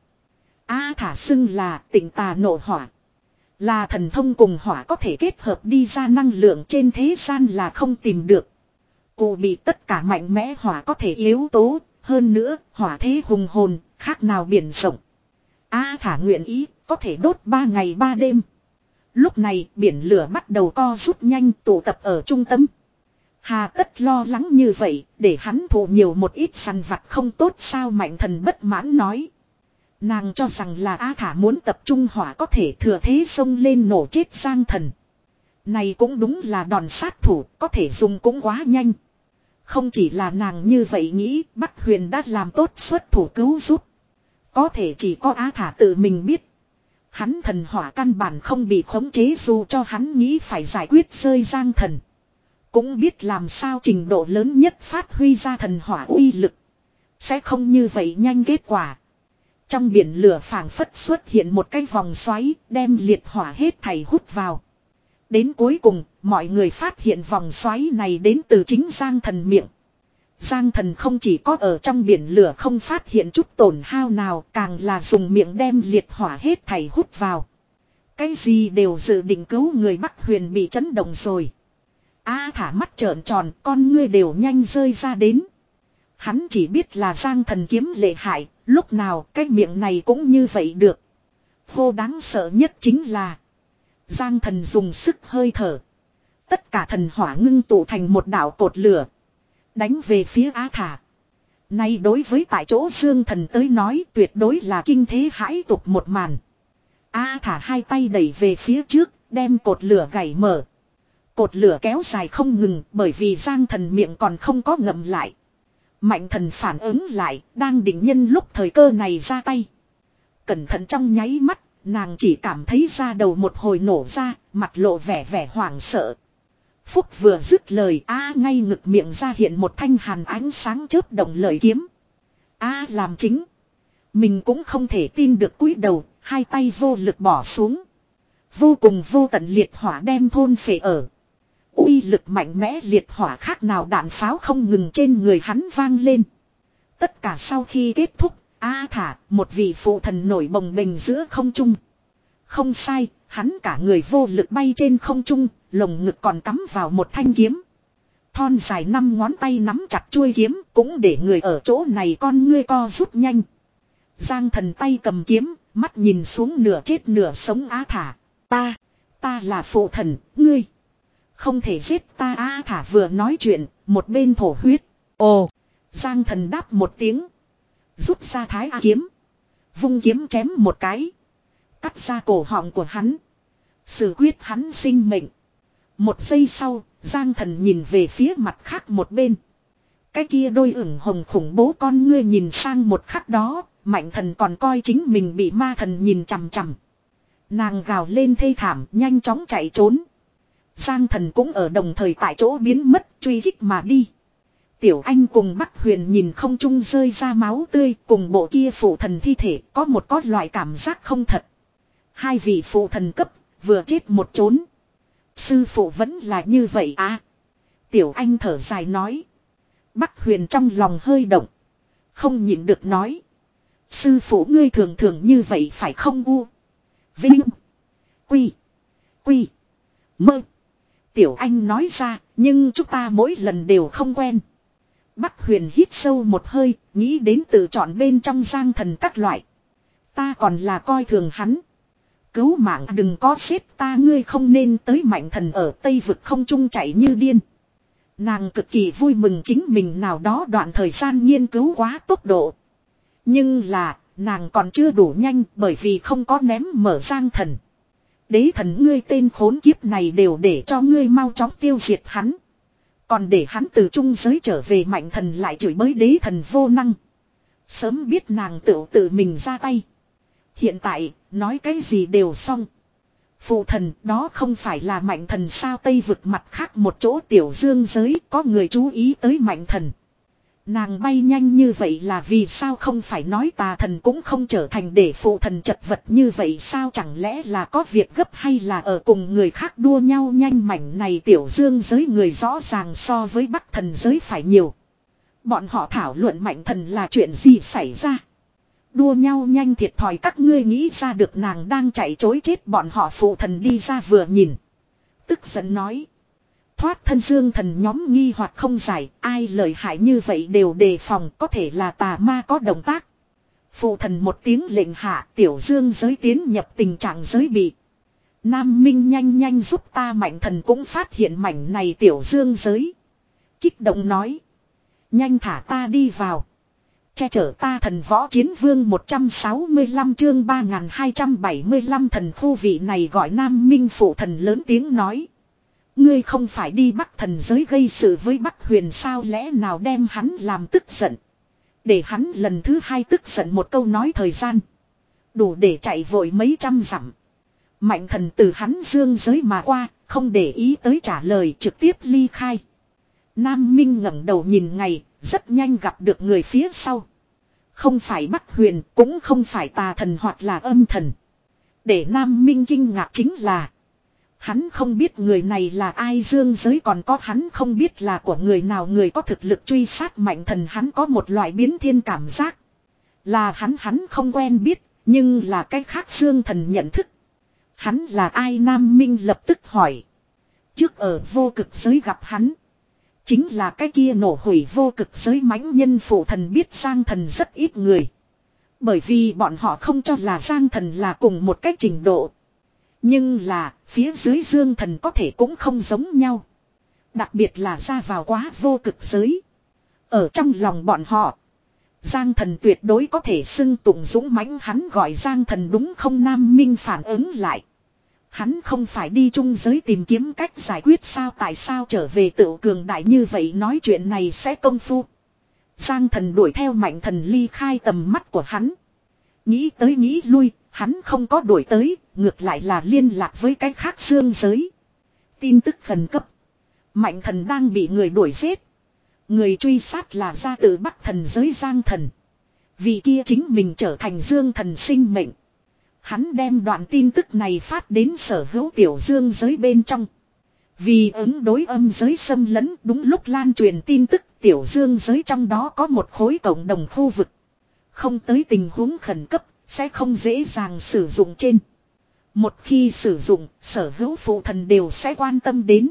A thả xưng là tịnh tà nộ hỏa. Là thần thông cùng hỏa có thể kết hợp đi ra năng lượng trên thế gian là không tìm được. Cụ bị tất cả mạnh mẽ hỏa có thể yếu tố, hơn nữa hỏa thế hùng hồn, khác nào biển rộng. A thả nguyện ý, có thể đốt ba ngày ba đêm. Lúc này biển lửa bắt đầu co rút nhanh, tụ tập ở trung tâm. Hà tất lo lắng như vậy, để hắn thụ nhiều một ít săn vặt không tốt sao? Mạnh Thần bất mãn nói. Nàng cho rằng là A thả muốn tập trung hỏa có thể thừa thế xông lên nổ chết Giang Thần. Này cũng đúng là đòn sát thủ, có thể dùng cũng quá nhanh. Không chỉ là nàng như vậy nghĩ, Bắc Huyền đã làm tốt xuất thủ cứu giúp. Có thể chỉ có Á thả tự mình biết. Hắn thần hỏa căn bản không bị khống chế, dù cho hắn nghĩ phải giải quyết rơi Giang Thần. Cũng biết làm sao trình độ lớn nhất phát huy ra thần hỏa uy lực. Sẽ không như vậy nhanh kết quả. Trong biển lửa phảng phất xuất hiện một cái vòng xoáy, đem liệt hỏa hết thảy hút vào. Đến cuối cùng, mọi người phát hiện vòng xoáy này đến từ chính Giang Thần miệng. Giang Thần không chỉ có ở trong biển lửa không phát hiện chút tổn hao nào, càng là dùng miệng đem liệt hỏa hết thảy hút vào. Cái gì đều dự định cứu người. Bắc Huyền bị chấn động rồi. A thả mắt trợn tròn, con ngươi đều nhanh rơi ra đến. Hắn chỉ biết là Giang Thần kiếm lệ hại, lúc nào cái miệng này cũng như vậy được. Vô đáng sợ nhất chính là Giang Thần dùng sức hơi thở, tất cả thần hỏa ngưng tụ thành một đạo cột lửa, đánh về phía Á thả. Nay đối với tại chỗ Dương Thần tới nói tuyệt đối là kinh thế hãi tục một màn. Á thả hai tay đẩy về phía trước, đem cột lửa gảy mở. Cột lửa kéo dài không ngừng, bởi vì Giang Thần miệng còn không có ngậm lại. Mạnh Thần phản ứng lại, đang định nhân lúc thời cơ này ra tay. Cẩn thận trong nháy mắt, nàng chỉ cảm thấy da đầu một hồi nổ ra, mặt lộ vẻ vẻ hoảng sợ. Phúc vừa dứt lời, a ngay ngực miệng ra hiện một thanh hàn ánh sáng chớp động lợi kiếm. A làm chính. Mình cũng không thể tin được, cúi đầu, hai tay vô lực bỏ xuống. Vô cùng vô tận liệt hỏa đem thôn phệ ở. Uy lực mạnh mẽ liệt hỏa khác nào đạn pháo không ngừng trên người hắn vang lên. Tất cả sau khi kết thúc, A thả, một vị phụ thần nổi bồng bềnh giữa không trung. Không sai, hắn cả người vô lực bay trên không trung, lồng ngực còn cắm vào một thanh kiếm. Thon dài năm ngón tay nắm chặt chuôi kiếm, cũng để người ở chỗ này con ngươi co rút nhanh. Giang Thần tay cầm kiếm, mắt nhìn xuống nửa chết nửa sống Á thả. Ta, ta là phụ thần, ngươi không thể giết ta. Á thả vừa nói chuyện, một bên thổ huyết. Ồ, Giang Thần đáp một tiếng, rút ra thái A kiếm, vung kiếm chém một cái, cắt ra cổ họng của hắn, xử quyết hắn sinh mệnh. Một giây sau, Giang Thần nhìn về phía mặt khác một bên. Cái kia đôi ửng hồng khủng bố con ngươi nhìn sang một khắc đó, Mạnh Thần còn coi chính mình bị ma thần nhìn chằm chằm. Nàng gào lên thê thảm, nhanh chóng chạy trốn. Giang Thần cũng ở đồng thời tại chỗ biến mất, truy kích mà đi. Tiểu Anh cùng Bắc Huyền nhìn không trung rơi ra máu tươi, cùng bộ kia phụ thần thi thể, có một có loại cảm giác không thật. Hai vị phụ thần cấp, vừa chết một trốn. Sư phụ vẫn là như vậy à. Tiểu Anh thở dài nói. Bắc Huyền trong lòng hơi động. Không nhịn được nói. Sư phụ ngươi thường thường như vậy phải không u. Vinh. Quy. Quy. Mơ. Tiểu Anh nói ra, nhưng chúng ta mỗi lần đều không quen. Bắc Huyền hít sâu một hơi, nghĩ đến tự chọn bên trong giang thần các loại. Ta còn là coi thường hắn. Cứu mạng đừng có xếp ta, ngươi không nên tới mạnh thần ở Tây Vực không trung chạy như điên. Nàng cực kỳ vui mừng chính mình nào đó đoạn thời gian nghiên cứu quá tốc độ. Nhưng là, nàng còn chưa đủ nhanh bởi vì không có ném mở giang thần. Đế thần ngươi tên khốn kiếp này đều để cho ngươi mau chóng tiêu diệt hắn. Còn để hắn từ trung giới trở về mạnh thần lại chửi bới đế thần vô năng. Sớm biết nàng tự tự mình ra tay. Hiện tại, nói cái gì đều xong. Phụ thần đó không phải là mạnh thần sao? Tây Vực mặt khác một chỗ tiểu dương giới có người chú ý tới mạnh thần. Nàng bay nhanh như vậy là vì sao? Không phải nói tà thần cũng không trở thành để phụ thần chật vật như vậy sao? Chẳng lẽ là có việc gấp hay là ở cùng người khác đua nhau nhanh? Mảnh này tiểu dương giới người rõ ràng so với bắc thần giới phải nhiều. Bọn họ thảo luận mạnh thần là chuyện gì xảy ra? Đua nhau nhanh thiệt thòi các ngươi nghĩ ra được nàng đang chạy chối chết. Bọn họ phụ thần đi ra vừa nhìn. Tức giận nói. Thoát thân dương thần nhóm nghi hoặc không giải. Ai lợi hại như vậy đều đề phòng. Có thể là tà ma có động tác. Phụ thần một tiếng lệnh hạ. Tiểu dương giới tiến nhập tình trạng giới bị. Nam Minh nhanh nhanh giúp ta. Mạnh thần cũng phát hiện mảnh này tiểu dương giới. Kích động nói. Nhanh thả ta đi vào. Che chở ta. Thần võ chiến vương một trăm sáu mươi lăm chương ba nghìn hai trăm bảy mươi lăm thần khu. Vị này gọi Nam Minh phụ thần lớn tiếng nói. Ngươi không phải đi bắc thần giới gây sự với Bắc Huyền sao? Lẽ nào đem hắn làm tức giận? Để hắn lần thứ hai tức giận một câu nói thời gian. Đủ để chạy vội mấy trăm dặm. Mạnh thần từ hắn dương giới mà qua, không để ý tới trả lời trực tiếp ly khai. Nam Minh ngẩng đầu nhìn ngày, rất nhanh gặp được người phía sau. Không phải Bắc Huyền, cũng không phải tà thần hoặc là âm thần. Để Nam Minh kinh ngạc chính là hắn không biết người này là ai, dương giới còn có hắn không biết là của người nào. Người có thực lực truy sát mạnh thần, hắn có một loại biến thiên cảm giác. Là hắn hắn không quen biết, nhưng là cái khác dương thần nhận thức. Hắn là ai? Nam Minh lập tức hỏi. Trước ở vô cực giới gặp hắn. Chính là cái kia nổ hủy vô cực giới mãnh nhân. Phụ thần biết giang thần rất ít người. Bởi vì bọn họ không cho là giang thần là cùng một cái trình độ. Nhưng là, phía dưới dương thần có thể cũng không giống nhau. Đặc biệt là ra vào quá vô cực giới. Ở trong lòng bọn họ, giang thần tuyệt đối có thể xưng tụng dũng mãnh. Hắn gọi giang thần đúng không? Nam Minh phản ứng lại. Hắn không phải đi trung giới tìm kiếm cách giải quyết sao? Tại sao trở về tự cường đại như vậy? Nói chuyện này sẽ công phu. Giang thần đuổi theo mạnh thần ly khai tầm mắt của hắn. Nghĩ tới nghĩ lui, hắn không có đuổi tới, ngược lại là liên lạc với cái khác dương giới. Tin tức khẩn cấp. Mạnh thần đang bị người đuổi giết. Người truy sát là ra từ bắc thần giới giang thần. Vì kia chính mình trở thành dương thần sinh mệnh. Hắn đem đoạn tin tức này phát đến sở hữu tiểu dương giới bên trong. Vì ứng đối âm giới xâm lấn, đúng lúc lan truyền tin tức tiểu dương giới trong đó có một khối cộng đồng khu vực. Không tới tình huống khẩn cấp, sẽ không dễ dàng sử dụng trên. Một khi sử dụng, sở hữu phụ thần đều sẽ quan tâm đến.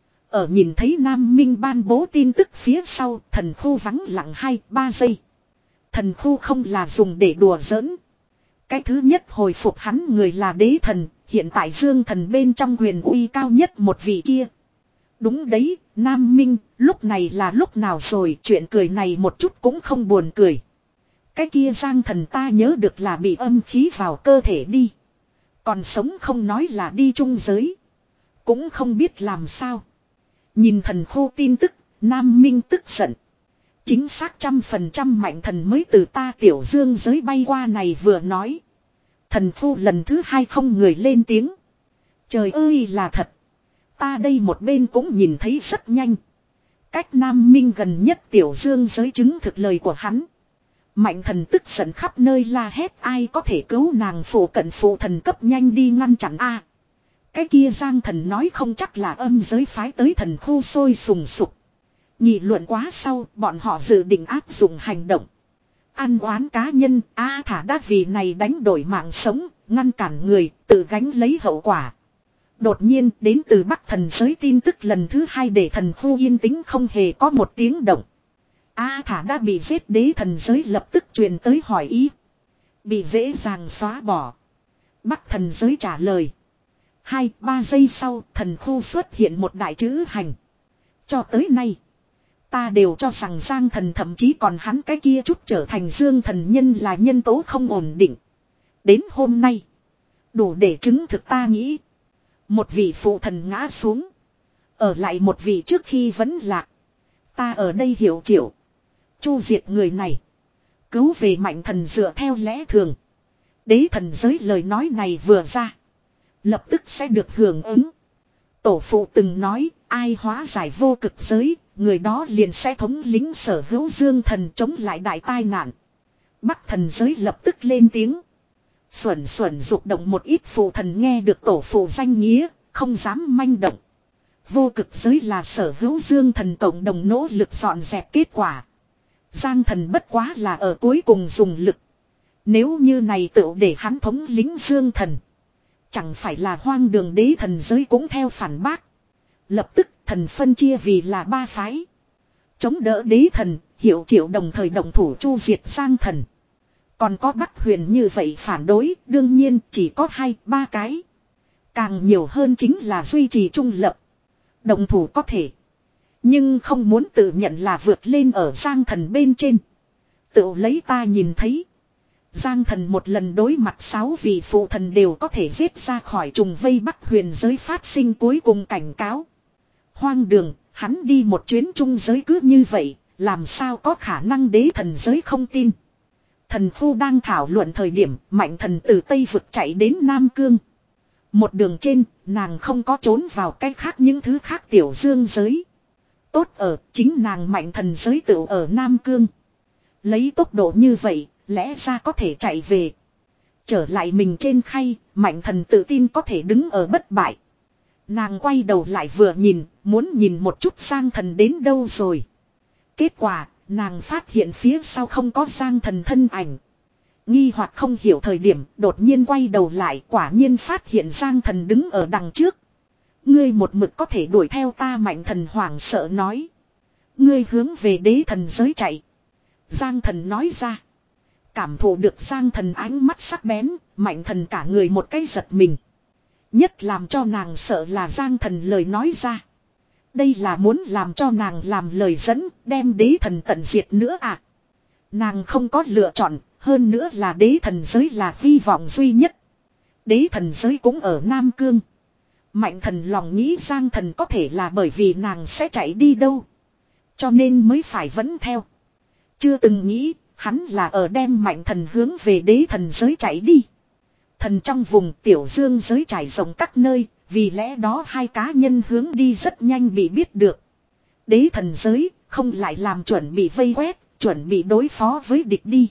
Ở nhìn thấy Nam Minh ban bố tin tức phía sau, thần khu vắng lặng hai ba giây. Thần khu không là dùng để đùa giỡn. Cái thứ nhất hồi phục hắn người là đế thần, hiện tại dương thần bên trong quyền uy cao nhất một vị kia. Đúng đấy, Nam Minh, lúc này là lúc nào rồi? Chuyện cười này một chút cũng không buồn cười. Cái kia giang thần ta nhớ được là bị âm khí vào cơ thể đi. Còn sống không nói là đi trung giới. Cũng không biết làm sao. Nhìn thần khô tin tức, Nam Minh tức giận. Chính xác trăm phần trăm mạnh thần mới từ ta tiểu dương giới bay qua này vừa nói. Thần phu lần thứ hai không người lên tiếng. Trời ơi là thật. Ta đây một bên cũng nhìn thấy rất nhanh. Cách Nam Minh gần nhất tiểu dương giới chứng thực lời của hắn. Mạnh thần tức giận khắp nơi la hét, ai có thể cứu nàng phụ cận phụ thần cấp nhanh đi ngăn chặn a. Cái kia Giang thần nói không chắc là âm giới phái tới thần khu sôi sùng sục. Nghị luận quá sau, bọn họ dự định áp dụng hành động. Ăn oán cá nhân, a thả đã vì này đánh đổi mạng sống, ngăn cản người, tự gánh lấy hậu quả. Đột nhiên đến từ Bắc thần giới tin tức lần thứ hai để thần khu yên tĩnh không hề có một tiếng động. A thả đã bị giết, đế thần giới lập tức truyền tới hỏi ý. Bị dễ dàng xóa bỏ. Bắc thần giới trả lời. Hai, ba giây sau thần khu xuất hiện một đại chữ hành. Cho tới nay. Ta đều cho rằng Giang thần thậm chí còn hắn cái kia chút trở thành Dương thần nhân là nhân tố không ổn định. Đến hôm nay. Đủ để chứng thực ta nghĩ. Một vị phụ thần ngã xuống. Ở lại một vị trước khi vẫn lạc. Ta ở đây hiểu chịu. Chu diệt người này. Cứu về mạnh thần dựa theo lẽ thường. Đế thần giới lời nói này vừa ra. Lập tức sẽ được hưởng ứng. Tổ phụ từng nói. Ai hóa giải vô cực giới. Người đó liền sẽ thống lĩnh sở hữu Dương thần chống lại đại tai nạn. Bắc thần giới lập tức lên tiếng. Xuẩn xuẩn dục động một ít phụ thần nghe được tổ phụ danh nghĩa. Không dám manh động. Vô cực giới là sở hữu Dương thần cộng đồng nỗ lực dọn dẹp kết quả. Giang thần bất quá là ở cuối cùng dùng lực. Nếu như này tự để hắn thống lĩnh Dương thần. Chẳng phải là hoang đường, đế thần giới cũng theo phản bác. Lập tức thần phân chia vì là ba phái. Chống đỡ đế thần, hiệu triệu đồng thời đồng thủ chu diệt Giang thần. Còn có Bắc huyền như vậy phản đối, đương nhiên chỉ có hai, ba cái. Càng nhiều hơn chính là duy trì trung lập. Đồng thủ có thể. Nhưng không muốn tự nhận là vượt lên ở Giang thần bên trên. Tự lấy ta nhìn thấy. Giang thần một lần đối mặt sáu vị phụ thần đều có thể giết ra khỏi trùng vây Bắc huyền giới phát sinh cuối cùng cảnh cáo. Hoang đường, hắn đi một chuyến trung giới cứ như vậy, làm sao có khả năng đế thần giới không tin. Thần khu đang thảo luận thời điểm, mạnh thần từ Tây vực chạy đến Nam Cương. Một đường trên, nàng không có trốn vào cái khác những thứ khác tiểu dương giới. Tốt ở, chính nàng mạnh thần giới tự ở Nam Cương. Lấy tốc độ như vậy, lẽ ra có thể chạy về. Trở lại mình trên khay, mạnh thần tự tin có thể đứng ở bất bại. Nàng quay đầu lại vừa nhìn, muốn nhìn một chút Giang thần đến đâu rồi. Kết quả, nàng phát hiện phía sau không có Giang thần thân ảnh. Nghi hoặc không hiểu thời điểm, đột nhiên quay đầu lại, quả nhiên phát hiện Giang thần đứng ở đằng trước. Ngươi một mực có thể đuổi theo ta, mạnh thần hoảng sợ nói. Ngươi hướng về đế thần giới chạy. Giang thần nói ra. Cảm thụ được Giang thần ánh mắt sắc bén, mạnh thần cả người một cái giật mình. Nhất làm cho nàng sợ là Giang thần lời nói ra. Đây là muốn làm cho nàng làm lời dẫn, đem đế thần tận diệt nữa à. Nàng không có lựa chọn, hơn nữa là đế thần giới là hy vọng duy nhất. Đế thần giới cũng ở Nam Cương. Mạnh thần lòng nghĩ Giang thần có thể là bởi vì nàng sẽ chạy đi đâu. Cho nên mới phải vẫn theo. Chưa từng nghĩ, hắn là ở đem mạnh thần hướng về đế thần giới chạy đi. Thần trong vùng tiểu dương giới trải rộng các nơi, vì lẽ đó hai cá nhân hướng đi rất nhanh bị biết được. Đế thần giới, không lại làm chuẩn bị vây quét, chuẩn bị đối phó với địch đi.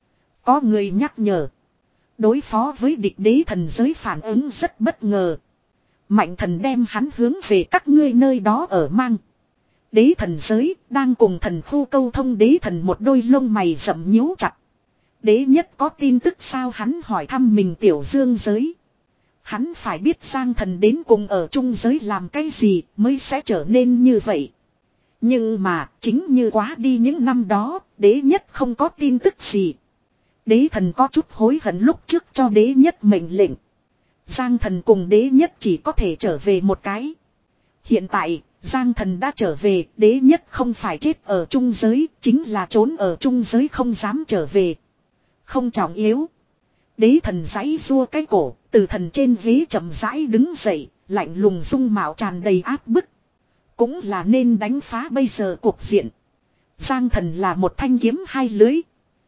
Có người nhắc nhở. Đối phó với địch, đế thần giới phản ứng rất bất ngờ. Mạnh thần đem hắn hướng về các ngươi nơi đó ở mang. Đế thần giới đang cùng thần khu câu thông, đế thần một đôi lông mày rậm nhíu chặt. Đế nhất có tin tức sao, hắn hỏi thăm mình tiểu dương giới. Hắn phải biết Giang thần đến cùng ở trung giới làm cái gì mới sẽ trở nên như vậy. Nhưng mà chính như quá đi những năm đó, đế nhất không có tin tức gì. Đế thần có chút hối hận lúc trước cho đế nhất mệnh lệnh. Giang thần cùng đế nhất chỉ có thể trở về một cái. Hiện tại, Giang thần đã trở về, đế nhất không phải chết ở trung giới, chính là trốn ở trung giới không dám trở về. Không trọng yếu. Đế thần giãy rua cái cổ, từ thần trên ghế chậm rãi đứng dậy, lạnh lùng dung mạo tràn đầy áp bức. Cũng là nên đánh phá bây giờ cuộc diện. Giang thần là một thanh kiếm hai lưới.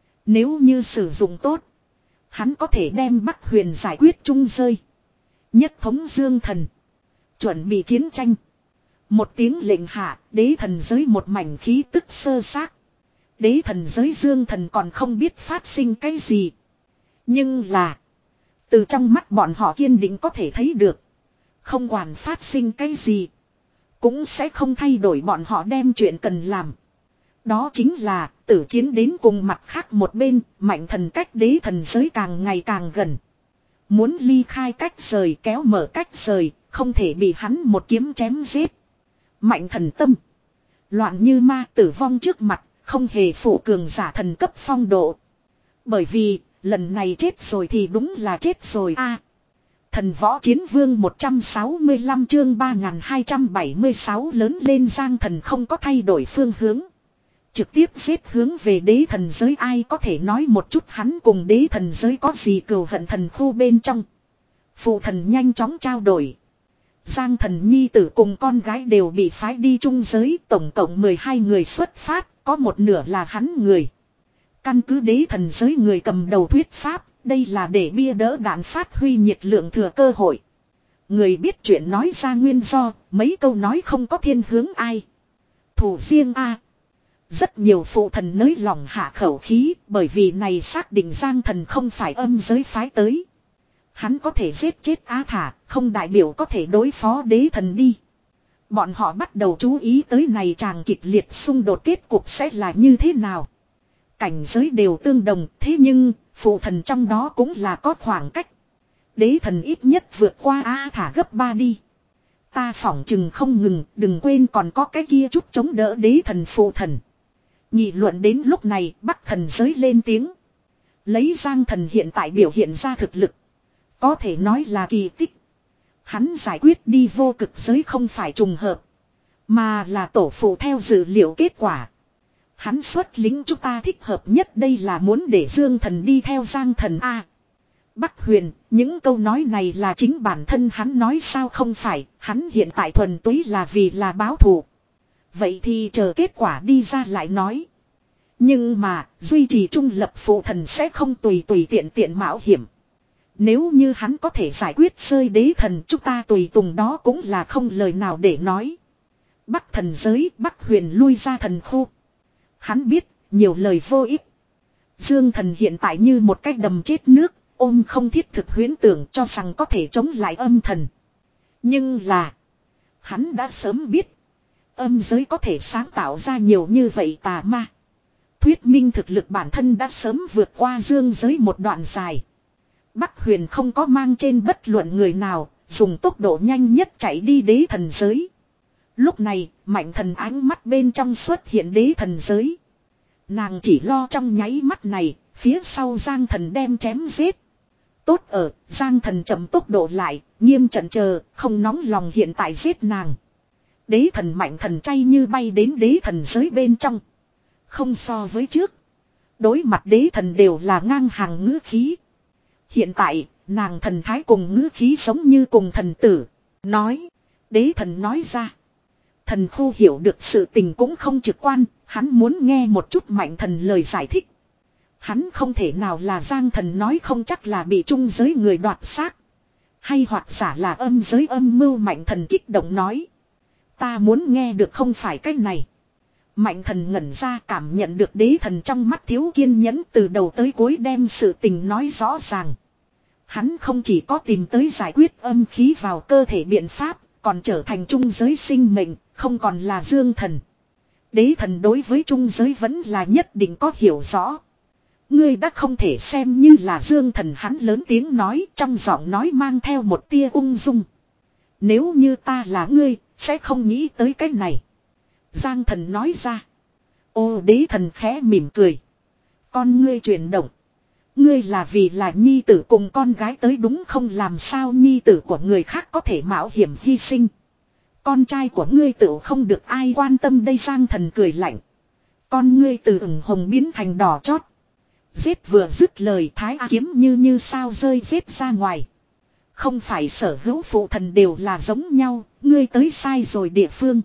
Nếu như sử dụng tốt, hắn có thể đem Bắc huyền giải quyết trung rơi. Nhất thống Dương thần. Chuẩn bị chiến tranh. Một tiếng lệnh hạ, đế thần giới một mảnh khí tức sơ xác. Đế thần giới dương thần còn không biết phát sinh cái gì. Nhưng là. Từ trong mắt bọn họ kiên định có thể thấy được. Không quản phát sinh cái gì. Cũng sẽ không thay đổi bọn họ đem chuyện cần làm. Đó chính là tử chiến đến cùng mặt khác một bên. Mạnh thần cách đế thần giới càng ngày càng gần. Muốn ly khai cách rời kéo mở cách rời. Không thể bị hắn một kiếm chém giết. Mạnh thần tâm. Loạn như ma tử vong trước mặt. Không hề phụ cường giả thần cấp phong độ. Bởi vì lần này chết rồi thì đúng là chết rồi a. À, thần võ chiến vương một trăm sáu mươi lăm chương ba nghìn hai trăm bảy mươi sáu lớn lên Giang Thần không có thay đổi phương hướng. Trực tiếp giết hướng về đế thần giới. Ai có thể nói một chút hắn cùng đế thần giới có gì cừu hận. Thần khu bên trong. Phụ thần nhanh chóng trao đổi. Giang Thần nhi tử cùng con gái đều bị phái đi trung giới. Tổng cộng mười hai người xuất phát. Có một nửa là hắn người. Căn cứ đế thần giới người cầm đầu thuyết pháp. Đây là để bia đỡ đạn phát huy nhiệt lượng thừa cơ hội. Người biết chuyện nói ra nguyên do. Mấy câu nói không có thiên hướng ai. Thủ riêng a. Rất nhiều phụ thần nới lòng hạ khẩu khí. Bởi vì này xác định Giang Thần không phải âm giới phái tới. Hắn có thể giết chết á thả. Không đại biểu có thể đối phó đế thần đi. Bọn họ bắt đầu chú ý tới này chàng kịch liệt xung đột kết cục sẽ là như thế nào. Cảnh giới đều tương đồng. Thế nhưng phụ thần trong đó cũng là có khoảng cách. Đế thần ít nhất vượt qua á thả gấp ba đi. Ta phỏng chừng không ngừng. Đừng quên còn có cái kia chút chống đỡ đế thần phụ thần. Nghị luận đến lúc này Bắc thần giới lên tiếng. Lấy Giang Thần hiện tại biểu hiện ra thực lực. Có thể nói là kỳ tích. Hắn giải quyết đi vô cực giới không phải trùng hợp. Mà là tổ phụ theo dữ liệu kết quả. Hắn xuất lính chúng ta thích hợp nhất đây là muốn để Dương Thần đi theo Giang Thần A. Bắc Huyền, những câu nói này là chính bản thân hắn nói sao không phải, hắn hiện tại thuần túy là vì là báo thù. Vậy thì chờ kết quả đi ra lại nói. Nhưng mà, duy trì trung lập phụ thần sẽ không tùy tùy tiện tiện mạo hiểm. Nếu như hắn có thể giải quyết rơi đế thần chúng ta tùy tùng đó cũng là không lời nào để nói. Bắc thần giới, Bắc Huyền lui ra thần khu. Hắn biết, nhiều lời vô ích. Dương Thần hiện tại như một cái đầm chết nước, ôm không thiết thực huyễn tưởng cho rằng có thể chống lại âm thần. Nhưng là, hắn đã sớm biết, âm giới có thể sáng tạo ra nhiều như vậy tà ma. Thuyết minh thực lực bản thân đã sớm vượt qua dương giới một đoạn dài. Bắc Huyền không có mang trên bất luận người nào, dùng tốc độ nhanh nhất chạy đi đế thần giới. Lúc này, mạnh thần ánh mắt bên trong xuất hiện đế thần giới. Nàng chỉ lo trong nháy mắt này, phía sau Giang Thần đem chém giết. Tốt ở, Giang Thần chậm tốc độ lại, nghiêm trận chờ, không nóng lòng hiện tại giết nàng. Đế thần mạnh thần chay như bay đến đế thần giới bên trong. Không so với trước. Đối mặt đế thần đều là ngang hàng ngữ khí. Hiện tại, nàng thần thái cùng ngữ khí giống như cùng thần tử. Nói, đế thần nói ra. Thần khu hiểu được sự tình cũng không trực quan, hắn muốn nghe một chút mạnh thần lời giải thích. Hắn không thể nào là Giang Thần nói không chắc là bị trung giới người đoạt xác. Hay hoặc giả là âm giới âm mưu mạnh thần kích động nói. Ta muốn nghe được không phải cái này. Mạnh thần ngẩn ra cảm nhận được đế thần trong mắt thiếu kiên nhẫn từ đầu tới cuối đem sự tình nói rõ ràng. Hắn không chỉ có tìm tới giải quyết âm khí vào cơ thể biện pháp, còn trở thành trung giới sinh mệnh, không còn là dương thần. Đế thần đối với trung giới vẫn là nhất định có hiểu rõ. Ngươi đã không thể xem như là dương thần, hắn lớn tiếng nói, trong giọng nói mang theo một tia ung dung. Nếu như ta là ngươi, sẽ không nghĩ tới cái này. Giang Thần nói ra. Ô đế thần khẽ mỉm cười. Con ngươi chuyển động. Ngươi là vì là nhi tử cùng con gái tới đúng không, làm sao nhi tử của người khác có thể mạo hiểm hy sinh. Con trai của ngươi tự không được ai quan tâm đây. Giang Thần cười lạnh. Con ngươi từ ửng hồng biến thành đỏ chót. Giết vừa dứt lời, thái kiếm như như sao rơi giết ra ngoài. Không phải sở hữu phụ thần đều là giống nhau, ngươi tới sai rồi địa phương.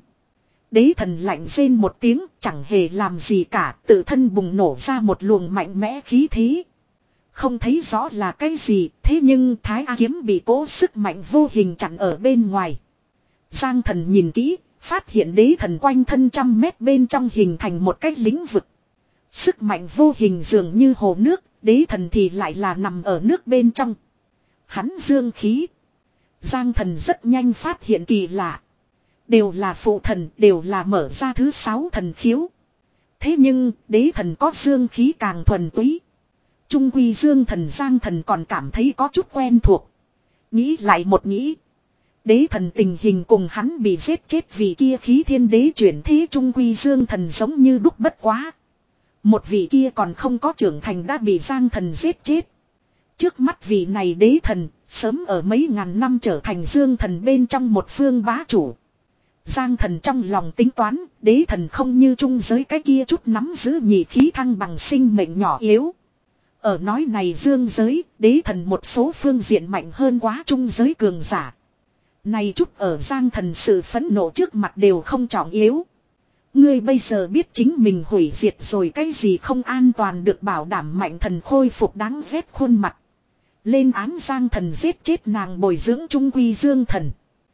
Đế thần lạnh rên một tiếng, chẳng hề làm gì cả, tự thân bùng nổ ra một luồng mạnh mẽ khí thế. Không thấy rõ là cái gì, thế nhưng thái kiếm bị cố sức mạnh vô hình chặn ở bên ngoài. Giang Thần nhìn kỹ, phát hiện đế thần quanh thân trăm mét bên trong hình thành một cái lĩnh vực. Sức mạnh vô hình dường như hồ nước, đế thần thì lại là nằm ở nước bên trong. Hắn dương khí. Giang thần rất nhanh phát hiện kỳ lạ. Đều là phụ thần, đều là mở ra thứ sáu thần khiếu. Thế nhưng, đế thần có dương khí càng thuần túy. Trung quy dương thần Giang thần còn cảm thấy có chút quen thuộc. Nghĩ lại một nghĩ. Đế thần tình hình cùng hắn bị giết chết vì kia khí thiên đế chuyển thế trung quy dương thần giống như đúc bất quá. Một vị kia còn không có trưởng thành đã bị Giang thần giết chết. Trước mắt vị này đế thần, sớm ở mấy ngàn năm trở thành dương thần bên trong một phương bá chủ. Giang thần trong lòng tính toán, đế thần không như trung giới cái kia chút nắm giữ nhị khí thăng bằng sinh mệnh nhỏ yếu. Ở nói này dương giới, đế thần một số phương diện mạnh hơn quá trung giới cường giả. Này chút ở Giang thần sự phẫn nộ trước mặt đều không trọng yếu. Ngươi bây giờ biết chính mình hủy diệt rồi cái gì không an toàn được bảo đảm mạnh thần khôi phục đáng ghét khuôn mặt. Lên án Giang thần giết chết nàng bồi dưỡng trung quy dương thần.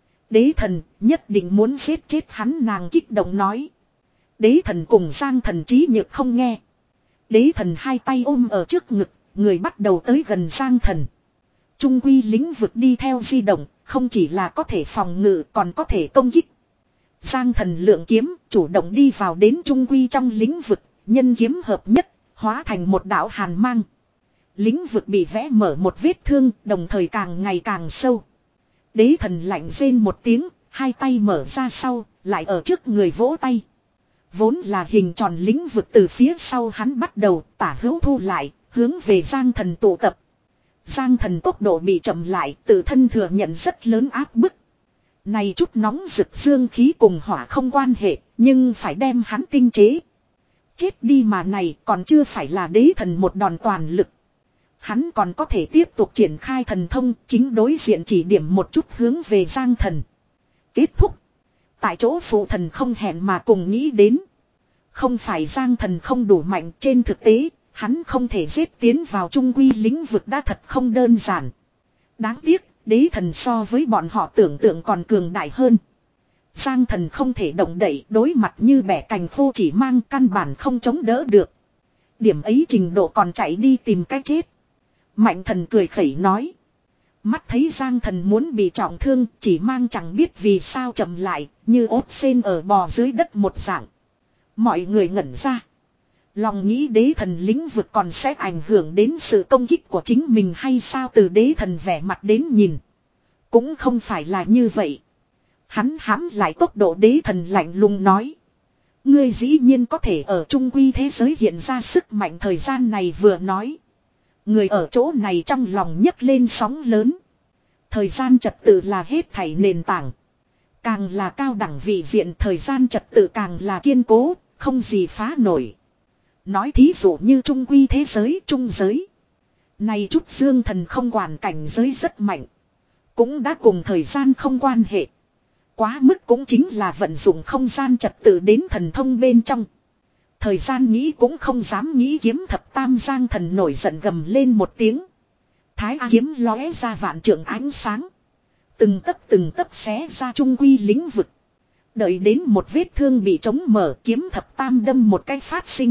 Đế thần nhất định muốn giết chết hắn nàng kích động nói. Đế thần cùng Giang thần trí nhược không nghe. Đế thần hai tay ôm ở trước ngực, người bắt đầu tới gần Giang thần. Trung quy lĩnh vực đi theo di động, không chỉ là có thể phòng ngự còn có thể công kích. Giang thần lượng kiếm, chủ động đi vào đến trung quy trong lĩnh vực, nhân kiếm hợp nhất, hóa thành một đạo hàn mang. Lĩnh vực bị vẽ mở một vết thương, đồng thời càng ngày càng sâu. Đế thần lạnh rên một tiếng, hai tay mở ra sau, lại ở trước người vỗ tay. Vốn là hình tròn lĩnh vực từ phía sau hắn bắt đầu, tả hữu thu lại, hướng về Giang thần tụ tập. Giang thần tốc độ bị chậm lại, tự thân thừa nhận rất lớn áp bức. Này chút nóng rực dương khí cùng hỏa không quan hệ, nhưng phải đem hắn tinh chế. Chết đi mà này còn chưa phải là đế thần một đòn toàn lực. Hắn còn có thể tiếp tục triển khai thần thông, chính đối diện chỉ điểm một chút hướng về Giang thần. Kết thúc. Tại chỗ phụ thần không hẹn mà cùng nghĩ đến. Không phải Giang thần không đủ mạnh, trên thực tế, hắn không thể giết tiến vào trung quy lĩnh vực đã thật không đơn giản. Đáng tiếc, đế thần so với bọn họ tưởng tượng còn cường đại hơn. Giang thần không thể động đậy, đối mặt như bẻ cành khô chỉ mang căn bản không chống đỡ được. Điểm ấy trình độ còn chạy đi tìm cách chết. Mạnh thần cười khẩy nói. Mắt thấy Giang thần muốn bị trọng thương, chỉ mang chẳng biết vì sao chậm lại, như ốt sên ở bò dưới đất một dạng. Mọi người ngẩn ra. Lòng nghĩ đế thần lĩnh vực còn sẽ ảnh hưởng đến sự công kích của chính mình hay sao, từ đế thần vẻ mặt đến nhìn. Cũng không phải là như vậy. Hắn hãm lại tốc độ, đế thần lạnh lùng nói. Ngươi dĩ nhiên có thể ở trung quy thế giới hiện ra sức mạnh thời gian này vừa nói. Người ở chỗ này trong lòng nhấc lên sóng lớn. Thời gian trật tự là hết thảy nền tảng. Càng là cao đẳng vị diện thời gian trật tự càng là kiên cố, không gì phá nổi. Nói thí dụ như trung quy thế giới, trung giới. Này chút dương thần không quản cảnh giới rất mạnh. Cũng đã cùng thời gian không quan hệ. Quá mức cũng chính là vận dụng không gian trật tự đến thần thông bên trong. Thời gian nghĩ cũng không dám nghĩ, kiếm thập tam Giang thần nổi giận gầm lên một tiếng. Thái A kiếm lóe ra vạn trượng ánh sáng. Từng tấc từng tấc xé ra trung quy lĩnh vực. Đợi đến một vết thương bị trống mở, kiếm thập tam đâm một cái phát sinh.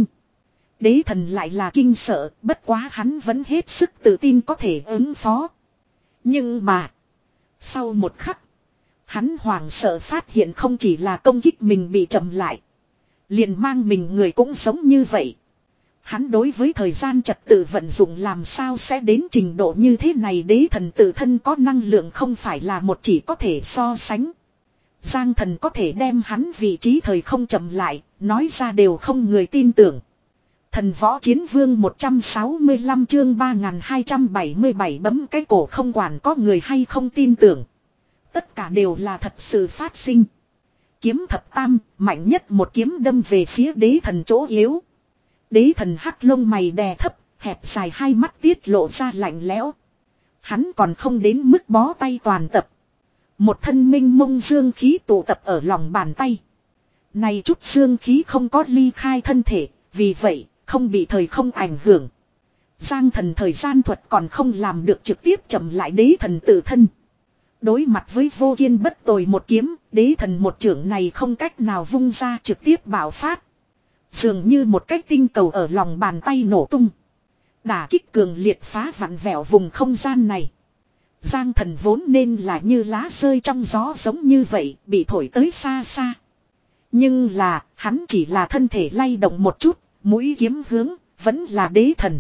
Đế thần lại là kinh sợ, bất quá hắn vẫn hết sức tự tin có thể ứng phó. Nhưng mà, sau một khắc, hắn hoảng sợ phát hiện không chỉ là công kích mình bị chậm lại, liền mang mình người cũng giống như vậy. Hắn đối với thời gian trật tự vận dụng làm sao sẽ đến trình độ như thế này, đế thần tự thân có năng lượng không phải là một chỉ có thể so sánh. Giang thần có thể đem hắn vị trí thời không chậm lại, nói ra đều không người tin tưởng. Thần võ chiến vương một trăm sáu mươi lăm chương ba nghìn hai trăm bảy mươi bảy bấm cái cổ không quản có người hay không tin tưởng. Tất cả đều là thật sự phát sinh. Kiếm thập tam, mạnh nhất một kiếm đâm về phía đế thần chỗ yếu. Đế thần hắc lông mày đè thấp, hẹp dài hai mắt tiết lộ ra lạnh lẽo. Hắn còn không đến mức bó tay toàn tập. Một thân minh mông dương khí tụ tập ở lòng bàn tay. Này chút dương khí không có ly khai thân thể, vì vậy không bị thời không ảnh hưởng. Giang thần thời gian thuật còn không làm được trực tiếp chậm lại đế thần tự thân. Đối mặt với vô kiên bất tồi một kiếm, đế thần một chưởng này không cách nào vung ra trực tiếp bạo phát. Dường như một cái tinh cầu ở lòng bàn tay nổ tung. Đả kích cường liệt phá vặn vẹo vùng không gian này. Giang Thần vốn nên là như lá rơi trong gió giống như vậy, bị thổi tới xa xa. Nhưng là, hắn chỉ là thân thể lay động một chút, mũi kiếm hướng, vẫn là đế thần.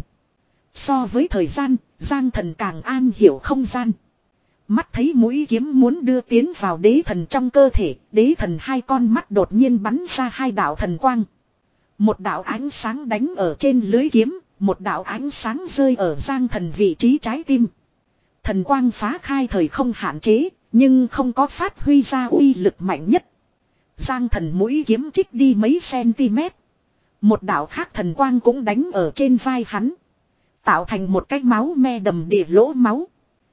So với thời gian, Giang Thần càng an hiểu không gian. Mắt thấy mũi kiếm muốn đưa tiến vào đế thần trong cơ thể, đế thần hai con mắt đột nhiên bắn ra hai đạo thần quang. Một đạo ánh sáng đánh ở trên lưới kiếm, một đạo ánh sáng rơi ở Giang Thần vị trí trái tim. Thần quang phá khai thời không hạn chế, nhưng không có phát huy ra uy lực mạnh nhất. Giang Thần mũi kiếm trích đi mấy cm. Một đạo khác thần quang cũng đánh ở trên vai hắn. Tạo thành một cái máu me đầm đìa lỗ máu.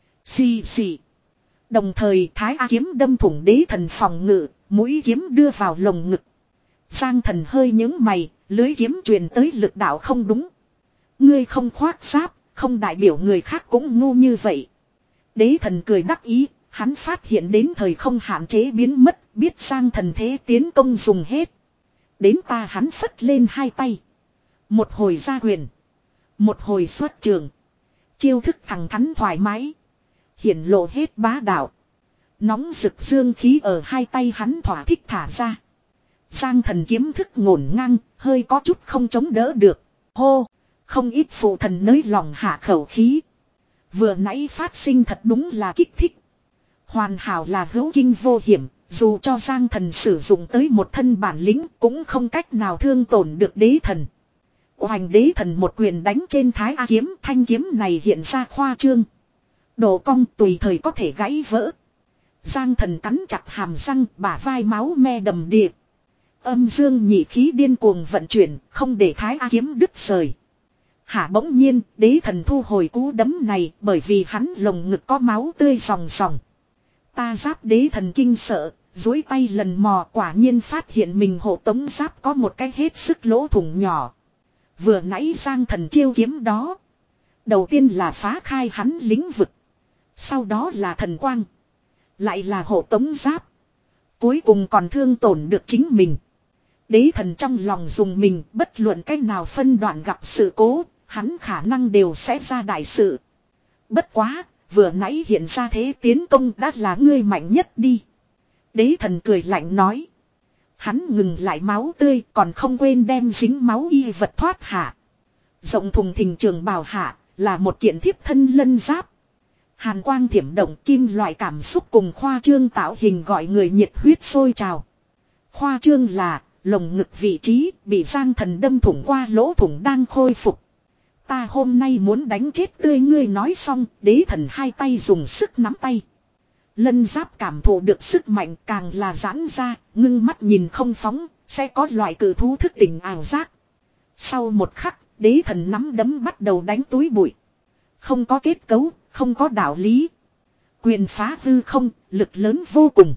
Xì xì. Đồng thời Thái A kiếm đâm thủng đế thần phòng ngự, mũi kiếm đưa vào lồng ngực. Giang Thần hơi nhướng mày, lưới kiếm truyền tới lực đạo không đúng. Ngươi không khoác giáp, không đại biểu người khác cũng ngu như vậy. Đế thần cười đắc ý, hắn phát hiện đến thời không hạn chế biến mất, biết Giang Thần thế tiến công dùng hết. Đến ta hắn phất lên hai tay. Một hồi ra quyền. Một hồi xuất trường. Chiêu thức thẳng thắn thoải mái. Hiển lộ hết bá đạo. Nóng rực dương khí ở hai tay hắn thỏa thích thả ra. Giang Thần kiếm thức ngổn ngang, hơi có chút không chống đỡ được. Hô, không ít phụ thần nới lòng hạ khẩu khí. Vừa nãy phát sinh thật đúng là kích thích. Hoàn hảo là hữu kinh vô hiểm, dù cho Giang Thần sử dụng tới một thân bản lĩnh cũng không cách nào thương tổn được đế thần. Oanh đế thần một quyền đánh trên Thái A kiếm, thanh kiếm này hiện ra khoa trương. Độ cong tùy thời có thể gãy vỡ. Giang Thần cắn chặt hàm răng, bả vai máu me đầm đìa. Âm dương nhị khí điên cuồng vận chuyển, không để Thái A kiếm đứt rời. Hả bỗng nhiên, đế thần thu hồi cú đấm này bởi vì hắn lồng ngực có máu tươi ròng ròng. Ta giáp đế thần kinh sợ, duỗi tay lần mò quả nhiên phát hiện mình hộ tống giáp có một cái hết sức lỗ thủng nhỏ. Vừa nãy Giang Thần chiêu kiếm đó. Đầu tiên là phá khai hắn lĩnh vực. Sau đó là thần quang. Lại là hộ tống giáp. Cuối cùng còn thương tổn được chính mình. Đế thần trong lòng dùng mình bất luận cách nào phân đoạn gặp sự cố, hắn khả năng đều sẽ ra đại sự. Bất quá, vừa nãy hiện ra thế tiến công đã là ngươi mạnh nhất đi. Đế thần cười lạnh nói. Hắn ngừng lại máu tươi còn không quên đem dính máu y vật thoát hạ. Rộng thùng thình trường bào hạ là một kiện thiếp thân lân giáp. Hàn quang thiểm động kim loại cảm xúc cùng khoa trương tạo hình gọi người nhiệt huyết sôi trào. Khoa trương là lồng ngực vị trí bị Giang Thần đâm thủng qua lỗ thủng đang khôi phục. Ta hôm nay muốn đánh chết tươi ngươi nói xong, đế thần hai tay dùng sức nắm tay. Lân giáp cảm thụ được sức mạnh càng là giãn ra, ngưng mắt nhìn không phóng, sẽ có loại cử thú thức tỉnh ảo giác. Sau một khắc, đế thần nắm đấm bắt đầu đánh túi bụi. Không có kết cấu, không có đạo lý. Quyền phá hư không, lực lớn vô cùng.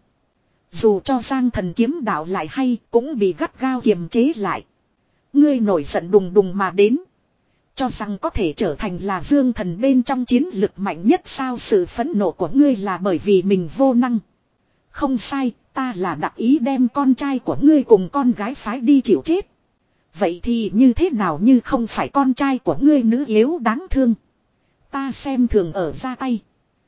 Dù cho Giang Thần kiếm đạo lại hay, cũng bị gắt gao kiềm chế lại. Ngươi nổi giận đùng đùng mà đến. Cho rằng có thể trở thành là Dương Thần bên trong chiến lực mạnh nhất sao, sự phẫn nộ của ngươi là bởi vì mình vô năng. Không sai, ta là đặc ý đem con trai của ngươi cùng con gái phái đi chịu chết. Vậy thì như thế nào như không phải con trai của ngươi nữ yếu đáng thương. Ta xem thường ở ra tay.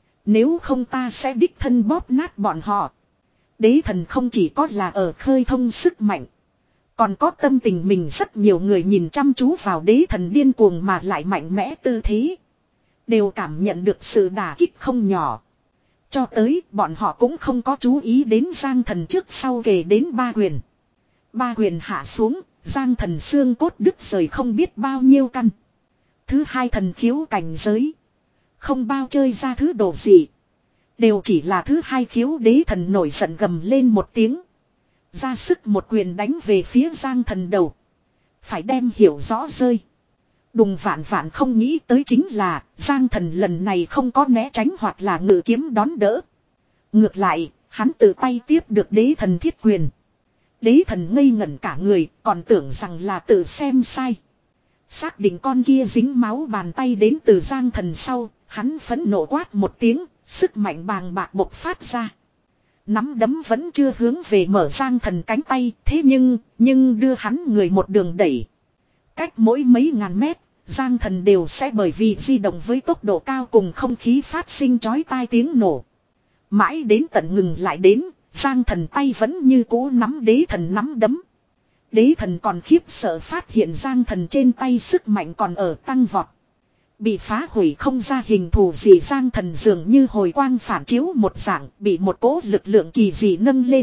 Nếu không ta sẽ đích thân bóp nát bọn họ. Đế thần không chỉ có là ở khơi thông sức mạnh. Còn có tâm tình mình rất nhiều người nhìn chăm chú vào đế thần điên cuồng mà lại mạnh mẽ tư thế. Đều cảm nhận được sự đả kích không nhỏ. Cho tới bọn họ cũng không có chú ý đến Giang Thần trước sau kề đến ba quyền. Ba quyền hạ xuống, Giang Thần xương cốt đứt rời không biết bao nhiêu căn. Thứ hai thần khiếu cảnh giới. Không bao chơi ra thứ đồ gì. Đều chỉ là thứ hai khiếu đế thần nổi giận gầm lên một tiếng. Ra sức một quyền đánh về phía Giang Thần đầu. Phải đem hiểu rõ rơi. Đùng vạn vạn không nghĩ tới chính là Giang Thần lần này không có né tránh hoặc là ngự kiếm đón đỡ. Ngược lại, hắn tự tay tiếp được đế thần thiết quyền. Đế thần ngây ngẩn cả người, còn tưởng rằng là tự xem sai. Xác định con kia dính máu bàn tay đến từ Giang Thần sau, hắn phẫn nộ quát một tiếng, sức mạnh bàng bạc bộc phát ra. Nắm đấm vẫn chưa hướng về mở Giang Thần cánh tay, thế nhưng, nhưng đưa hắn người một đường đẩy. Cách mỗi mấy ngàn mét, Giang Thần đều sẽ bởi vì di động với tốc độ cao cùng không khí phát sinh chói tai tiếng nổ. Mãi đến tận ngừng lại đến, Giang Thần tay vẫn như cũ nắm đế thần nắm đấm. Đế thần còn khiếp sợ phát hiện Giang Thần trên tay sức mạnh còn ở tăng vọt. Bị phá hủy không ra hình thù gì, Giang Thần dường như hồi quang phản chiếu một dạng, bị một cỗ lực lượng kỳ dị nâng lên.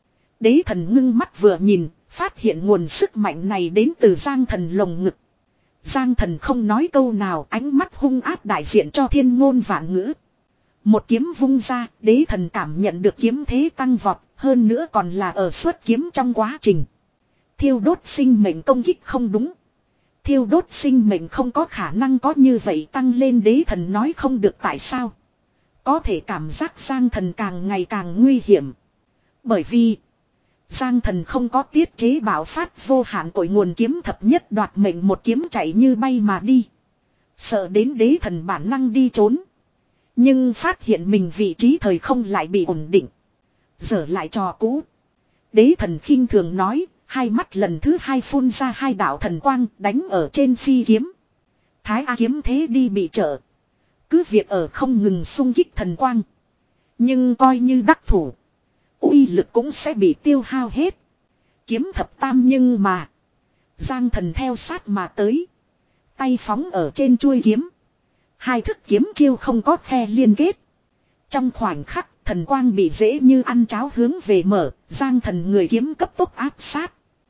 Đế thần ngưng mắt vừa nhìn, phát hiện nguồn sức mạnh này đến từ Giang Thần lồng ngực. Giang Thần không nói câu nào, ánh mắt hung ác đại diện cho thiên ngôn vạn ngữ. Một kiếm vung ra, đế thần cảm nhận được kiếm thế tăng vọt, hơn nữa còn là ở xuất kiếm trong quá trình. Thiêu đốt sinh mệnh công kích không đúng. Thiêu đốt sinh mệnh không có khả năng có như vậy tăng lên, đế thần nói không được tại sao. Có thể cảm giác Giang Thần càng ngày càng nguy hiểm. Bởi vì Giang Thần không có tiết chế bạo phát vô hạn cội nguồn kiếm thập nhất đoạt mệnh, một kiếm chạy như bay mà đi. Sợ đến đế thần bản năng đi trốn. Nhưng phát hiện mình vị trí thời không lại bị ổn định. Giờ lại trò cũ. Đế thần khinh thường nói, hai mắt lần thứ hai phun ra hai đạo thần quang đánh ở trên phi kiếm. Thái A kiếm thế đi bị trợ. Cứ việc ở không ngừng xung kích thần quang. Nhưng coi như đắc thủ, uy lực cũng sẽ bị tiêu hao hết. Kiếm thập tam nhưng mà Giang Thần theo sát mà tới. Tay phóng ở trên chuôi kiếm. Hai thức kiếm chiêu không có khe liên kết. Trong khoảnh khắc thần quang bị dễ như ăn cháo hướng về mở. Giang Thần người kiếm cấp tốc áp sát.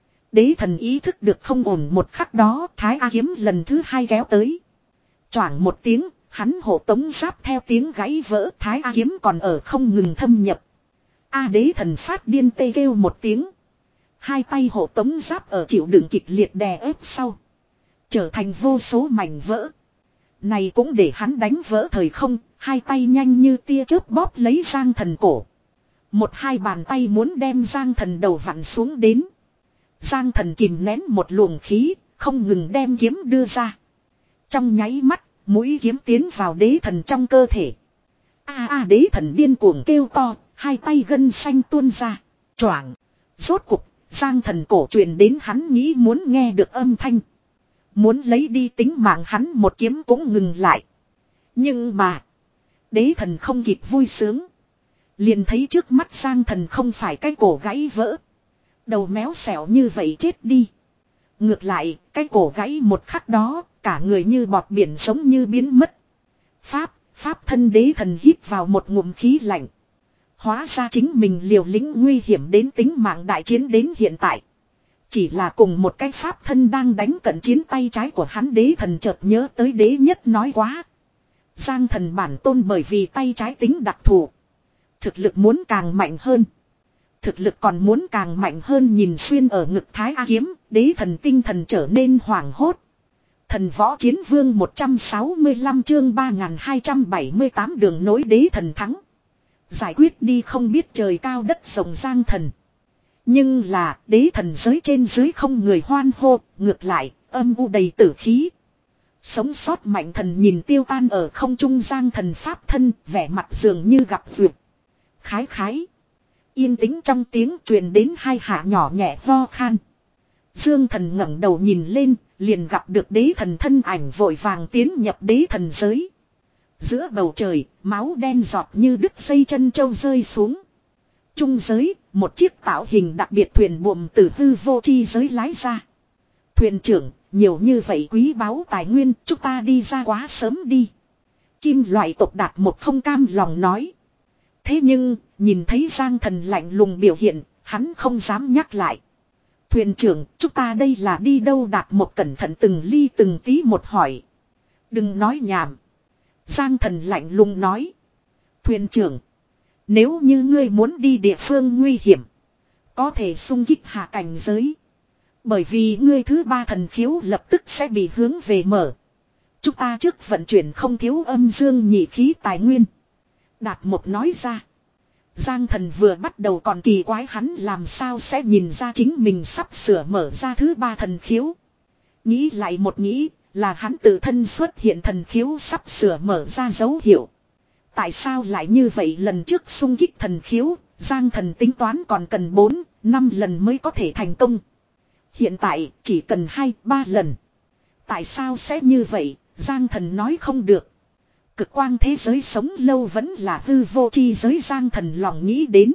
Đế thần ý thức được không ổn, một khắc đó Thái A kiếm lần thứ hai kéo tới. Choảng một tiếng, hắn hộ tống giáp theo tiếng gãy vỡ. Thái A kiếm còn ở không ngừng thâm nhập. A đế thần phát điên tê kêu một tiếng. Hai tay hộ tống giáp ở chịu đựng kịch liệt đè ép sau. Trở thành vô số mảnh vỡ. Này cũng để hắn đánh vỡ thời không. Hai tay nhanh như tia chớp bóp lấy Giang Thần cổ. Một hai bàn tay muốn đem Giang Thần đầu vặn xuống đến. Giang Thần kìm nén một luồng khí, không ngừng đem kiếm đưa ra. Trong nháy mắt, mũi kiếm tiến vào đế thần trong cơ thể. A a đế thần điên cuồng kêu to, hai tay gân xanh tuôn ra. Choảng. Rốt cục, Giang Thần cổ truyền đến hắn nghĩ muốn nghe được âm thanh. Muốn lấy đi tính mạng hắn, một kiếm cũng ngừng lại. Nhưng mà đế thần không kịp vui sướng. Liền thấy trước mắt Giang Thần không phải cái cổ gãy vỡ. Đầu méo xẻo như vậy chết đi. Ngược lại, cái cổ gãy một khắc đó, cả người như bọt biển giống như biến mất. Pháp, pháp thân đế thần hít vào một ngụm khí lạnh. Hóa ra chính mình liều lĩnh nguy hiểm đến tính mạng đại chiến đến hiện tại. Chỉ là cùng một cái pháp thân đang đánh cận chiến, tay trái của hắn đế thần chợt nhớ tới đế nhất nói quá. Giang Thần bản tôn bởi vì tay trái tính đặc thù. Thực lực muốn càng mạnh hơn. Thực lực còn muốn càng mạnh hơn, nhìn xuyên ở ngực Thái A kiếm, đế thần tinh thần trở nên hoảng hốt. Thần võ chiến vương một trăm sáu mươi lăm chương ba nghìn hai trăm bảy mươi tám đường nối đế thần thắng. Giải quyết đi không biết trời cao đất rộng Giang Thần. Nhưng là đế thần giới trên dưới không người hoan hô, ngược lại âm u đầy tử khí. Sống sót mạnh thần nhìn tiêu tan ở không trung Giang Thần pháp thân, vẻ mặt dường như gặp vượt. Khái khái. Yên tĩnh trong tiếng truyền đến hai hạ nhỏ nhẹ ho khan. Dương Thần ngẩng đầu nhìn lên, liền gặp được đế thần thân ảnh vội vàng tiến nhập đế thần giới. Giữa bầu trời, máu đen giọt như đứt dây chân châu rơi xuống. Trung giới, một chiếc tạo hình đặc biệt thuyền buồm từ hư vô chi giới lái ra. Thuyền trưởng, nhiều như vậy quý báu tài nguyên, chúng ta đi ra quá sớm đi. Kim loại tộc Đạt một không cam lòng nói. Thế nhưng, nhìn thấy Giang Thần lạnh lùng biểu hiện, hắn không dám nhắc lại. Thuyền trưởng, chúng ta đây là đi đâu? Đạt một cẩn thận từng ly từng tí một hỏi. Đừng nói nhảm. Giang Thần lạnh lùng nói. Thuyền trưởng, nếu như ngươi muốn đi địa phương nguy hiểm, có thể xung kích hạ cảnh giới. Bởi vì ngươi thứ ba thần khiếu lập tức sẽ bị hướng về mở. Chúng ta trước vận chuyển không thiếu âm dương nhị khí tài nguyên. Đạt một nói ra. Giang Thần vừa bắt đầu còn kỳ quái hắn làm sao sẽ nhìn ra chính mình sắp sửa mở ra thứ ba thần khiếu. Nghĩ lại một nghĩ, là hắn tự thân xuất hiện thần khiếu sắp sửa mở ra dấu hiệu. Tại sao lại như vậy? Lần trước xung kích thần khiếu, Giang Thần tính toán còn cần bốn, năm lần mới có thể thành công. Hiện tại chỉ cần hai, ba lần. Tại sao sẽ như vậy? Giang Thần nói không được. Cực quang thế giới sống lâu vẫn là hư vô chi giới, Giang Thần lòng nghĩ đến.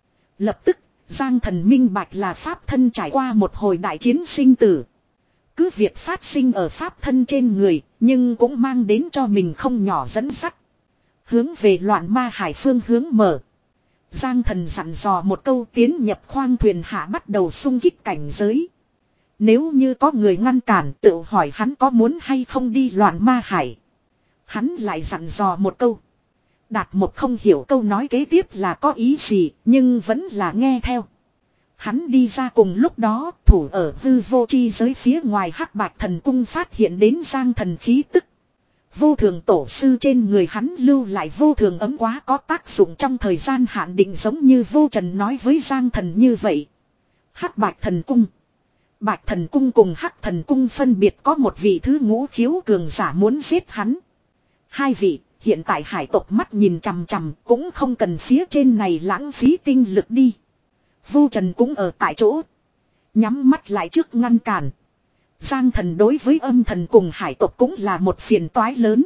Lập tức, Giang Thần minh bạch là pháp thân trải qua một hồi đại chiến sinh tử. Cứ việc phát sinh ở pháp thân trên người, nhưng cũng mang đến cho mình không nhỏ dẫn dắt. Hướng về loạn ma hải phương hướng mở. Giang Thần dặn dò một câu, tiến nhập khoang thuyền hạ bắt đầu xung kích cảnh giới. Nếu như có người ngăn cản, tự hỏi hắn có muốn hay không đi loạn ma hải. Hắn lại dặn dò một câu. Đạt một không hiểu câu nói kế tiếp là có ý gì, nhưng vẫn là nghe theo. Hắn đi ra cùng lúc đó, thủ ở hư vô chi giới phía ngoài Hắc Bạch Thần Cung phát hiện đến Giang Thần khí tức. Vô thường tổ sư trên người hắn lưu lại vô thường ấm quá có tác dụng trong thời gian hạn định, giống như Vô Trần nói với Giang Thần như vậy. Hắc Bạch Thần Cung, Bạch Thần Cung cùng Hắc Thần Cung phân biệt có một vị thứ ngũ khiếu cường giả muốn giết hắn. Hai vị, hiện tại hải tộc mắt nhìn chằm chằm, cũng không cần phía trên này lãng phí tinh lực đi. Vô Trần cũng ở tại chỗ, nhắm mắt lại trước ngăn cản. Giang Thần đối với âm thần cùng hải tộc cũng là một phiền toái lớn.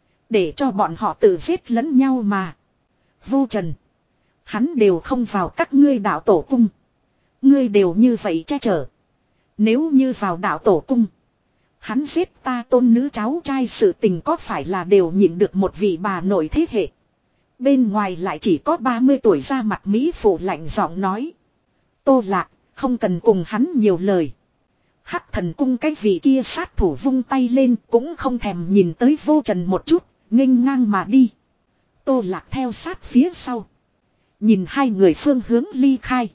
Để cho bọn họ tự giết lẫn nhau mà. Vô Trần, hắn đều không vào các ngươi đạo tổ cung. Ngươi đều như vậy che chở. Nếu như vào đạo tổ cung, hắn giết ta tôn nữ cháu trai sự tình có phải là đều nhịn được một vị bà nội thế hệ. Bên ngoài lại chỉ có ba mươi tuổi ra mặt Mỹ phụ lạnh giọng nói. Tô Lạc, không cần cùng hắn nhiều lời. Hắc Thần Cung cái vị kia sát thủ vung tay lên, cũng không thèm nhìn tới Vô Trần một chút, nghênh ngang mà đi. Tô Lạc theo sát phía sau, nhìn hai người phương hướng ly khai.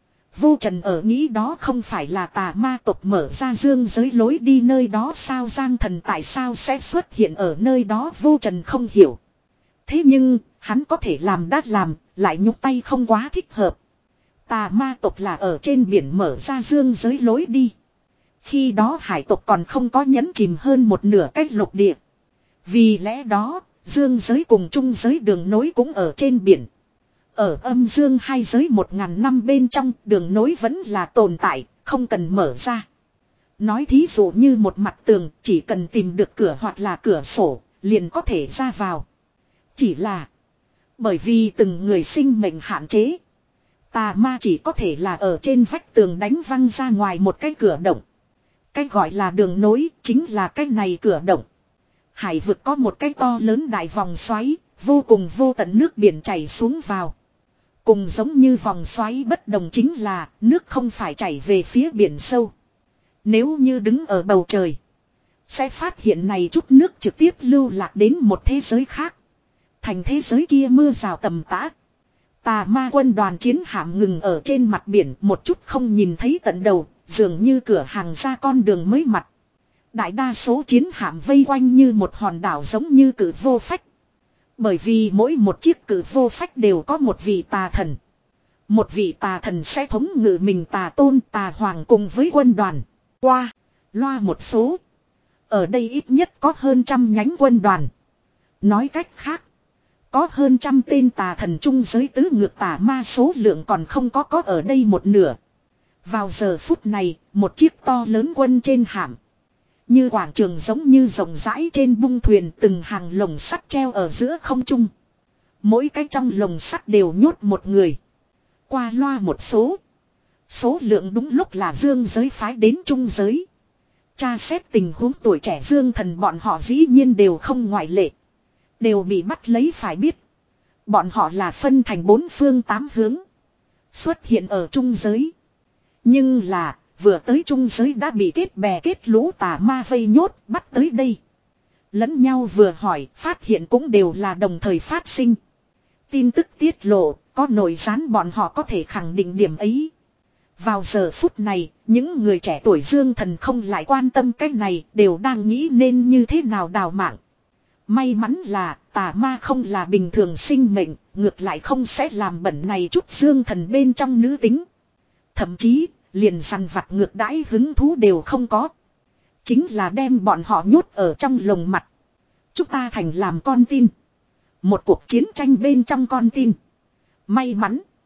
Vô Trần ở nghĩ đó không phải là tà ma tộc mở ra dương giới lối đi nơi đó sao, Giang Thần tại sao sẽ xuất hiện ở nơi đó, Vô Trần không hiểu. Thế nhưng, hắn có thể làm đã làm, lại nhúc tay không quá thích hợp. Tà ma tộc là ở trên biển mở ra dương giới lối đi. Khi đó hải tộc còn không có nhấn chìm hơn một nửa cách lục địa. Vì lẽ đó, dương giới cùng trung giới đường nối cũng ở trên biển. Ở âm dương hai giới một ngàn năm bên trong, đường nối vẫn là tồn tại, không cần mở ra. Nói thí dụ như một mặt tường, chỉ cần tìm được cửa hoặc là cửa sổ, liền có thể ra vào. Chỉ là, bởi vì từng người sinh mệnh hạn chế, tà ma chỉ có thể là ở trên vách tường đánh văng ra ngoài một cái cửa động. Cái gọi là đường nối, chính là cái này cửa động. Hải vực có một cái to lớn đại vòng xoáy, vô cùng vô tận nước biển chảy xuống vào. Cùng giống như vòng xoáy bất đồng chính là, nước không phải chảy về phía biển sâu. Nếu như đứng ở bầu trời, sẽ phát hiện này chút nước trực tiếp lưu lạc đến một thế giới khác. Thành thế giới kia mưa rào tầm tã. Tà ma quân đoàn chiến hạm ngừng ở trên mặt biển, một chút không nhìn thấy tận đầu, dường như cửa hàng ra con đường mới mặt. Đại đa số chiến hạm vây quanh như một hòn đảo giống như cử vô phách. Bởi vì mỗi một chiếc cử vô phách đều có một vị tà thần. Một vị tà thần sẽ thống ngự mình tà tôn tà hoàng cùng với quân đoàn. Qua, loa một số. Ở đây ít nhất có hơn trăm nhánh quân đoàn. Nói cách khác, có hơn trăm tên tà thần trung giới tứ ngược tà ma, số lượng còn không có có ở đây một nửa. Vào giờ phút này, một chiếc to lớn quân trên hạm. Như quảng trường giống như rộng rãi trên bung thuyền, từng hàng lồng sắt treo ở giữa không trung. Mỗi cái trong lồng sắt đều nhốt một người. Qua loa một số. Số lượng đúng lúc là dương giới phái đến trung giới. Tra xét tình huống tuổi trẻ dương thần bọn họ dĩ nhiên đều không ngoại lệ. Đều bị bắt lấy phải biết. Bọn họ là phân thành bốn phương tám hướng. Xuất hiện ở trung giới. Nhưng là, vừa tới trung giới đã bị kết bè kết lũ tà ma vây nhốt, bắt tới đây. Lẫn nhau vừa hỏi, phát hiện cũng đều là đồng thời phát sinh. Tin tức tiết lộ, có nội gián bọn họ có thể khẳng định điểm ấy. Vào giờ phút này, những người trẻ tuổi dương thần không lại quan tâm cái này, đều đang nghĩ nên như thế nào đào mạng. May mắn là tà ma không là bình thường sinh mệnh, ngược lại không sẽ làm bẩn này chút dương thần bên trong nữ tính. Thậm chí, liền săn vặt ngược đãi hứng thú đều không có. Chính là đem bọn họ nhốt ở trong lồng mặt. Chúng ta thành làm con tin. Một cuộc chiến tranh bên trong con tin. May mắn,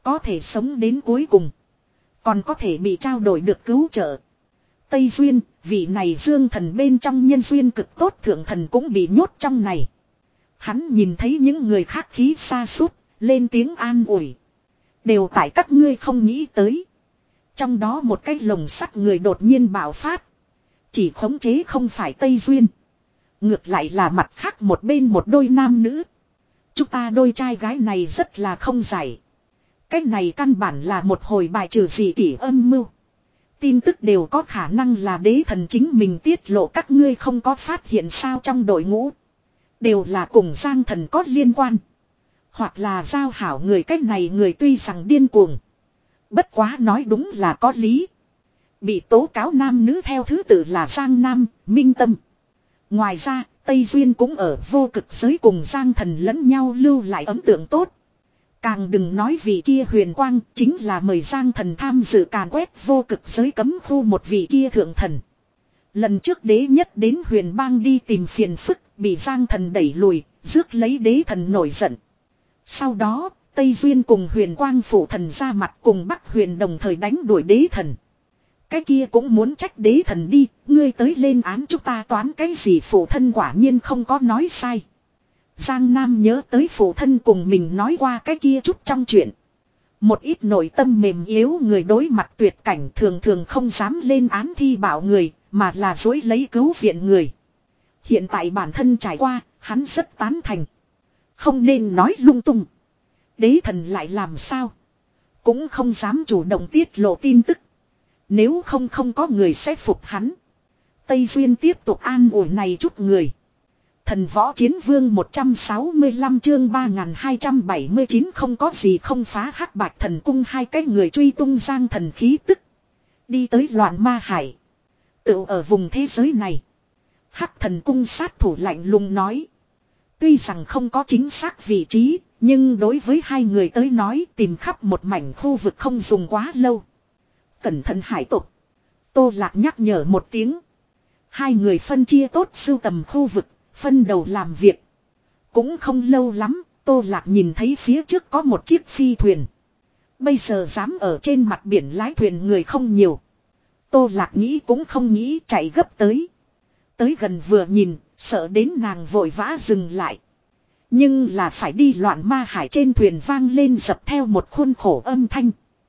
Có thể sống đến cuối cùng. Còn có thể bị trao đổi được cứu trợ. Tây Duyên, vị này dương thần bên trong nhân duyên cực tốt thượng thần cũng bị nhốt trong này. Hắn nhìn thấy những người khác khí xa sút lên tiếng an ủi. Đều tại các ngươi không nghĩ tới. Trong đó một cái lồng sắt người đột nhiên bạo phát. Chỉ khống chế không phải Tây Duyên. Ngược lại là mặt khác một bên một đôi nam nữ. Chúng ta đôi trai gái này rất là không giải. Cái này căn bản là một hồi bài trừ dị kỷ âm mưu. Tin tức đều có khả năng là đế thần chính mình tiết lộ, các ngươi không có phát hiện sao trong đội ngũ. Đều là cùng Giang thần có liên quan. Hoặc là giao hảo người, cách này người tuy rằng điên cuồng. Bất quá nói đúng là có lý. Bị tố cáo nam nữ theo thứ tự là Giang Nam, Minh Tâm. Ngoài ra, Tây Duyên cũng ở vô cực giới cùng Giang thần lẫn nhau lưu lại ấn tượng tốt. Càng đừng nói vị kia huyền quang chính là mời Giang thần tham dự càn quét vô cực giới cấm khu một vị kia thượng thần. Lần trước đế nhất đến huyền bang đi tìm phiền phức, bị Giang thần đẩy lùi, rước lấy đế thần nổi giận. Sau đó, Tây Duyên cùng huyền quang phụ thần ra mặt cùng Bắc huyền đồng thời đánh đuổi đế thần. Cái kia cũng muốn trách đế thần đi, ngươi tới lên án chúng ta toán cái gì, phụ thân quả nhiên không có nói sai. Giang Nam nhớ tới phụ thân cùng mình nói qua cái kia chút trong chuyện. Một ít nội tâm mềm yếu người đối mặt tuyệt cảnh thường thường không dám lên án thi bảo người, mà là dối lấy cứu viện người. Hiện tại bản thân trải qua, hắn rất tán thành. Không nên nói lung tung. Đế thần lại làm sao? Cũng không dám chủ động tiết lộ tin tức. Nếu không không có người sẽ phục hắn. Tây Duyên tiếp tục an ủi này chút người. Thần võ chiến vương một trăm sáu mươi lăm chương ba nghìn hai trăm bảy mươi chín không có gì không phá hắc bạch thần cung, hai cái người truy tung Giang thần khí tức. Đi tới loạn ma hải. Tự ở vùng thế giới này. Hắc thần cung sát thủ lạnh lùng nói. Tuy rằng không có chính xác vị trí, nhưng đối với hai người tới nói tìm khắp một mảnh khu vực không dùng quá lâu. Cẩn thận hải tộc. Tô Lạc nhắc nhở một tiếng. Hai người phân chia tốt sưu tầm khu vực, phân đầu làm việc. Cũng không lâu lắm, Tô Lạc nhìn thấy phía trước có một chiếc phi thuyền. Bây giờ dám ở trên mặt biển lái thuyền người không nhiều. Tô Lạc nghĩ cũng không nghĩ chạy gấp tới. Tới gần vừa nhìn, sợ đến nàng vội vã dừng lại. Nhưng là phải đi loạn ma hải, trên thuyền vang lên dập theo một khuôn khổ âm thanh.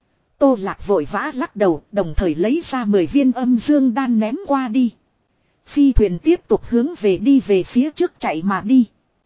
Tô Lạc vội vã lắc đầu, đồng thời lấy ra mười viên âm dương đan ném qua đi. Phi thuyền tiếp tục hướng về đi về phía trước chạy mà đi.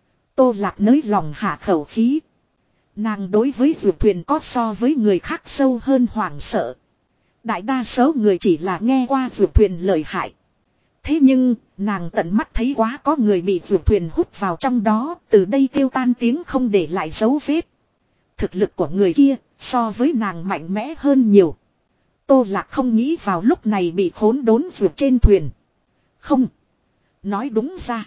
Tô Lạc nới lòng hạ khẩu khí. Nàng đối với vượt thuyền có so với người khác sâu hơn hoảng sợ. Đại đa số người chỉ là nghe qua vượt thuyền lợi hại. Thế nhưng, nàng tận mắt thấy quá có người bị vượt thuyền hút vào trong đó, từ đây tiêu tan tiếng không để lại dấu vết. Thực lực của người kia, so với nàng mạnh mẽ hơn nhiều. Tô Lạc không nghĩ vào lúc này bị khốn đốn vượt trên thuyền. Không. Nói đúng ra.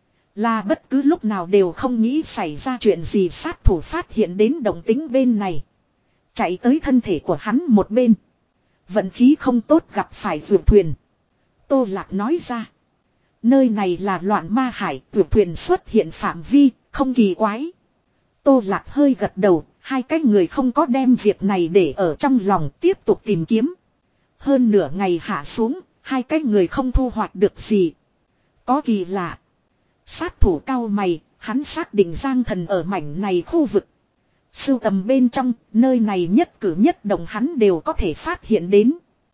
Là bất cứ lúc nào đều không nghĩ xảy ra chuyện gì, sát thủ phát hiện đến động tính bên này. Chạy tới thân thể của hắn một bên. Vận khí không tốt gặp phải vượt thuyền. Tô Lạc nói ra. Nơi này là loạn ma hải, vượt thuyền xuất hiện phạm vi, không kỳ quái. Tô Lạc hơi gật đầu, hai cái người không có đem việc này để ở trong lòng, tiếp tục tìm kiếm. Hơn nửa ngày hạ xuống, hai cái người không thu hoạch được gì. Có kỳ lạ. Sát thủ cao mày, hắn xác định Giang thần ở mảnh này khu vực. Sưu tầm bên trong, nơi này nhất cử nhất động hắn đều có thể phát hiện đến.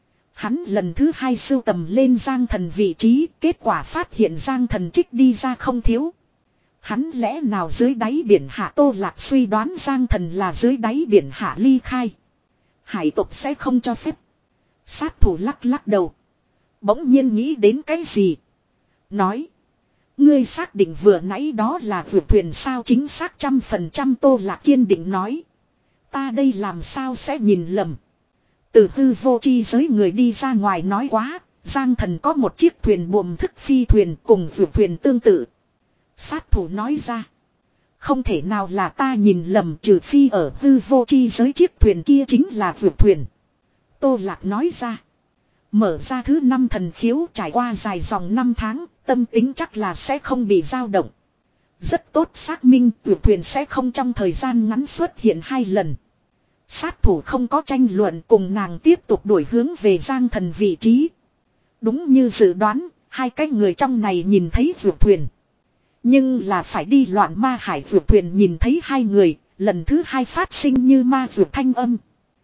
Hắn lần thứ hai sưu tầm lên Giang thần vị trí, kết quả phát hiện Giang thần trích đi ra không thiếu. Hắn lẽ nào dưới đáy biển hạ? Tô Lạc suy đoán Giang thần là dưới đáy biển hạ ly khai. Hải tộc sẽ không cho phép. Sát thủ lắc lắc đầu. Bỗng nhiên nghĩ đến cái gì? Nói. Ngươi xác định vừa nãy đó là vượt thuyền sao? Chính xác trăm phần trăm. Tô Lạc kiên định nói. Ta đây làm sao sẽ nhìn lầm. Từ hư vô chi giới người đi ra ngoài nói quá. Giang thần có một chiếc thuyền buồm thức phi thuyền cùng vượt thuyền tương tự. Sát thủ nói ra. Không thể nào là ta nhìn lầm, trừ phi ở hư vô chi giới chiếc thuyền kia chính là vượt thuyền. Tô Lạc nói ra. Mở ra thứ năm thần khiếu, trải qua dài dòng năm tháng, tâm tính chắc là sẽ không bị dao động. Rất tốt, xác minh vượt thuyền sẽ không trong thời gian ngắn xuất hiện hai lần. Sát thủ không có tranh luận cùng nàng tiếp tục đuổi hướng về Giang Thần vị trí. Đúng như dự đoán, hai cái người trong này nhìn thấy vượt thuyền. Nhưng là phải đi loạn ma hải vượt thuyền nhìn thấy hai người, lần thứ hai phát sinh như ma vượt thanh âm.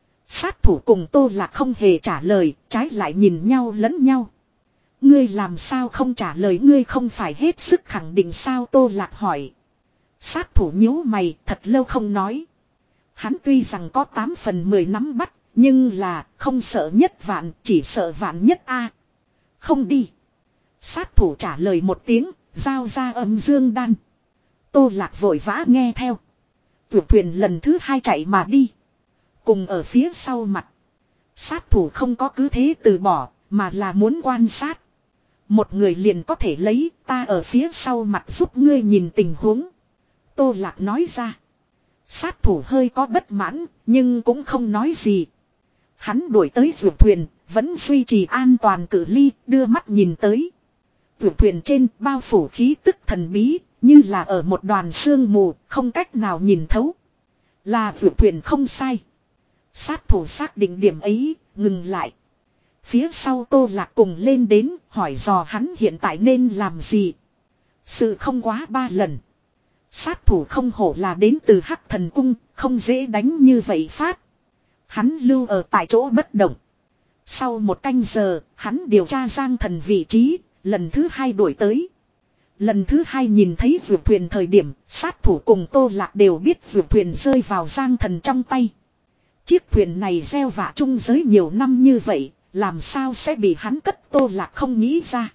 Sát thủ cùng Tô Lạc không hề trả lời, trái lại nhìn nhau lẫn nhau. Ngươi làm sao không trả lời, ngươi không phải hết sức khẳng định sao, Tô Lạc hỏi. Sát thủ nhíu mày, thật lâu không nói. Hắn tuy rằng có tám phần mười nắm bắt, nhưng là không sợ nhất vạn, chỉ sợ vạn nhất a. Không đi. Sát thủ trả lời một tiếng, giao ra âm dương đan. Tô Lạc vội vã nghe theo. Tuyệt thuyền lần thứ hai chạy mà đi. Cùng ở phía sau mặt. Sát thủ không có cứ thế từ bỏ, mà là muốn quan sát. Một người liền có thể lấy, ta ở phía sau mặt giúp ngươi nhìn tình huống. Tô Lạc nói ra. Sát thủ hơi có bất mãn, nhưng cũng không nói gì. Hắn đuổi tới vượt thuyền, vẫn duy trì an toàn cự ly, đưa mắt nhìn tới. Vượt thuyền trên bao phủ khí tức thần bí, như là ở một đoàn sương mù, không cách nào nhìn thấu. Là vượt thuyền không sai. Sát thủ xác định điểm ấy, ngừng lại. Phía sau Tô Lạc cùng lên đến, hỏi dò hắn hiện tại nên làm gì. Sự không quá ba lần. Sát thủ không hổ là đến từ Hắc Thần Cung, không dễ đánh như vậy phát. Hắn lưu ở tại chỗ bất động. Sau một canh giờ, hắn điều tra Giang Thần vị trí, lần thứ hai đuổi tới. Lần thứ hai nhìn thấy vượt thuyền thời điểm, sát thủ cùng Tô Lạc đều biết vượt thuyền rơi vào Giang Thần trong tay. Chiếc thuyền này gieo vạ trung giới nhiều năm như vậy, làm sao sẽ bị hắn cất, Tô Lạc không nghĩ ra.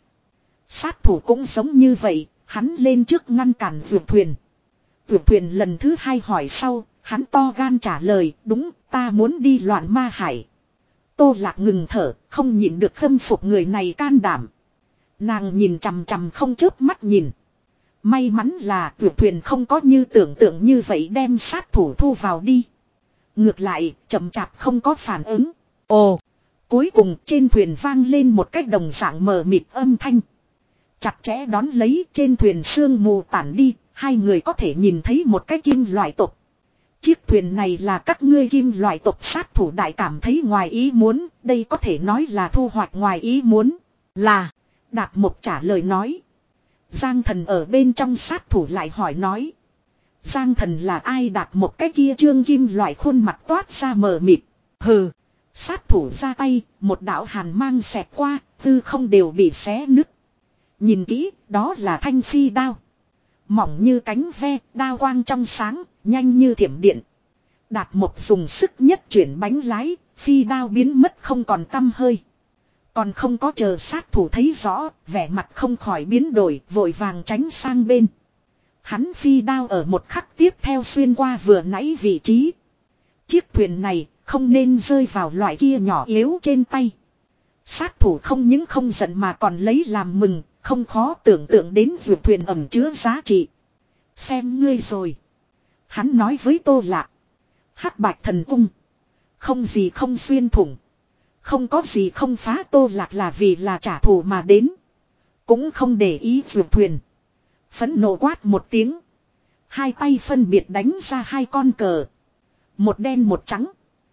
Sát thủ cũng giống như vậy, hắn lên trước ngăn cản vượt thuyền. Vượt thuyền lần thứ hai hỏi sau, hắn to gan trả lời, đúng, ta muốn đi loạn ma hải. Tô Lạc ngừng thở, không nhịn được khâm phục người này can đảm. Nàng nhìn chằm chằm không chớp mắt nhìn. May mắn là vượt thuyền không có như tưởng tượng như vậy đem sát thủ thu vào đi. Ngược lại, chậm chạp không có phản ứng. Ồ, cuối cùng trên thuyền vang lên một cách đồng dạng mờ mịt âm thanh. Chặt chẽ đón lấy trên thuyền sương mù tản đi, hai người có thể nhìn thấy một cái kim loại tộc. Chiếc thuyền này là các ngươi kim loại tộc, sát thủ đại cảm thấy ngoài ý muốn, đây có thể nói là thu hoạch ngoài ý muốn. Là, Đạt Mộc trả lời nói. Giang Thần ở bên trong, sát thủ lại hỏi nói. Giang Thần là ai? Đạt Mộc cái kia trương kim loại khuôn mặt toát ra mờ mịt. Hừ, sát thủ ra tay, một đạo hàn mang xẹt qua, tư không đều bị xé nứt. Nhìn kỹ, đó là thanh phi đao. Mỏng như cánh ve, đao quang trong sáng, nhanh như thiểm điện. Đạt Mộc dùng sức nhất chuyển bánh lái, phi đao biến mất không còn tăm hơi. Còn không có chờ sát thủ thấy rõ, vẻ mặt không khỏi biến đổi, vội vàng tránh sang bên. Hắn phi đao ở một khắc tiếp theo xuyên qua vừa nãy vị trí. Chiếc thuyền này không nên rơi vào loại kia nhỏ yếu trên tay. Sát thủ không những không giận mà còn lấy làm mừng, không khó tưởng tượng đến vượt thuyền ẩm chứa giá trị. Xem ngươi rồi. Hắn nói với Tô Lạc. Hắc Bạch Thần Cung. Không gì không xuyên thủng. Không có gì không phá. Tô Lạc là vì là trả thù mà đến. Cũng không để ý vượt thuyền. Phẫn nộ quát một tiếng. Hai tay phân biệt đánh ra hai con cờ. Một đen một trắng.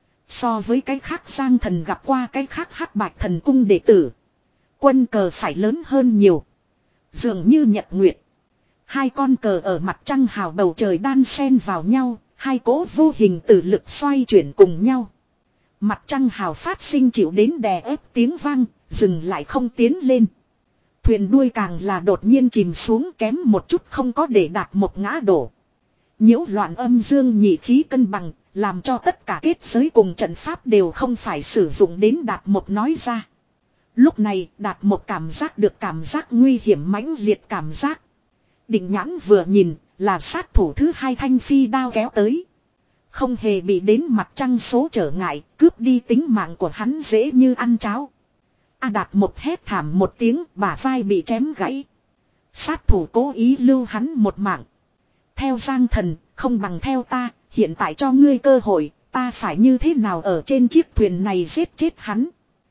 So với cái khác Giang Thần gặp qua cái khác Hắc Bạch Thần Cung đệ tử. Quân cờ phải lớn hơn nhiều. Dường như nhật nguyệt. Hai con cờ ở mặt trăng hào bầu trời đan xen vào nhau. Hai cỗ vô hình tử lực xoay chuyển cùng nhau. Mặt trăng hào phát sinh chịu đến đè ép tiếng vang. Dừng lại không tiến lên. Thuyền đuôi càng là đột nhiên chìm xuống, kém một chút không có để Đạt Mộc ngã đổ. Nhiễu loạn âm dương nhị khí cân bằng, làm cho tất cả kết giới cùng trận pháp đều không phải sử dụng đến. Đạt Mộc nói ra. Lúc này Đạt Mộc cảm giác được cảm giác nguy hiểm mãnh liệt cảm giác. Định nhãn vừa nhìn là sát thủ thứ hai thanh phi đao kéo tới. Không hề bị đến mặt trăng số trở ngại, cướp đi tính mạng của hắn dễ như ăn cháo. A Đạt Mộc hét thảm một tiếng, bả vai bị chém gãy. Sát thủ cố ý lưu hắn một mạng. Theo Giang Thần, không bằng theo ta, hiện tại cho ngươi cơ hội, ta phải như thế nào ở trên chiếc thuyền này giết chết hắn.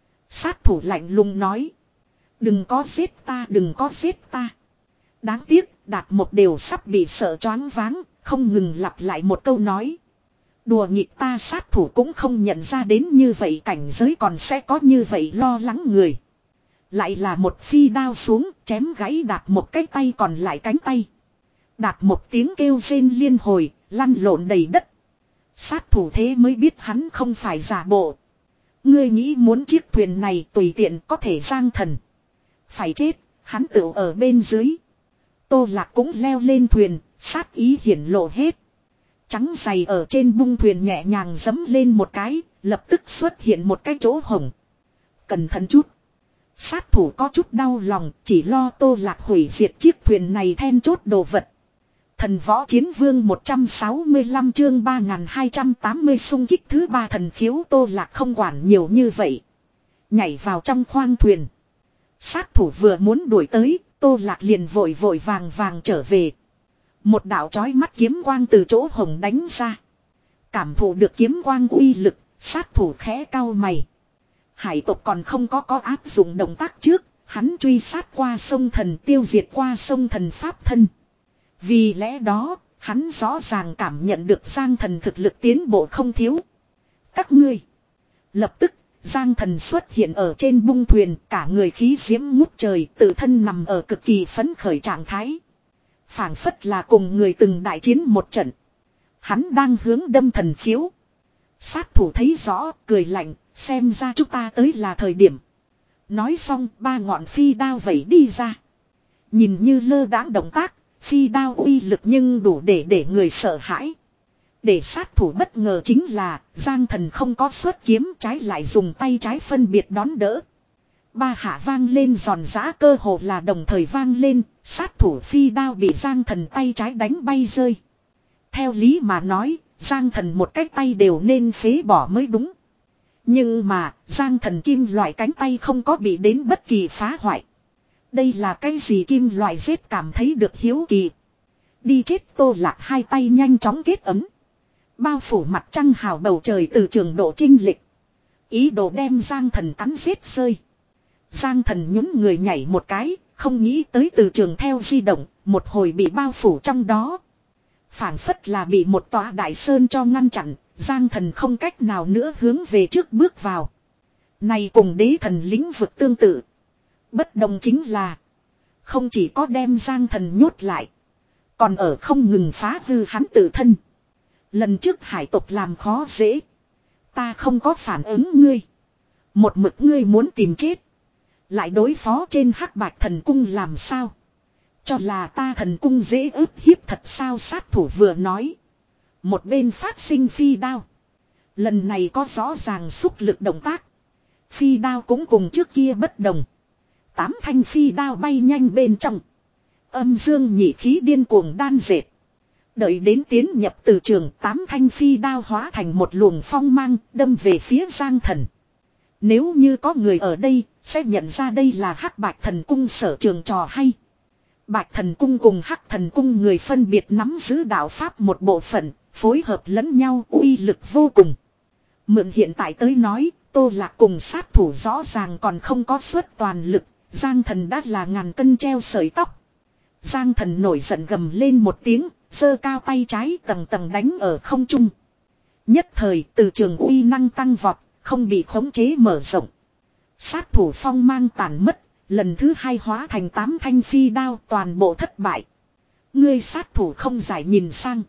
Sát thủ lạnh lùng nói. Đừng có giết ta, đừng có giết ta. Đáng tiếc, Đạt Mộc đều sắp bị sợ choáng váng, không ngừng lặp lại một câu nói. Đùa nghịch ta sát thủ cũng không nhận ra đến như vậy cảnh giới còn sẽ có như vậy lo lắng người. Lại là một phi đao xuống chém gãy Đạt một cái tay còn lại cánh tay. Đạt một tiếng kêu rên liên hồi, lăn lộn đầy đất. Sát thủ thế mới biết hắn không phải giả bộ. Ngươi nghĩ muốn chiếc thuyền này tùy tiện có thể giang thần. Phải chết, hắn tự ở bên dưới. Tô Lạc cũng leo lên thuyền, sát ý hiển lộ hết. Trắng giày ở trên bung thuyền nhẹ nhàng giẫm lên một cái, lập tức xuất hiện một cái chỗ hổng. Cẩn thận chút. Sát thủ có chút đau lòng, chỉ lo Tô Lạc hủy diệt chiếc thuyền này then chốt đồ vật. Thần võ chiến vương một trăm sáu mươi lăm chương ba nghìn hai trăm tám mươi xung kích thứ ba thần khiếu. Tô Lạc không quản nhiều như vậy. Nhảy vào trong khoang thuyền. Sát thủ vừa muốn đuổi tới, Tô Lạc liền vội vội vàng vàng trở về. Một đạo chói mắt kiếm quang từ chỗ hồng đánh ra. Cảm thụ được kiếm quang uy lực, sát thủ khẽ cau mày. Hải tộc còn không có có áp dụng động tác trước, hắn truy sát qua sông thần, tiêu diệt qua sông thần pháp thân. Vì lẽ đó, hắn rõ ràng cảm nhận được Giang Thần thực lực tiến bộ không thiếu. Các ngươi. Lập tức, Giang Thần xuất hiện ở trên bung thuyền, cả người khí diễm ngút trời, tự thân nằm ở cực kỳ phấn khởi trạng thái. Phảng phất là cùng người từng đại chiến một trận. Hắn đang hướng đâm thần khiếu. Sát thủ thấy rõ, cười lạnh, xem ra chúng ta tới là thời điểm. Nói xong, ba ngọn phi đao vẩy đi ra. Nhìn như lơ đãng động tác, phi đao uy lực nhưng đủ để để người sợ hãi. Để sát thủ bất ngờ chính là Giang Thần không có xuất kiếm, trái lại dùng tay trái phân biệt đón đỡ. Ba hạ vang lên giòn giã, cơ hồ là đồng thời vang lên, sát thủ phi đao bị Giang Thần tay trái đánh bay rơi. Theo lý mà nói, Giang Thần một cái tay đều nên phế bỏ mới đúng. Nhưng mà, Giang Thần kim loại cánh tay không có bị đến bất kỳ phá hoại. Đây là cái gì kim loại giết cảm thấy được hiếu kỳ. Đi chết. Tô Lạc hai tay nhanh chóng kết ấm. Bao phủ mặt trăng hào bầu trời từ trường độ chênh lệch. Ý đồ đem Giang Thần cắn giết rơi. Giang Thần nhún người nhảy một cái, không nghĩ tới từ trường theo di động, một hồi bị bao phủ trong đó. Phảng phất là bị một tòa đại sơn cho ngăn chặn, Giang Thần không cách nào nữa hướng về trước bước vào. Này cùng đế thần lĩnh vực tương tự. Bất đồng chính là không chỉ có đem Giang Thần nhốt lại, còn ở không ngừng phá hư hắn tự thân. Lần trước hải tộc làm khó dễ, ta không có phản ứng ngươi. Một mực ngươi muốn tìm chết, lại đối phó trên Hắc Bạch Thần Cung làm sao? Cho là ta thần cung dễ ức hiếp thật sao? Sát thủ vừa nói, một bên phát sinh phi đao. Lần này có rõ ràng xúc lực động tác. Phi đao cũng cùng trước kia bất đồng. Tám thanh phi đao bay nhanh bên trong. Âm dương nhị khí điên cuồng đan dệt. Đợi đến tiến nhập từ trường, tám thanh phi đao hóa thành một luồng phong mang, đâm về phía Giang Thần. Nếu như có người ở đây, sẽ nhận ra đây là Hắc Bạch Thần Cung sở trường trò hay. Bạch Thần Cung cùng Hắc Thần Cung người phân biệt nắm giữ đạo pháp một bộ phận, phối hợp lẫn nhau uy lực vô cùng. Mượn hiện tại tới nói, Tô Lạc cùng sát thủ rõ ràng còn không có suất toàn lực, Giang Thần đã là ngàn cân treo sợi tóc. Giang Thần nổi giận gầm lên một tiếng, giơ cao tay trái tầng tầng đánh ở không trung. Nhất thời từ trường uy năng tăng vọt, không bị khống chế mở rộng. Sát thủ phong mang tàn mất, lần thứ hai hóa thành tám thanh phi đao, toàn bộ thất bại. Ngươi sát thủ không giải nhìn sang.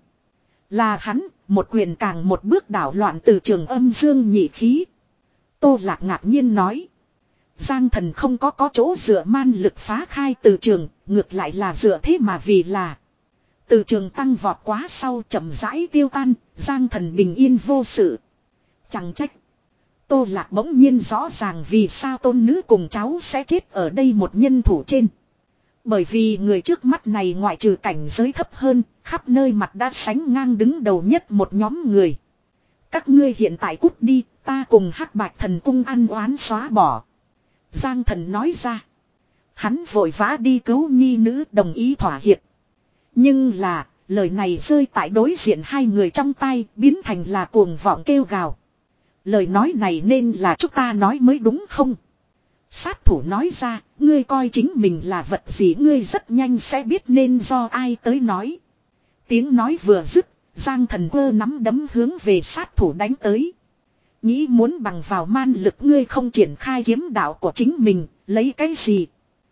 Là hắn, một quyền càng một bước đảo loạn từ trường âm dương nhị khí. Tô Lạc ngạc nhiên nói. Giang Thần không có có chỗ dựa man lực phá khai từ trường, ngược lại là dựa thế mà vì là. Từ trường tăng vọt quá sau chậm rãi tiêu tan, Giang Thần bình yên vô sự. Chẳng trách. Tô Lạc bỗng nhiên rõ ràng vì sao tôn nữ cùng cháu sẽ chết ở đây một nhân thủ trên. Bởi vì người trước mắt này ngoại trừ cảnh giới thấp hơn, khắp nơi mặt đã sánh ngang đứng đầu nhất một nhóm người. Các ngươi hiện tại cút đi, ta cùng Hắc Bạch Thần Cung ăn oán xóa bỏ. Giang Thần nói ra. Hắn vội vã đi cứu nhi nữ, đồng ý thỏa hiệp. Nhưng là, lời này rơi tại đối diện hai người trong tay, biến thành là cuồng vọng kêu gào. Lời nói này nên là chúng ta nói mới đúng không? Sát thủ nói ra, ngươi coi chính mình là vật gì, ngươi rất nhanh sẽ biết nên do ai tới nói. Tiếng nói vừa dứt, Giang Thần cơ nắm đấm hướng về sát thủ đánh tới. Nghĩ muốn bằng vào man lực ngươi không triển khai kiếm đạo của chính mình, lấy cái gì?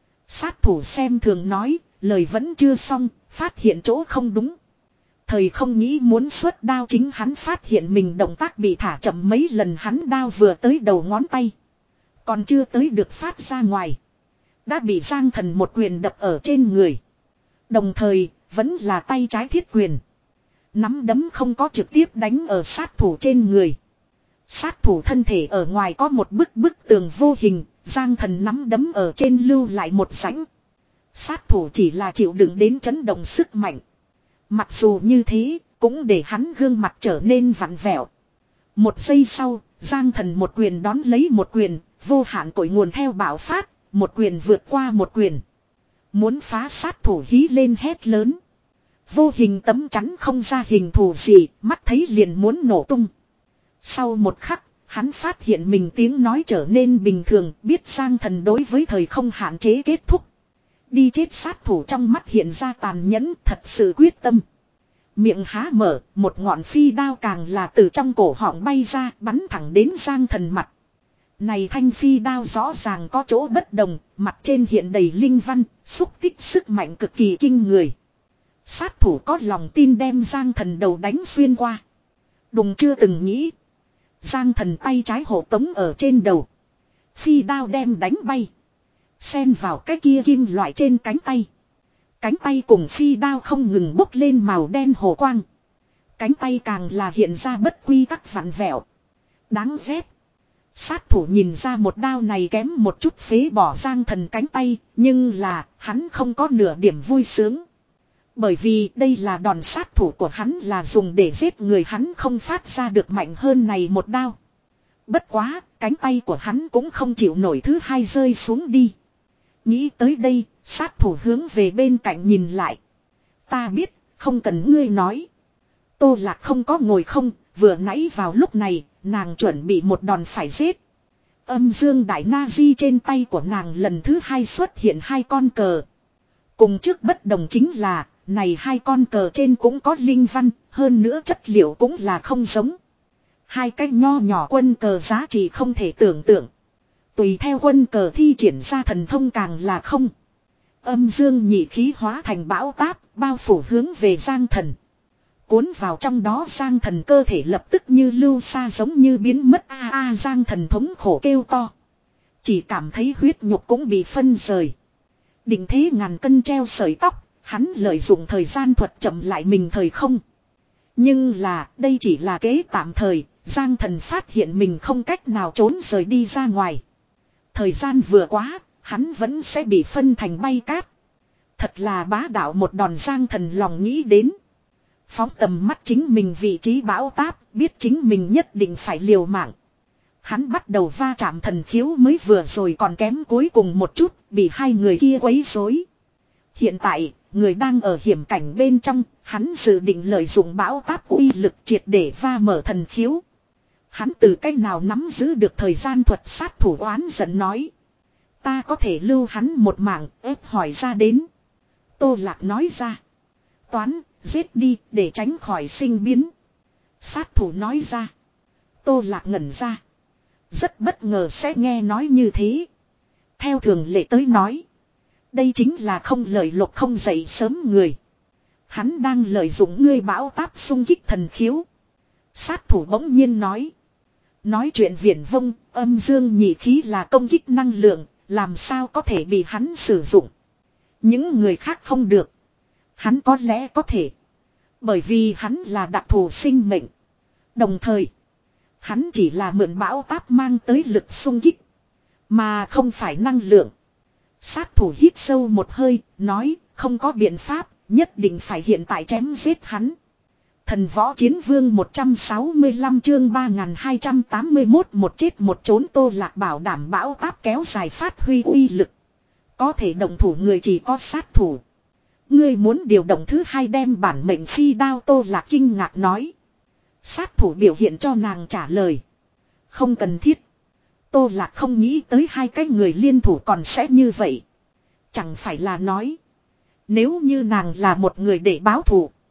Sát thủ xem thường nói, lời vẫn chưa xong, phát hiện chỗ không đúng. Thời không nghĩ muốn xuất đao, chính hắn phát hiện mình động tác bị thả chậm mấy lần, hắn đao vừa tới đầu ngón tay. Còn chưa tới được phát ra ngoài. Đã bị Giang Thần một quyền đập ở trên người. Đồng thời, vẫn là tay trái thiết quyền. Nắm đấm không có trực tiếp đánh ở sát thủ trên người. Sát thủ thân thể ở ngoài có một bức bức tường vô hình, Giang Thần nắm đấm ở trên lưu lại một rãnh. Sát thủ chỉ là chịu đựng đến chấn động sức mạnh. Mặc dù như thế, cũng để hắn gương mặt trở nên vặn vẹo. Một giây sau, Giang Thần một quyền đón lấy một quyền, vô hạn cội nguồn theo bạo phát, một quyền vượt qua một quyền. Muốn phá sát thủ hí lên hét lớn. Vô hình tấm chắn không ra hình thù gì, mắt thấy liền muốn nổ tung. Sau một khắc, hắn phát hiện mình tiếng nói trở nên bình thường, biết Giang Thần đối với thời không hạn chế kết thúc. Đi chết sát thủ trong mắt hiện ra tàn nhẫn, thật sự quyết tâm. Miệng há mở, một ngọn phi đao càng là từ trong cổ họng bay ra, bắn thẳng đến Giang Thần mặt. Này thanh phi đao rõ ràng có chỗ bất đồng, mặt trên hiện đầy linh văn, xúc tích sức mạnh cực kỳ kinh người. Sát thủ có lòng tin đem Giang Thần đầu đánh xuyên qua. Đùng chưa từng nghĩ. Giang Thần tay trái hộ tống ở trên đầu. Phi đao đem đánh bay. Xen vào cái kia kim loại trên cánh tay. Cánh tay cùng phi đao không ngừng bốc lên màu đen hồ quang. Cánh tay càng là hiện ra bất quy tắc vặn vẹo. Đáng ghét. Sát thủ nhìn ra một đao này kém một chút phế bỏ Giang Thần cánh tay, nhưng là hắn không có nửa điểm vui sướng. Bởi vì đây là đòn sát thủ của hắn, là dùng để giết người, hắn không phát ra được mạnh hơn này một đao. Bất quá, cánh tay của hắn cũng không chịu nổi thứ hai rơi xuống đi. Nghĩ tới đây, sát thủ hướng về bên cạnh nhìn lại. Ta biết, không cần ngươi nói. Tô Lạc không có ngồi không, vừa nãy vào lúc này, nàng chuẩn bị một đòn phải giết. Âm dương đại na di trên tay của nàng lần thứ hai xuất hiện hai con cờ. Cùng trước bất đồng chính là, này hai con cờ trên cũng có linh văn, hơn nữa chất liệu cũng là không giống. Hai cái nho nhỏ quân cờ giá trị không thể tưởng tượng. Tùy theo quân cờ thi triển ra thần thông càng là không. Âm dương nhị khí hóa thành bão táp, bao phủ hướng về Giang Thần. Cuốn vào trong đó, Giang Thần cơ thể lập tức như lưu sa giống như biến mất. A a Giang Thần thống khổ kêu to. Chỉ cảm thấy huyết nhục cũng bị phân rời. Định thế ngàn cân treo sợi tóc, hắn lợi dụng thời gian thuật chậm lại mình thời không. Nhưng là, đây chỉ là kế tạm thời, Giang Thần phát hiện mình không cách nào trốn rời đi ra ngoài. Thời gian vừa quá, hắn vẫn sẽ bị phân thành bay cát. Thật là bá đạo một đòn, Giang Thần lòng nghĩ đến. Phóng tầm mắt chính mình vị trí bão táp, biết chính mình nhất định phải liều mạng. Hắn bắt đầu va chạm thần khiếu, mới vừa rồi còn kém cuối cùng một chút, bị hai người kia quấy rối. Hiện tại, người đang ở hiểm cảnh bên trong, hắn dự định lợi dụng bão táp uy lực triệt để va mở thần khiếu. Hắn từ cách nào nắm giữ được thời gian thuật, sát thủ oán giận nói. Ta có thể lưu hắn một mạng, ép hỏi ra đến. Tô Lạc nói ra. Toán, giết đi, để tránh khỏi sinh biến. Sát thủ nói ra. Tô Lạc ngẩn ra. Rất bất ngờ sẽ nghe nói như thế. Theo thường lệ tới nói. Đây chính là không lợi lộc không dậy sớm người. Hắn đang lợi dụng ngươi bão táp xung kích thần khiếu. Sát thủ bỗng nhiên nói. Nói chuyện viển vông, âm dương nhị khí là công kích năng lượng, làm sao có thể bị hắn sử dụng. Những người khác không được. Hắn có lẽ có thể. Bởi vì hắn là đặc thù sinh mệnh. Đồng thời, hắn chỉ là mượn bão táp mang tới lực xung kích, mà không phải năng lượng. Sát thủ hít sâu một hơi, nói, không có biện pháp, nhất định phải hiện tại chém giết hắn. Thần võ chiến vương một trăm sáu mươi lăm chương ba nghìn hai trăm tám mươi mốt, một chết một trốn. Tô Lạc bảo đảm bão táp kéo dài phát huy uy lực. Có thể động thủ người chỉ có sát thủ. Ngươi muốn điều động thứ hai đem bản mệnh phi đao. Tô Lạc kinh ngạc nói. Sát thủ biểu hiện cho nàng trả lời. Không cần thiết. Tô Lạc không nghĩ tới hai cái người liên thủ còn sẽ như vậy. Chẳng phải là nói. Nếu như nàng là một người để báo thù,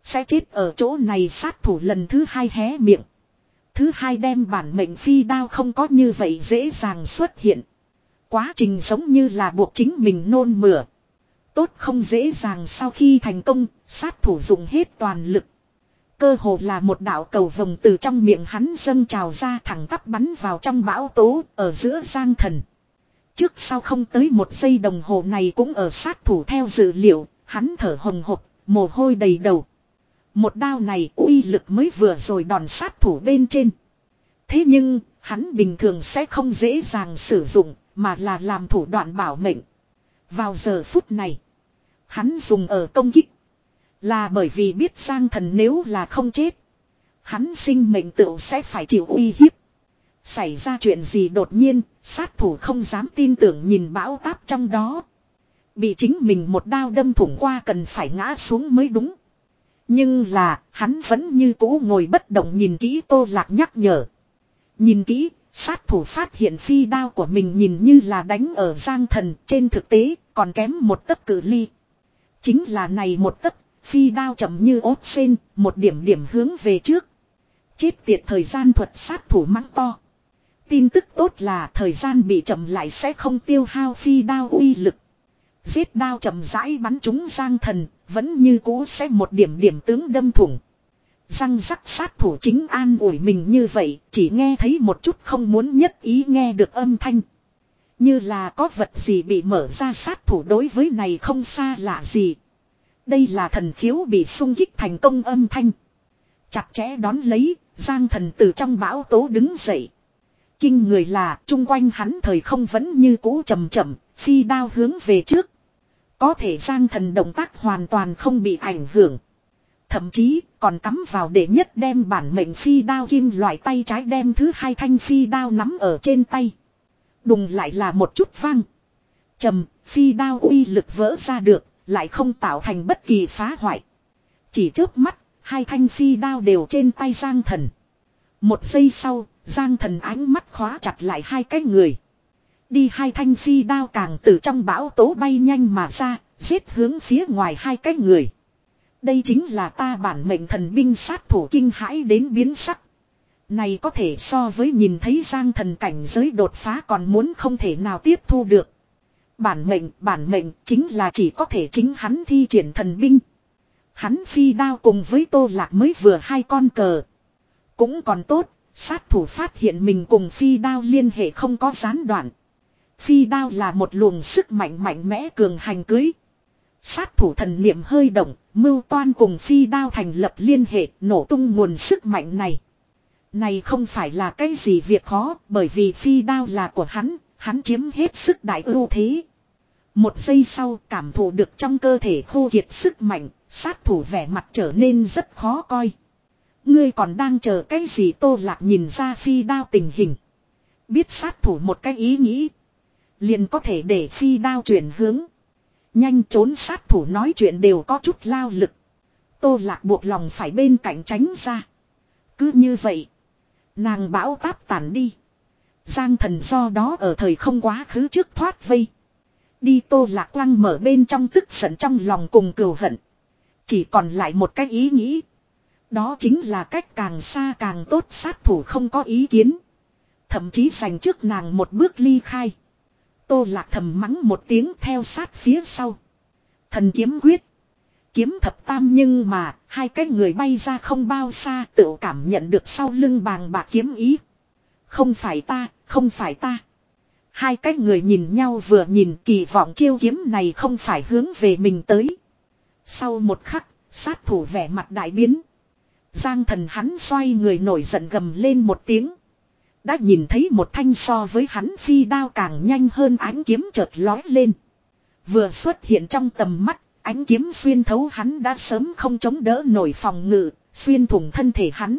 Sẽ chết ở chỗ này. Sát thủ lần thứ hai hé miệng. Thứ hai đem bản mệnh phi đao không có như vậy dễ dàng xuất hiện. Quá trình giống như là buộc chính mình nôn mửa. Tốt không dễ dàng sau khi thành công, sát thủ dùng hết toàn lực. Cơ hồ là một đạo cầu vồng từ trong miệng hắn dâng trào ra thẳng tắp bắn vào trong bão tố ở giữa Giang Thần. Trước sau không tới một giây đồng hồ này cũng ở sát thủ theo dự liệu, hắn thở hồng hộc, mồ hôi đầy đầu. Một đao này uy lực mới vừa rồi đòn sát thủ bên trên. Thế nhưng, hắn bình thường sẽ không dễ dàng sử dụng, mà là làm thủ đoạn bảo mệnh. Vào giờ phút này, hắn dùng ở công kích. Là bởi vì biết Giang Thần nếu là không chết, hắn sinh mệnh tựu sẽ phải chịu uy hiếp. Xảy ra chuyện gì đột nhiên, sát thủ không dám tin tưởng nhìn bão táp trong đó. Bị chính mình một đao đâm thủng qua cần phải ngã xuống mới đúng. Nhưng là, hắn vẫn như cũ ngồi bất động nhìn kỹ Tô Lạc nhắc nhở. Nhìn kỹ, sát thủ phát hiện phi đao của mình nhìn như là đánh ở Giang Thần, trên thực tế, còn kém một tấc cự ly. Chính là này một tấc, phi đao chậm như ốt sen, một điểm điểm hướng về trước. Chết tiệt thời gian thuật sát thủ mắng to. Tin tức tốt là thời gian bị chậm lại sẽ không tiêu hao phi đao uy lực. Giết đao chậm rãi bắn trúng Giang Thần, vẫn như cũ sẽ một điểm điểm tướng đâm thủng. Răng rắc sát thủ chính an ủi mình như vậy, chỉ nghe thấy một chút không muốn nhất ý nghe được âm thanh. Như là có vật gì bị mở ra. Sát thủ đối với này không xa lạ gì. Đây là thần khiếu bị xung kích thành công âm thanh. Chặt chẽ đón lấy, Giang Thần từ trong bão tố đứng dậy. Kinh người là chung quanh hắn thời không vẫn như cũ chậm chậm, phi đao hướng về trước. Có thể Giang Thần động tác hoàn toàn không bị ảnh hưởng. Thậm chí còn cắm vào để nhất đem bản mệnh phi đao kim loại tay trái đem thứ hai thanh phi đao nắm ở trên tay. Đùng lại là một chút vang. Trầm, phi đao uy lực vỡ ra được, lại không tạo thành bất kỳ phá hoại. Chỉ chớp mắt, hai thanh phi đao đều trên tay Giang Thần. Một giây sau, Giang Thần ánh mắt khóa chặt lại hai cái người. Đi hai thanh phi đao càng từ trong bão tố bay nhanh mà ra, giết hướng phía ngoài hai cái người. Đây chính là ta bản mệnh thần binh. Sát thủ kinh hãi đến biến sắc. Này có thể so với nhìn thấy Giang Thần cảnh giới đột phá còn muốn không thể nào tiếp thu được. Bản mệnh, bản mệnh chính là chỉ có thể chính hắn thi triển thần binh. Hắn phi đao cùng với Tô Lạc mới vừa hai con cờ. Cũng còn tốt, sát thủ phát hiện mình cùng phi đao liên hệ không có gián đoạn. Phi đao là một luồng sức mạnh mạnh mẽ cường hành cưới. Sát thủ thần niệm hơi động, mưu toan cùng phi đao thành lập liên hệ, nổ tung nguồn sức mạnh này. Này không phải là cái gì việc khó, bởi vì phi đao là của hắn, hắn chiếm hết sức đại ưu thế. Một giây sau cảm thụ được trong cơ thể khô kiệt sức mạnh, sát thủ vẻ mặt trở nên rất khó coi. Ngươi còn đang chờ cái gì? Tô Lạc nhìn ra phi đao tình hình. Biết sát thủ một cái ý nghĩ. Liền có thể để phi đao chuyển hướng. Nhanh trốn. Sát thủ nói chuyện đều có chút lao lực. Tô Lạc buộc lòng phải bên cạnh tránh ra. Cứ như vậy, nàng bão táp tản đi. Giang Thần do đó ở thời không quá khứ trước thoát vây. Đi. Tô Lạc Lăng mở bên trong tức giận trong lòng cùng cừu hận. Chỉ còn lại một cái ý nghĩ. Đó chính là cách càng xa càng tốt. Sát thủ không có ý kiến. Thậm chí giành trước nàng một bước ly khai. Tô Lạc thầm mắng một tiếng theo sát phía sau. Thần kiếm quyết. Kiếm thập tam. Nhưng mà hai cái người bay ra không bao xa tự cảm nhận được sau lưng bàng bạc kiếm ý. Không phải ta, không phải ta. Hai cái người nhìn nhau vừa nhìn kỳ vọng chiêu kiếm này không phải hướng về mình tới. Sau một khắc, sát thủ vẻ mặt đại biến. Giang Thần hắn xoay người nổi giận gầm lên một tiếng. Đã nhìn thấy một thanh so với hắn phi đao càng nhanh hơn ánh kiếm chợt lói lên. Vừa xuất hiện trong tầm mắt, ánh kiếm xuyên thấu hắn đã sớm không chống đỡ nổi phòng ngự, xuyên thủng thân thể hắn.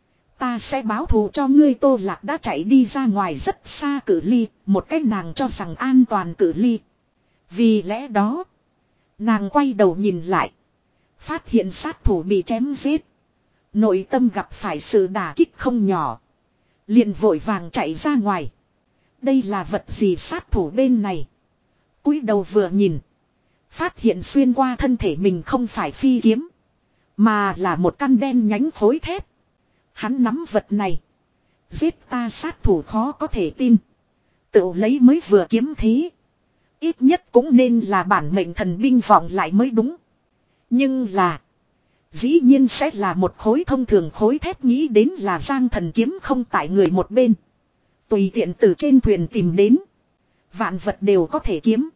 Ta sẽ báo thù cho ngươi. Tô Lạc đã chạy đi ra ngoài rất xa cự ly, một cái nàng cho rằng an toàn cự ly. Vì lẽ đó, nàng quay đầu nhìn lại. Phát hiện sát thủ bị chém giết. Nội tâm gặp phải sự đả kích không nhỏ. Liền vội vàng chạy ra ngoài. Đây là vật gì? Sát thủ bên này cúi đầu vừa nhìn. Phát hiện xuyên qua thân thể mình không phải phi kiếm, Mà là một căn đen nhánh khối thép. Hắn nắm vật này. Giết ta sát thủ khó có thể tin. Tự lấy mới vừa kiếm thế. Ít nhất cũng nên là bản mệnh thần binh vọng lại mới đúng. Nhưng là. Dĩ nhiên sẽ là một khối thông thường khối thép, nghĩ đến là Giang Thần kiếm không tại người một bên. Tùy tiện từ trên thuyền tìm đến. Vạn vật đều có thể kiếm.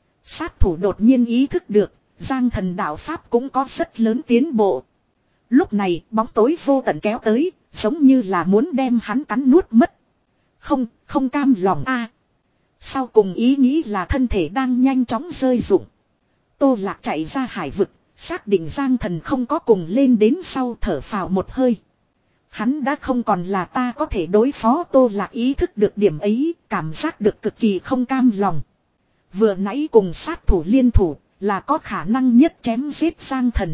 Sát thủ đột nhiên ý thức được. Giang Thần đạo pháp cũng có rất lớn tiến bộ. Lúc này bóng tối vô tận kéo tới. Giống như là muốn đem hắn cắn nuốt mất. Không, không cam lòng a. Sau cùng ý nghĩ là thân thể đang nhanh chóng rơi rụng. Tô Lạc chạy ra hải vực. Xác định Giang Thần không có cùng lên đến sau, thở phào một hơi. Hắn đã không còn là ta có thể đối phó. Tô Lạc ý thức được điểm ấy, cảm giác được cực kỳ không cam lòng. Vừa nãy cùng sát thủ liên thủ là có khả năng nhất chém giết Giang Thần.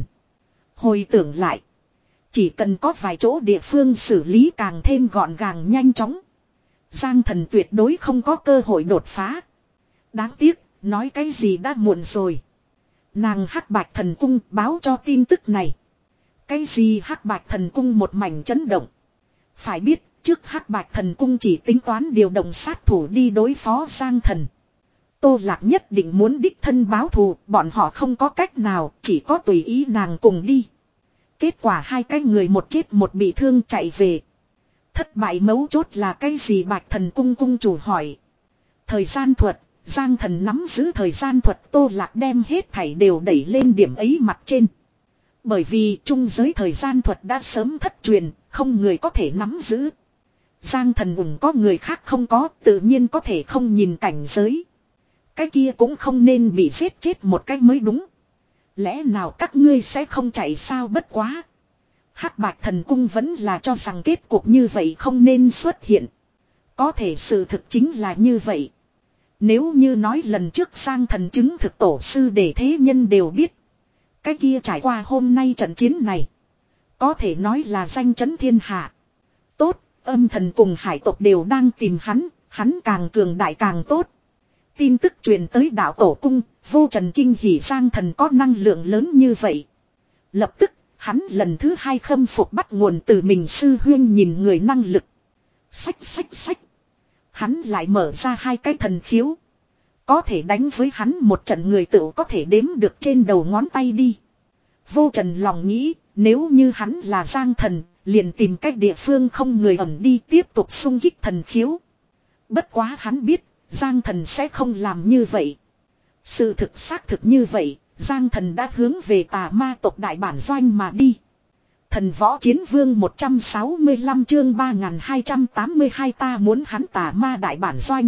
Hồi tưởng lại, chỉ cần có vài chỗ địa phương xử lý càng thêm gọn gàng nhanh chóng, Giang Thần tuyệt đối không có cơ hội đột phá. Đáng tiếc, nói cái gì đã muộn rồi. Nàng Hắc Bạch Thần Cung báo cho tin tức này. Cái gì Hắc Bạch Thần Cung một mảnh chấn động. Phải biết, trước Hắc Bạch Thần Cung chỉ tính toán điều động sát thủ đi đối phó Giang Thần. Tô Lạc nhất định muốn đích thân báo thù, bọn họ không có cách nào, chỉ có tùy ý nàng cùng đi. Kết quả hai cái người một chết một bị thương chạy về. Thất bại mấu chốt là cái gì? Bạch Thần Cung cung chủ hỏi. Thời gian thuật. Giang Thần nắm giữ thời gian thuật. Tô Lạc đem hết thảy đều đẩy lên điểm ấy mặt trên. Bởi vì trung giới thời gian thuật đã sớm thất truyền, không người có thể nắm giữ. Giang Thần ủng có người khác không có, tự nhiên có thể không nhìn cảnh giới. Cái kia cũng không nên bị giết chết một cách mới đúng. Lẽ nào các ngươi sẽ không chạy sao? Bất quá. Hắc Bạch Thần Cung vẫn là cho rằng kết cục như vậy không nên xuất hiện. Có thể sự thực chính là như vậy. Nếu như nói lần trước Giang Thần chứng thực tổ sư để thế nhân đều biết. Cái kia trải qua hôm nay trận chiến này, có thể nói là danh chấn thiên hạ. Tốt, âm thần cùng hải tộc đều đang tìm hắn, hắn càng cường đại càng tốt. Tin tức truyền tới đạo tổ cung, vô trần kinh hỉ Giang Thần có năng lượng lớn như vậy. Lập tức, hắn lần thứ hai khâm phục bắt nguồn từ mình sư huyên nhìn người năng lực. Xách xách xách. Hắn lại mở ra hai cái thần khiếu. Có thể đánh với hắn một trận người tự có thể đếm được trên đầu ngón tay đi. Vô trần lòng nghĩ, nếu như hắn là Giang Thần, liền tìm cách địa phương không người ẩn đi tiếp tục xung kích thần khiếu. Bất quá hắn biết, Giang Thần sẽ không làm như vậy. Sự thực xác thực như vậy, Giang Thần đã hướng về Tà Ma tộc đại bản doanh mà đi. Thần Võ Chiến Vương một trăm sáu mươi lăm chương ba nghìn hai trăm tám mươi hai ta muốn hắn Tà Ma đại bản doanh.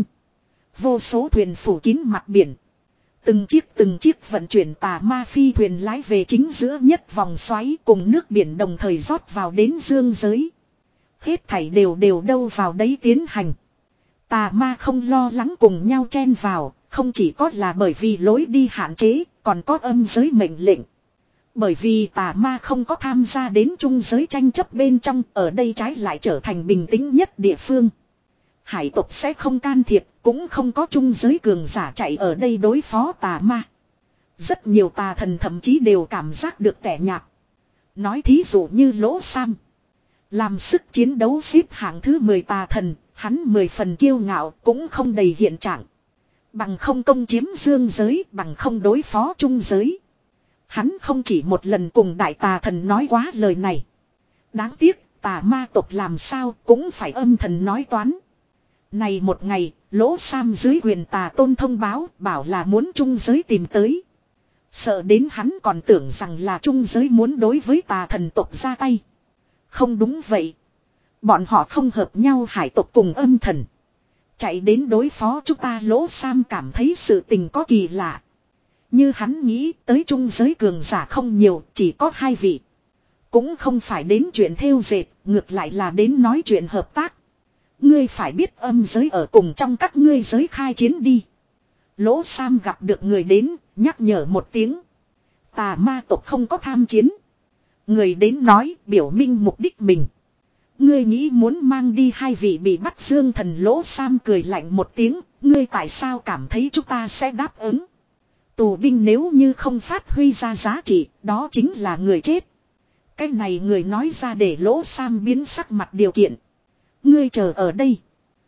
Vô số thuyền phủ kín mặt biển. Từng chiếc từng chiếc vận chuyển Tà Ma phi thuyền lái về chính giữa nhất vòng xoáy, cùng nước biển đồng thời rót vào đến dương giới. Hết thảy đều đều đâu vào đấy tiến hành. Tà Ma không lo lắng cùng nhau chen vào, không chỉ có là bởi vì lối đi hạn chế, còn có âm giới mệnh lệnh. Bởi vì Tà Ma không có tham gia đến trung giới tranh chấp bên trong, ở đây trái lại trở thành bình tĩnh nhất địa phương. Hải tộc sẽ không can thiệp, cũng không có trung giới cường giả chạy ở đây đối phó Tà Ma. Rất nhiều tà thần thậm chí đều cảm giác được tẻ nhạt. Nói thí dụ như Lỗ Sam. Làm sức chiến đấu xếp hạng thứ mười tà thần, hắn mười phần kiêu ngạo cũng không đầy hiện trạng. Bằng không công chiếm dương giới, bằng không đối phó trung giới. Hắn không chỉ một lần cùng đại tà thần nói quá lời này. Đáng tiếc, Tà Ma tộc làm sao cũng phải âm thần nói toán. Này một ngày, Lỗ Sam dưới quyền Tà Tôn thông báo, bảo là muốn trung giới tìm tới. Sợ đến hắn còn tưởng rằng là trung giới muốn đối với tà thần tộc ra tay. Không đúng vậy. Bọn họ không hợp nhau, hải tộc cùng âm thần. Chạy đến đối phó chúng ta. Lỗ Sam cảm thấy sự tình có kỳ lạ. Như hắn nghĩ tới trung giới cường giả không nhiều, chỉ có hai vị. Cũng không phải đến chuyện thêu dệt, ngược lại là đến nói chuyện hợp tác. Ngươi phải biết âm giới ở cùng trong các ngươi giới khai chiến đi. Lỗ Sam gặp được người đến, nhắc nhở một tiếng. Tà Ma tộc không có tham chiến. Người đến nói biểu minh mục đích mình. Ngươi nghĩ muốn mang đi hai vị bị bắt dương thần. Lỗ Sam cười lạnh một tiếng. Ngươi tại sao cảm thấy chúng ta sẽ đáp ứng? Tù binh nếu như không phát huy ra giá trị, đó chính là người chết. Cái này người nói ra để Lỗ Sam biến sắc mặt điều kiện. Ngươi chờ ở đây.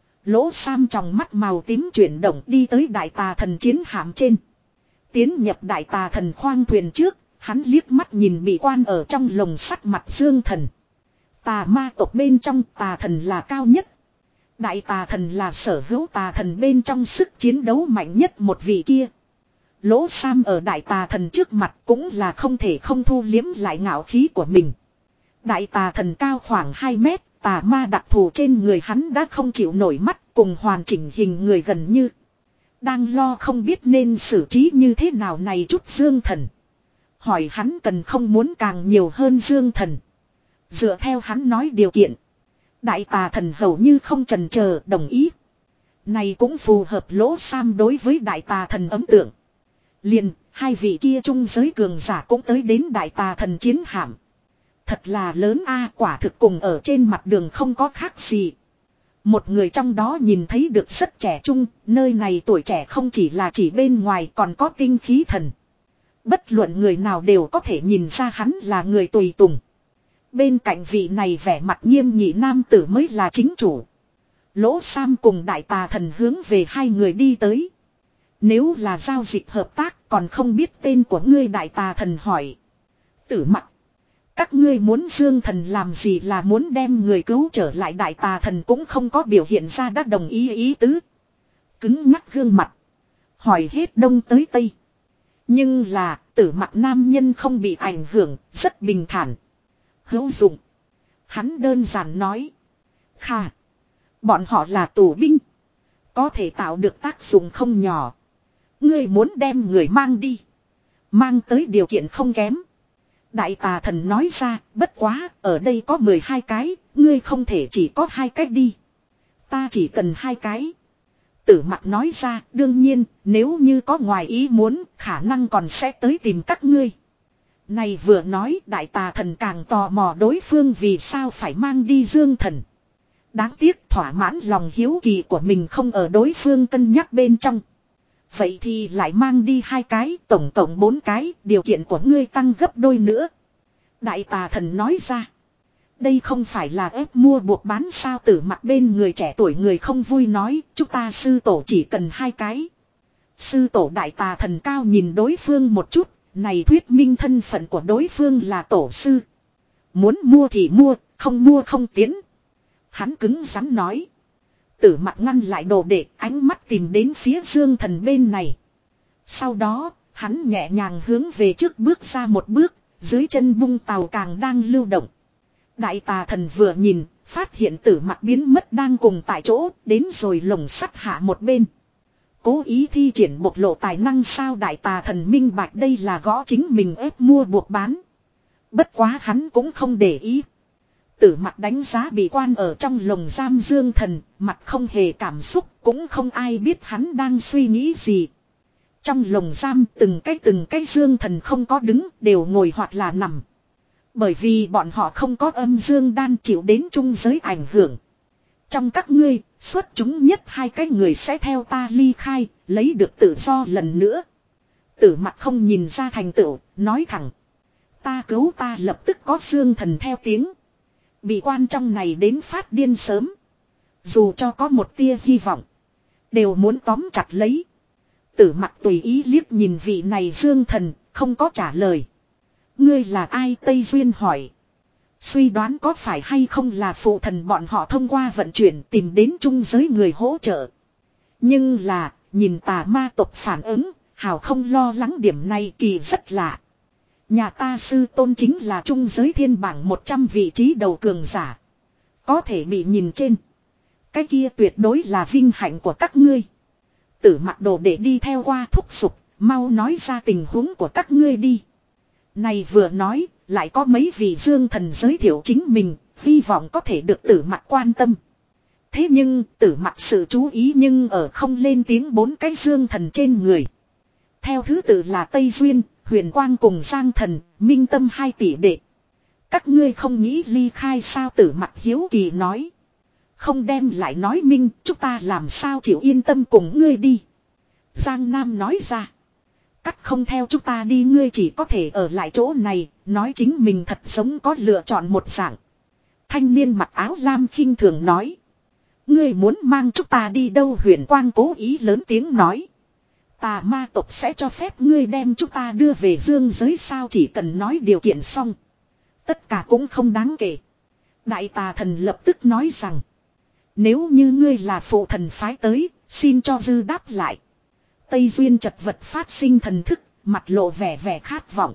Lỗ Sam trong mắt màu tím chuyển động đi tới đại tà thần chiến hạm trên. Tiến nhập đại tà thần khoang thuyền trước, hắn liếc mắt nhìn bị quan ở trong lồng sắt mặt Dương Thần. Tà ma tộc bên trong tà thần là cao nhất. Đại tà thần là sở hữu tà thần bên trong sức chiến đấu mạnh nhất một vị kia. Lỗ Sam ở đại tà thần trước mặt cũng là không thể không thu liếm lại ngạo khí của mình. Đại tà thần cao khoảng hai mét, tà ma đặc thù trên người hắn đã không chịu nổi mắt cùng hoàn chỉnh hình người gần như. Đang lo không biết nên xử trí như thế nào này chút Dương Thần. Hỏi hắn cần không muốn càng nhiều hơn Dương Thần. Dựa theo hắn nói điều kiện. Đại tà thần hầu như không chần chờ đồng ý. Này cũng phù hợp Lỗ Sam đối với đại tà thần ấn tượng. Liền, hai vị kia trung giới cường giả cũng tới đến đại tà thần chiến hạm. Thật là lớn a, quả thực cùng ở trên mặt đường không có khác gì. Một người trong đó nhìn thấy được rất trẻ trung, nơi này tuổi trẻ không chỉ là chỉ bên ngoài còn có tinh khí thần. Bất luận người nào đều có thể nhìn ra hắn là người tùy tùng. Bên cạnh vị này vẻ mặt nghiêm nghị nam tử mới là chính chủ. Lỗ Sam cùng đại tà thần hướng về hai người đi tới. Nếu là giao dịch hợp tác còn không biết tên của ngươi, đại tà thần hỏi. Tử Mặc. Các ngươi muốn Dương Thần làm gì, là muốn đem người cứu trở lại, đại tà thần cũng không có biểu hiện ra đã đồng ý ý tứ. Cứng ngắc gương mặt. Hỏi hết đông tới tây. Nhưng là Tử Mặc nam nhân không bị ảnh hưởng, rất bình thản. Hữu dụng. Hắn đơn giản nói. Khà. Bọn họ là tù binh. Có thể tạo được tác dụng không nhỏ. Ngươi muốn đem người mang đi. Mang tới điều kiện không kém. Đại tà thần nói ra, bất quá, ở đây có mười hai cái, ngươi không thể chỉ có hai cái đi. Ta chỉ cần hai cái. Tử Mặc nói ra, đương nhiên, nếu như có ngoài ý muốn, khả năng còn sẽ tới tìm các ngươi. Này vừa nói, đại tà thần càng tò mò đối phương vì sao phải mang đi Dương Thần. Đáng tiếc thỏa mãn lòng hiếu kỳ của mình không ở đối phương cân nhắc bên trong. Vậy thì lại mang đi hai cái, tổng tổng bốn cái, điều kiện của ngươi tăng gấp đôi nữa. Đại tà thần nói ra. Đây không phải là ép mua buộc bán sao, Tử Mặc bên người trẻ tuổi người không vui nói, chúng ta sư tổ chỉ cần hai cái. Sư tổ, đại tà thần cao nhìn đối phương một chút, này thuyết minh thân phận của đối phương là tổ sư. Muốn mua thì mua, không mua không tiến. Hắn cứng rắn nói. Tử Mặc ngăn lại đồ đệ, ánh mắt tìm đến phía Dương Thần bên này. Sau đó, hắn nhẹ nhàng hướng về trước bước ra một bước, dưới chân bung tàu càng đang lưu động. Đại tà thần vừa nhìn, phát hiện Tử Mặc biến mất đang cùng tại chỗ, đến rồi lồng sắt hạ một bên. Cố ý thi triển bộc lộ tài năng sao, đại tà thần minh bạch đây là gõ chính mình ép mua buộc bán. Bất quá hắn cũng không để ý. Tử Mặc đánh giá bị quan ở trong lồng giam Dương Thần, mặt không hề cảm xúc, cũng không ai biết hắn đang suy nghĩ gì. Trong lồng giam từng cái từng cái Dương Thần không có đứng, đều ngồi hoặc là nằm. Bởi vì bọn họ không có âm dương đan chịu đến trung giới ảnh hưởng. Trong các ngươi, xuất chúng nhất hai cái người sẽ theo ta ly khai, lấy được tự do lần nữa. Tử Mặc không nhìn ra thành tựu, nói thẳng. Ta cứu ta lập tức có Dương Thần theo tiếng. Bị quan trong này đến phát điên sớm. Dù cho có một tia hy vọng, đều muốn tóm chặt lấy. Tử Mặc tùy ý liếc nhìn vị này Dương Thần, không có trả lời. Ngươi là ai, Tây Duyên hỏi. Suy đoán có phải hay không là phụ thần bọn họ thông qua vận chuyển tìm đến trung giới người hỗ trợ. Nhưng là, nhìn tà ma tộc phản ứng, hào không lo lắng điểm này kỳ rất lạ. Nhà ta sư tôn chính là trung giới thiên bảng một trăm vị trí đầu cường giả. Có thể bị nhìn trên. Cái kia tuyệt đối là vinh hạnh của các ngươi. Tử Mặc đồ để đi theo qua thúc giục, mau nói ra tình huống của các ngươi đi. Này vừa nói, lại có mấy vị Dương Thần giới thiệu chính mình, hy vọng có thể được Tử Mặc quan tâm. Thế nhưng, Tử Mặc sự chú ý nhưng ở không lên tiếng bốn cái Dương Thần trên người. Theo thứ tự là Tây Duyên, Huyền Quang cùng Giang Thần, Minh Tâm hai tỷ đệ. Các ngươi không nghĩ ly khai sao, Tử Mặc hiếu kỳ nói. Không đem lại nói minh, chúng ta làm sao chịu yên tâm cùng ngươi đi. Giang Nam nói ra. cắt không theo chúng ta đi, ngươi chỉ có thể ở lại chỗ này, nói chính mình thật giống có lựa chọn một dạng. Thanh niên mặc áo lam khinh thường nói. Ngươi muốn mang chúng ta đi đâu? Huyền Quang cố ý lớn tiếng nói. Tà ma tộc sẽ cho phép ngươi đem chúng ta đưa về dương giới sao? Chỉ cần nói điều kiện xong. Tất cả cũng không đáng kể. Đại tà thần lập tức nói rằng. Nếu như ngươi là phụ thần phái tới, xin cho dư đáp lại. Tây Duyên chật vật phát sinh thần thức, mặt lộ vẻ vẻ khát vọng.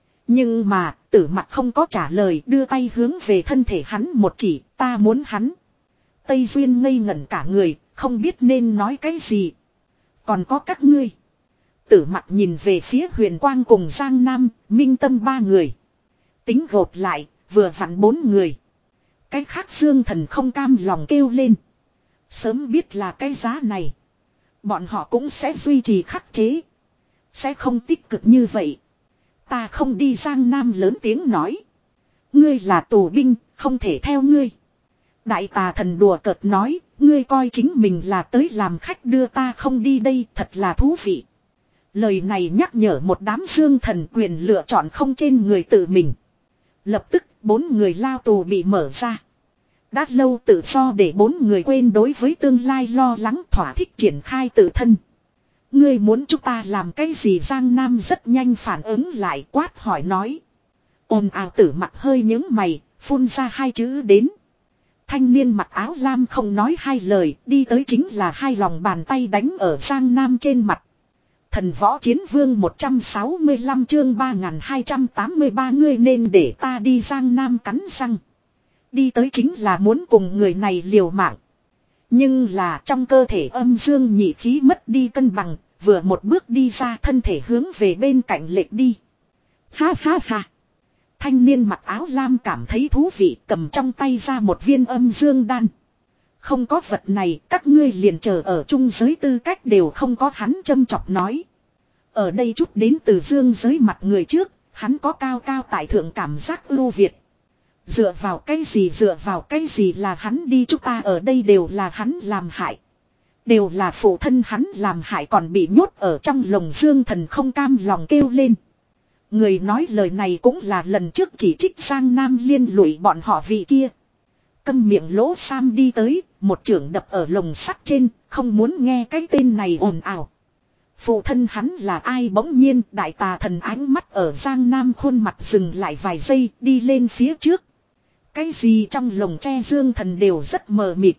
Nhưng mà, tử mặt không có trả lời, đưa tay hướng về thân thể hắn một chỉ, ta muốn hắn. Tây Duyên ngây ngẩn cả người, không biết nên nói cái gì. Còn có các ngươi. Tử mặt nhìn về phía Huyền Quang cùng Giang Nam, Minh Tâm ba người. Tính gộp lại, vừa vặn bốn người. Cái khác Dương Thần không cam lòng kêu lên. Sớm biết là cái giá này. Bọn họ cũng sẽ duy trì khắc chế. Sẽ không tích cực như vậy. Ta không đi. Giang Nam lớn tiếng nói. Ngươi là tù binh, không thể theo ngươi. Đại tà thần đùa cợt nói. Ngươi coi chính mình là tới làm khách, đưa ta không đi đây, thật là thú vị. Lời này nhắc nhở một đám Dương Thần quyền lựa chọn không trên người tự mình. Lập tức bốn người lao tù bị mở ra. Đã lâu tự do để bốn người quên đối với tương lai lo lắng, thỏa thích triển khai tự thân. Ngươi muốn chúng ta làm cái gì? Giang Nam rất nhanh phản ứng lại, quát hỏi nói. Ồn ào. Tử mặt hơi nhướng mày, phun ra hai chữ đến. Thanh niên mặc áo lam không nói hai lời, đi tới chính là hai lòng bàn tay đánh ở Giang Nam trên mặt. Thần võ chiến vương một trăm sáu mươi lăm chương ba nghìn hai trăm tám mươi ba, ngươi nên để ta đi. Giang Nam cắn răng. Đi tới chính là muốn cùng người này liều mạng. Nhưng là trong cơ thể âm dương nhị khí mất đi cân bằng, vừa một bước đi ra thân thể hướng về bên cạnh lệch đi. Ha ha ha. Thanh niên mặc áo lam cảm thấy thú vị, cầm trong tay ra một viên âm dương đan. Không có vật này các ngươi liền chờ ở chung giới tư cách đều không có, hắn châm chọc nói. Ở đây chút đến từ dương giới mặt người trước, hắn có cao cao tại thượng cảm giác ưu việt. Dựa vào cái gì? Dựa vào cái gì là hắn đi? Chúng ta ở đây đều là hắn làm hại. Đều là phụ thân hắn làm hại, còn bị nhốt ở trong lồng. Dương Thần không cam lòng kêu lên. Người nói lời này cũng là lần trước chỉ trích Giang Nam liên lụy bọn họ vị kia. Câm miệng lỗ Sam đi tới, một chưởng đập ở lồng sắt trên, không muốn nghe cái tên này ồn ào. Phụ thân hắn là ai? Bỗng nhiên đại tà thần ánh mắt ở Giang Nam khuôn mặt dừng lại vài giây, đi lên phía trước. Cái gì? Trong lồng tre Dương Thần đều rất mờ mịt.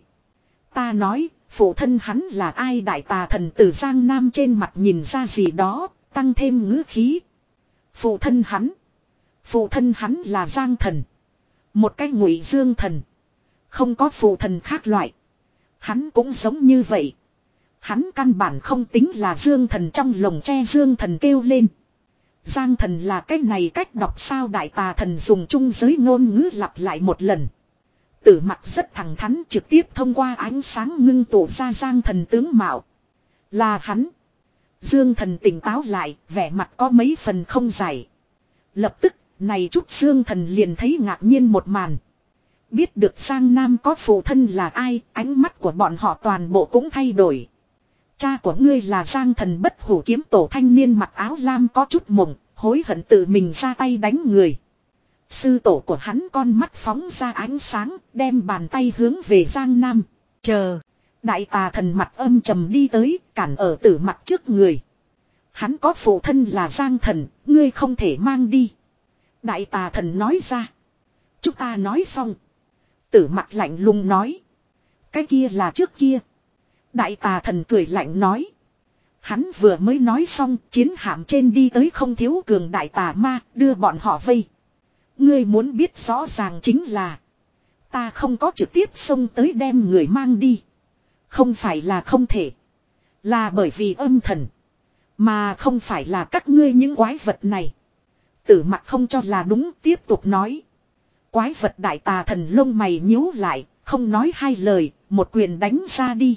Ta nói, phụ thân hắn là ai? Đại tà thần từ Giang Nam trên mặt nhìn ra gì đó, tăng thêm ngữ khí. Phụ thân hắn. Phụ thân hắn là Giang Thần. Một cái Ngụy Dương Thần. Không có phụ thần khác loại. Hắn cũng giống như vậy. Hắn căn bản không tính là Dương Thần. Trong lồng tre Dương Thần kêu lên. Giang Thần là cái này cách đọc sao? Đại tà thần dùng chung giới ngôn ngữ lặp lại một lần. Tử mặt rất thẳng thắn, trực tiếp thông qua ánh sáng ngưng tụ ra Giang Thần tướng mạo. Là hắn. Dương Thần tỉnh táo lại, vẻ mặt có mấy phần không giải. Lập tức, này chút Dương Thần liền thấy ngạc nhiên một màn. Biết được Giang Nam có phụ thân là ai, ánh mắt của bọn họ toàn bộ cũng thay đổi. Cha của ngươi là Giang Thần bất hủ kiếm tổ. Thanh niên mặc áo lam có chút mộng, hối hận tự mình ra tay đánh người. Sư tổ của hắn con mắt phóng ra ánh sáng, đem bàn tay hướng về Giang Nam. Chờ. Đại tà thần mặt âm trầm đi tới, cản ở tử mặt trước người. Hắn có phụ thân là Giang Thần, ngươi không thể mang đi. Đại tà thần nói ra. Chúng ta nói xong. Tử mặt lạnh lùng nói. Cái kia là trước kia. Đại tà thần cười lạnh nói. Hắn vừa mới nói xong, chiến hạm trên đi tới không thiếu cường đại tà ma, đưa bọn họ vây. Ngươi muốn biết rõ ràng chính là. Ta không có trực tiếp xông tới đem người mang đi. Không phải là không thể. Là bởi vì âm thần. Mà không phải là các ngươi những quái vật này. Tử mặt không cho là đúng, tiếp tục nói. Quái vật. Đại tà thần lông mày nhíu lại, không nói hai lời, một quyền đánh ra đi.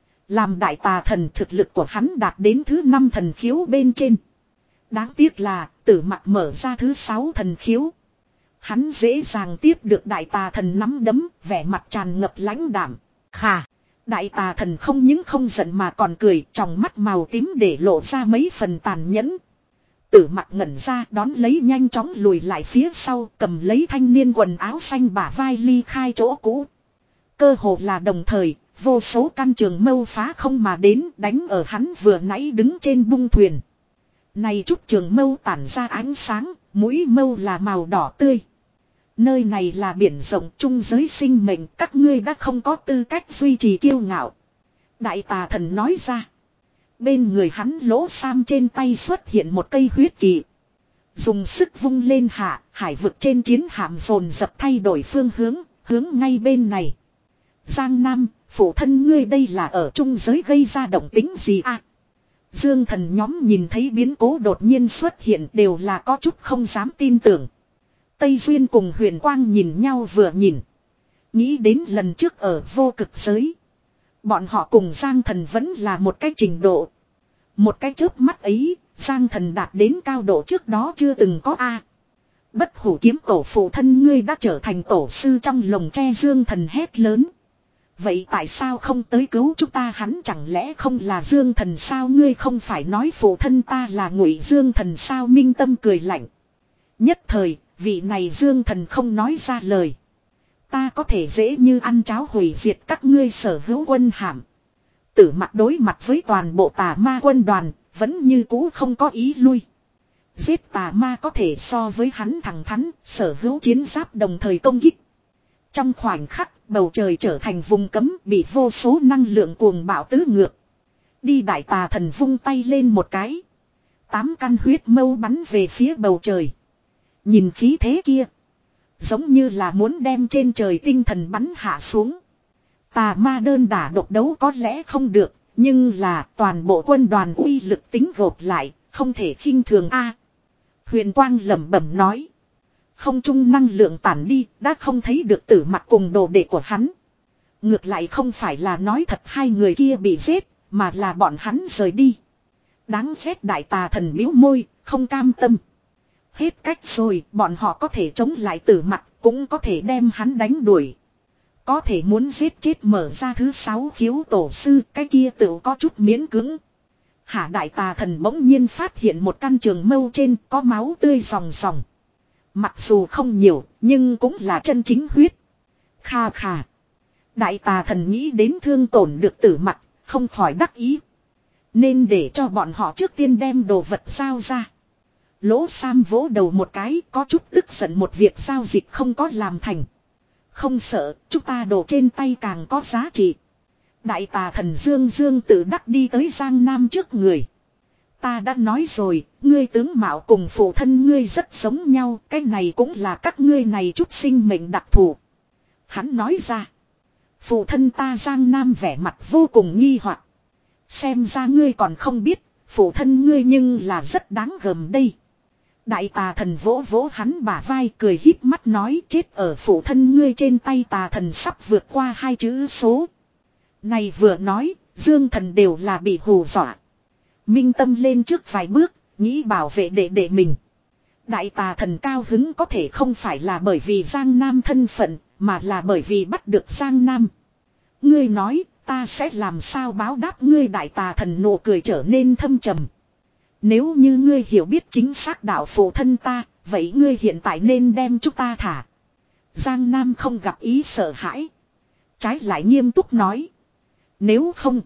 Làm đại tà thần, thực lực của hắn đạt đến thứ năm thần khiếu bên trên. Đáng tiếc là tử mặt mở ra thứ sáu thần khiếu. Hắn dễ dàng tiếp được đại tà thần nắm đấm, vẻ mặt tràn ngập lãnh đạm. Khà. Đại tà thần không những không giận mà còn cười, trong mắt màu tím để lộ ra mấy phần tàn nhẫn. Tử Mặc ngẩn ra đón lấy nhanh chóng lùi lại phía sau, cầm lấy thanh niên quần áo xanh bả vai ly khai chỗ cũ. Cơ hồ là đồng thời, vô số căn trường mâu phá không mà đến đánh ở hắn vừa nãy đứng trên bung thuyền. Này chút trường mâu tản ra ánh sáng, mũi mâu là màu đỏ tươi. Nơi này là biển rộng trung giới sinh mệnh, các ngươi đã không có tư cách duy trì kiêu ngạo. Đại tà thần nói ra. Bên người hắn lỗ sam trên tay xuất hiện một cây huyết kỳ. Dùng sức vung lên hạ, hải vực trên chiến hạm dồn dập thay đổi phương hướng, hướng ngay bên này. Giang Nam, phụ thân ngươi đây là ở trung giới gây ra động tính gì à? Dương thần nhóm nhìn thấy biến cố đột nhiên xuất hiện đều là có chút không dám tin tưởng. Tây Duyên cùng Huyền Quang nhìn nhau vừa nhìn. Nghĩ đến lần trước ở vô cực giới. Bọn họ cùng Giang thần vẫn là một cái trình độ. Một cái chớp mắt ấy, Giang thần đạt đến cao độ trước đó chưa từng có a. Bất hủ kiếm tổ phụ thân ngươi đã trở thành tổ sư trong lồng tre. Dương thần hét lớn. Vậy tại sao không tới cứu chúng ta, hắn chẳng lẽ không là Dương thần sao? Ngươi không phải nói phụ thân ta là Ngụy Dương thần sao? Minh Tâm cười lạnh. Nhất thời, vị này Dương thần không nói ra lời. Ta có thể dễ như ăn cháo hủy diệt các ngươi sở hữu quân hàm. Tử Mặc đối mặt với toàn bộ tà ma quân đoàn, vẫn như cũ không có ý lui. Giết tà ma có thể so với hắn thẳng thắn, sở hữu chiến giáp đồng thời công kích. Trong khoảnh khắc, bầu trời trở thành vùng cấm, bị vô số năng lượng cuồng bạo tứ ngược. Đi đại tà thần vung tay lên một cái. Tám căn huyết mâu bắn về phía bầu trời. Nhìn khí thế kia. Giống như là muốn đem trên trời tinh thần bắn hạ xuống. Tà ma đơn đả độc đấu có lẽ không được. Nhưng là toàn bộ quân đoàn uy lực tính gộp lại. Không thể khinh thường a. Huyền Quang lẩm bẩm nói. Không trung năng lượng tản đi. Đã không thấy được Tử Mặc cùng đồ đệ của hắn. Ngược lại không phải là nói thật hai người kia bị giết. Mà là bọn hắn rời đi. Đáng ghét đại tà thần bĩu môi. Không cam tâm. Hết cách rồi, bọn họ có thể chống lại Tử Mặc, cũng có thể đem hắn đánh đuổi. Có thể muốn giết chết mở ra thứ sáu khiếu tổ sư, cái kia tự có chút miễn cưỡng. Hả đại tà thần bỗng nhiên phát hiện một căn trường mâu trên có máu tươi ròng ròng. Mặc dù không nhiều, nhưng cũng là chân chính huyết. Kha kha. Đại tà thần nghĩ đến thương tổn được Tử Mặc, không khỏi đắc ý. Nên để cho bọn họ trước tiên đem đồ vật giao ra. Lỗ Sam vỗ đầu một cái, có chút tức giận một việc giao dịch không có làm thành. Không sợ, chúng ta đồ trên tay càng có giá trị. Đại tà thần Dương Dương tự đắc đi tới Giang Nam trước người. Ta đã nói rồi, ngươi tướng mạo cùng phụ thân ngươi rất giống nhau, cái này cũng là các ngươi này chút sinh mệnh đặc thù. Hắn nói ra. Phụ thân ta Giang Nam vẻ mặt vô cùng nghi hoặc. Xem ra ngươi còn không biết, phụ thân ngươi nhưng là rất đáng gờm đây. Đại tà thần vỗ vỗ hắn bả vai cười híp mắt nói chết ở phụ thân ngươi trên tay. Tà thần sắp vượt qua hai chữ số. Này vừa nói, Dương thần đều là bị hù dọa. Minh Tâm lên trước vài bước, nghĩ bảo vệ đệ đệ mình. Đại tà thần cao hứng có thể không phải là bởi vì Giang Nam thân phận, mà là bởi vì bắt được Giang Nam. Ngươi nói, ta sẽ làm sao báo đáp ngươi? Đại tà thần nụ cười trở nên thâm trầm. Nếu như ngươi hiểu biết chính xác đạo phụ thân ta, vậy ngươi hiện tại nên đem chúng ta thả. Giang Nam không gặp ý sợ hãi. Trái lại nghiêm túc nói. Nếu không,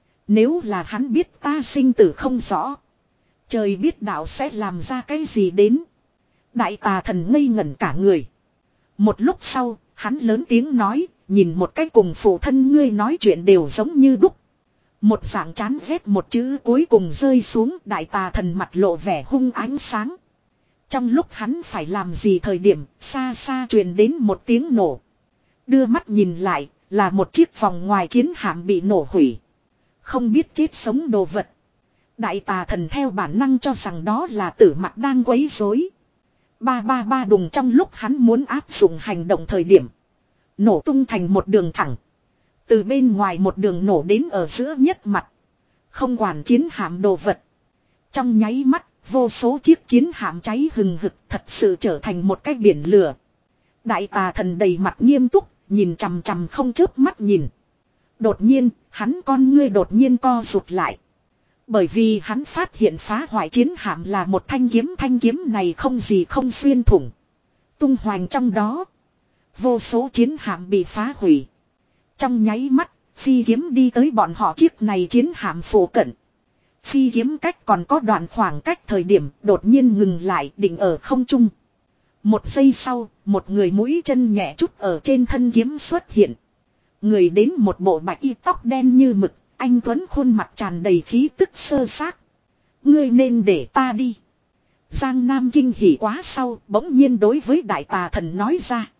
nếu là hắn biết ta sinh tử không rõ, trời biết đạo sẽ làm ra cái gì đến. Đại tà thần ngây ngẩn cả người. Một lúc sau, hắn lớn tiếng nói, nhìn một cái cùng phụ thân ngươi nói chuyện đều giống như đúc. Một dạng chán ghét một chữ cuối cùng rơi xuống, đại tà thần mặt lộ vẻ hung ánh sáng. Trong lúc hắn phải làm gì thời điểm, xa xa truyền đến một tiếng nổ. Đưa mắt nhìn lại, là một chiếc vòng ngoài chiến hạm bị nổ hủy. Không biết chết sống đồ vật. Đại tà thần theo bản năng cho rằng đó là Tử Mặc đang quấy rối. Ba ba ba đùng, trong lúc hắn muốn áp dụng hành động thời điểm. Nổ tung thành một đường thẳng. Từ bên ngoài một đường nổ đến ở giữa nhất mặt. Không quản chiến hạm đồ vật. Trong nháy mắt, vô số chiếc chiến hạm cháy hừng hực thật sự trở thành một cái biển lửa. Đại tà thần đầy mặt nghiêm túc, nhìn chằm chằm không chớp mắt nhìn. Đột nhiên, hắn con ngươi đột nhiên co rụt lại. Bởi vì hắn phát hiện phá hoại chiến hạm là một thanh kiếm, thanh kiếm này không gì không xuyên thủng. Tung hoành trong đó. Vô số chiến hạm bị phá hủy. Trong nháy mắt, phi kiếm đi tới bọn họ chiếc này chiến hạm phổ cận. Phi kiếm cách còn có đoạn khoảng cách thời điểm đột nhiên ngừng lại định ở không trung. Một giây sau, một người mũi chân nhẹ chút ở trên thân kiếm xuất hiện. Người đến một bộ bạch y tóc đen như mực, anh tuấn khuôn mặt tràn đầy khí tức sơ xác. Ngươi nên để ta đi. Giang Nam kinh hỉ quá sau, bỗng nhiên đối với đại tà thần nói ra.